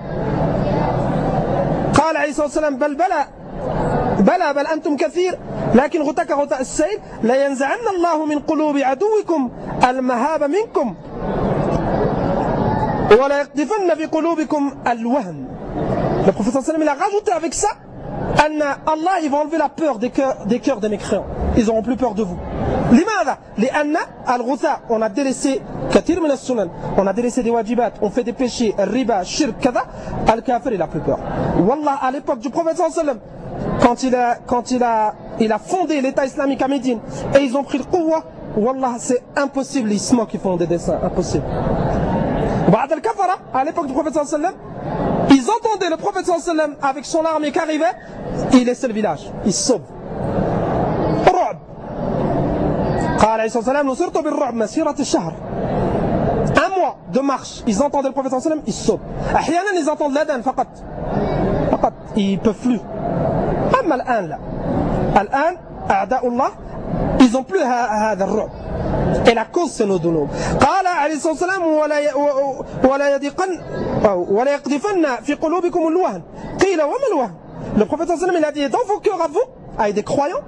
قال عليه الصلاة والسلام بل بلى بلى بل أنتم كثير لكن غتاك غتاء السيل لا ينزعن الله من قلوب عدوكم المهاب منكم ولا يقذفن في قلوبكم الوهن. Le prophète sallallahu alayhi wa sallam il a rajouté avec ça Allah il va enlever la peur des cœurs des cœurs des mécréants. Ils n'auront plus peur de vous. لماذا؟ لأن الغثاء on a délaissé كثير من السنن, on a délaissé des wajibat, on fait des péchés, riba, shirk, كذا. Al-kafir il a plus peur. Wallah à l'époque du prophète sallallahu alayhi wa sallam, quand il a quand il a il a fondé l'État islamique à Médine et ils ont pris le quwwa, wallah c'est impossible, ils se moquent, ils font des dessins, impossible. بعد الكفرة à l'époque du prophète sallallahu alayhi wa sallam, ils entendaient le prophète sallallahu alayhi wa sallam avec son armée qui arrivait, il laissait le village, il se sauve. رعب. قال عليه الصلاة والسلام نصرت بالرعب مسيرة الشهر. Un mois de marche, ils entendaient le prophète sallallahu alayhi wa sallam, ils se sauvent. أحيانا ils entendent l'adhan فقط. فقط, ils peuvent plus. أما الآن لا. الآن أعداء الله ils ont plus هذا الرعب. Et la cause c'est nos dunub. قال عليه الصلاة والسلام ولا ولا يضيقن ولا يقذفن في قلوبكم الوهن. قيل وما الوهن؟ Le prophète sallallahu alayhi wa sallam il a dit dans vos cœurs à vous, avec des croyants,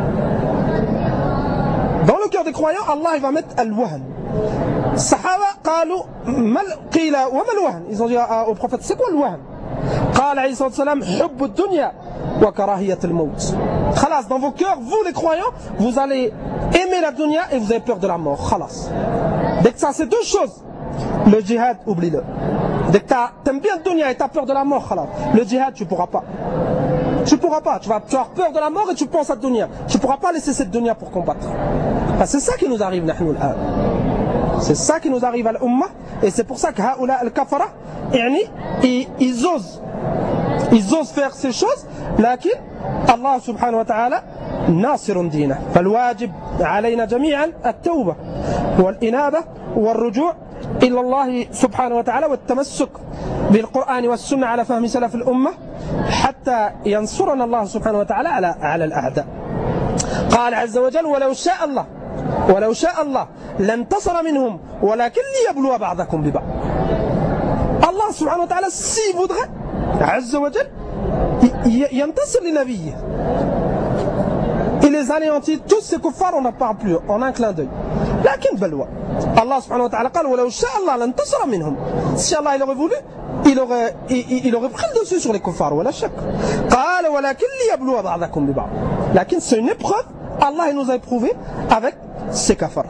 dans le cœur des croyants, Allah il va mettre al-wahn. Sahaba قالوا قيل وما الوهن? Ils ont dit au prophète c'est quoi le wahn? قال عليه الصلاة والسلام حب الدنيا وكراهية الموت. خلاص dans vos cœurs, vous les croyants, vous allez aimer la dunya et vous avez peur de la mort. خلاص. Dès que ça c'est deux choses. Le djihad, oublie-le. Dès que t'aimes bien le dunya et t'as peur de la mort, le djihad, tu pourras pas. Tu pourras pas. Tu vas, tu vas avoir peur de la mort et tu penses à dunya. Tu pourras pas laisser cette dunya pour combattre. Enfin, c'est ça qui nous arrive, nahnu al-an. C'est ça qui nous arrive à l'umma. Et c'est pour ça que haoula al-kafara, ils, ils osent. Ils osent faire ces choses. لكن الله سبحانه وتعالى ناصر دينه. فالواجب علينا جميعا التوبة والإنابة والرجوع إلى الله سبحانه وتعالى والتمسك بالقرآن والسنة على فهم سلف الأمة حتى ينصرنا الله سبحانه وتعالى على على الأعداء. قال عز وجل ولو شاء الله ولو شاء الله لانتصر منهم ولكن ليبلو بعضكم ببعض. الله سبحانه وتعالى s'il voudrait عز وجل ينتصر لنبيه. Il les anéantit tous ces kuffars, on n'en parle plus en un clin d'œil. لكن بلوى الله سبحانه وتعالى قال ولو شاء الله لانتصر منهم. Si Allah il aurait voulu, il aurait, il, il aurait pris le dessus sur les kuffars ولا شك. قال ولكن ليبلو بعضكم ببعض. لكن c'est une épreuve. Allah il nous a éprouvé avec ces kafars.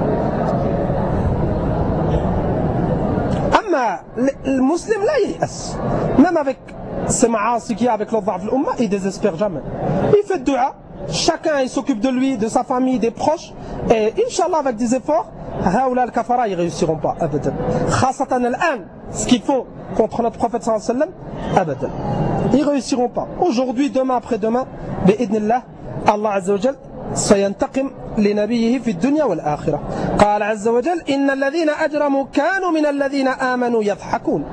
أما المسلم لا ييأس. Même avec ces maasik qu'il y a avec le dha'f l'umma, il désespère jamais. Il fait dua. Chacun il s'occupe de lui, de sa famille, des proches. Et Inch'Allah avec des efforts, haoula al-kafara ils réussiront pas. Abadan. Khasatan al-an, ce qu'ils font contre notre prophète sallallahu alayhi wa sallam, abadan. Ils réussiront pas. Aujourd'hui, demain, après-demain, bi'idnillah, Allah azza wa jal سينتقم لنبيه في الدنيا والآخرة. قال عز وجل إن الذين أجرموا كانوا من الذين آمنوا يضحكون.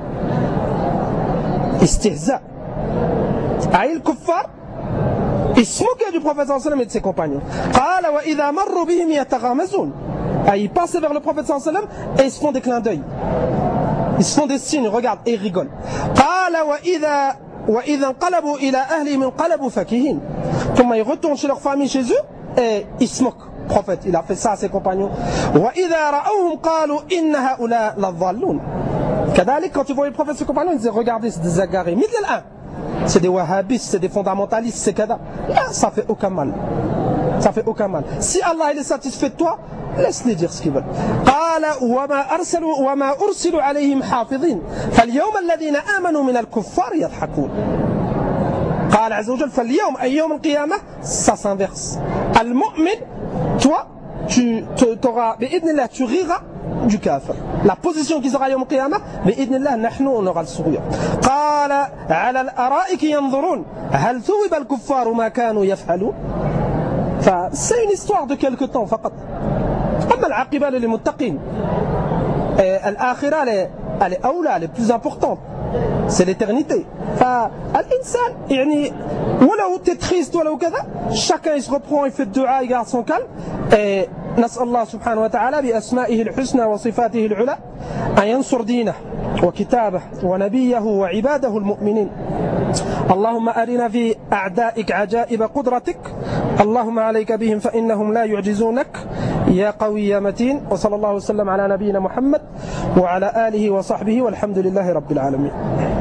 استهزاء. أي الكفار ils se moquaient du prophète sallallahu alayhi wa sallam et de ses compagnons. قال وإذا مروا بهم يتغامزون. Ils passaient vers le prophète sallallahu alayhi wa sallam et ils se font des clins d'œil. Ils se font des signes, regardent et ils rigolent. قال وإذا وإذا انقلبوا إلى أهلهم انقلبوا فكهين. Comment ils retournent chez leur famille, chez eux, et ils se moquent. Le prophète, il a fait ça à ses compagnons. وإذا رأوهم قالوا إن هؤلاء لضالون. كذلك quand tu vois les prophètes et ses compagnons, ils disaient regardez, c'est des agarrés. مثل الآن. C'est des wahhabistes, c'est des fondamentalistes, c'est kada. Là, ça fait aucun mal. Ça fait aucun mal. Si Allah il est satisfait de toi, laisse-les dire ce qu'ils veulent. قال وما أرسلوا وما أرسلوا عليهم حافظين فاليوم الذين آمنوا من الكفار يضحكون. قال عز وجل فاليوم أي يوم القيامة ça s'inverse. المؤمن toi tu t'auras بإذن الله tu riras du kafir. La position qui sera يوم القيامة بإذن الله نحن on aura le sourire. قال على الأرائك ينظرون هل ثوب الكفار ما كانوا يفعلون. C'est une histoire de quelque temps فقط. أما العاقبة للمتقين الآخرة elle est أولى, elle est plus importante. C'est l'éternité. فالإنسان يعني ولو t'es triste ولو كذا chacun il se reprend, il fait le dua, il garde son calme. Et نسأل الله سبحانه وتعالى بأسمائه الحسنى وصفاته العلى أن ينصر دينه وكتابه ونبيه وعباده المؤمنين. اللهم أرنا في أعدائك عجائب قدرتك اللهم عليك بهم فإنهم لا يعجزونك يا قوي يا متين. وصلى الله وسلم على نبينا محمد وعلى آله وصحبه والحمد لله رب العالمين.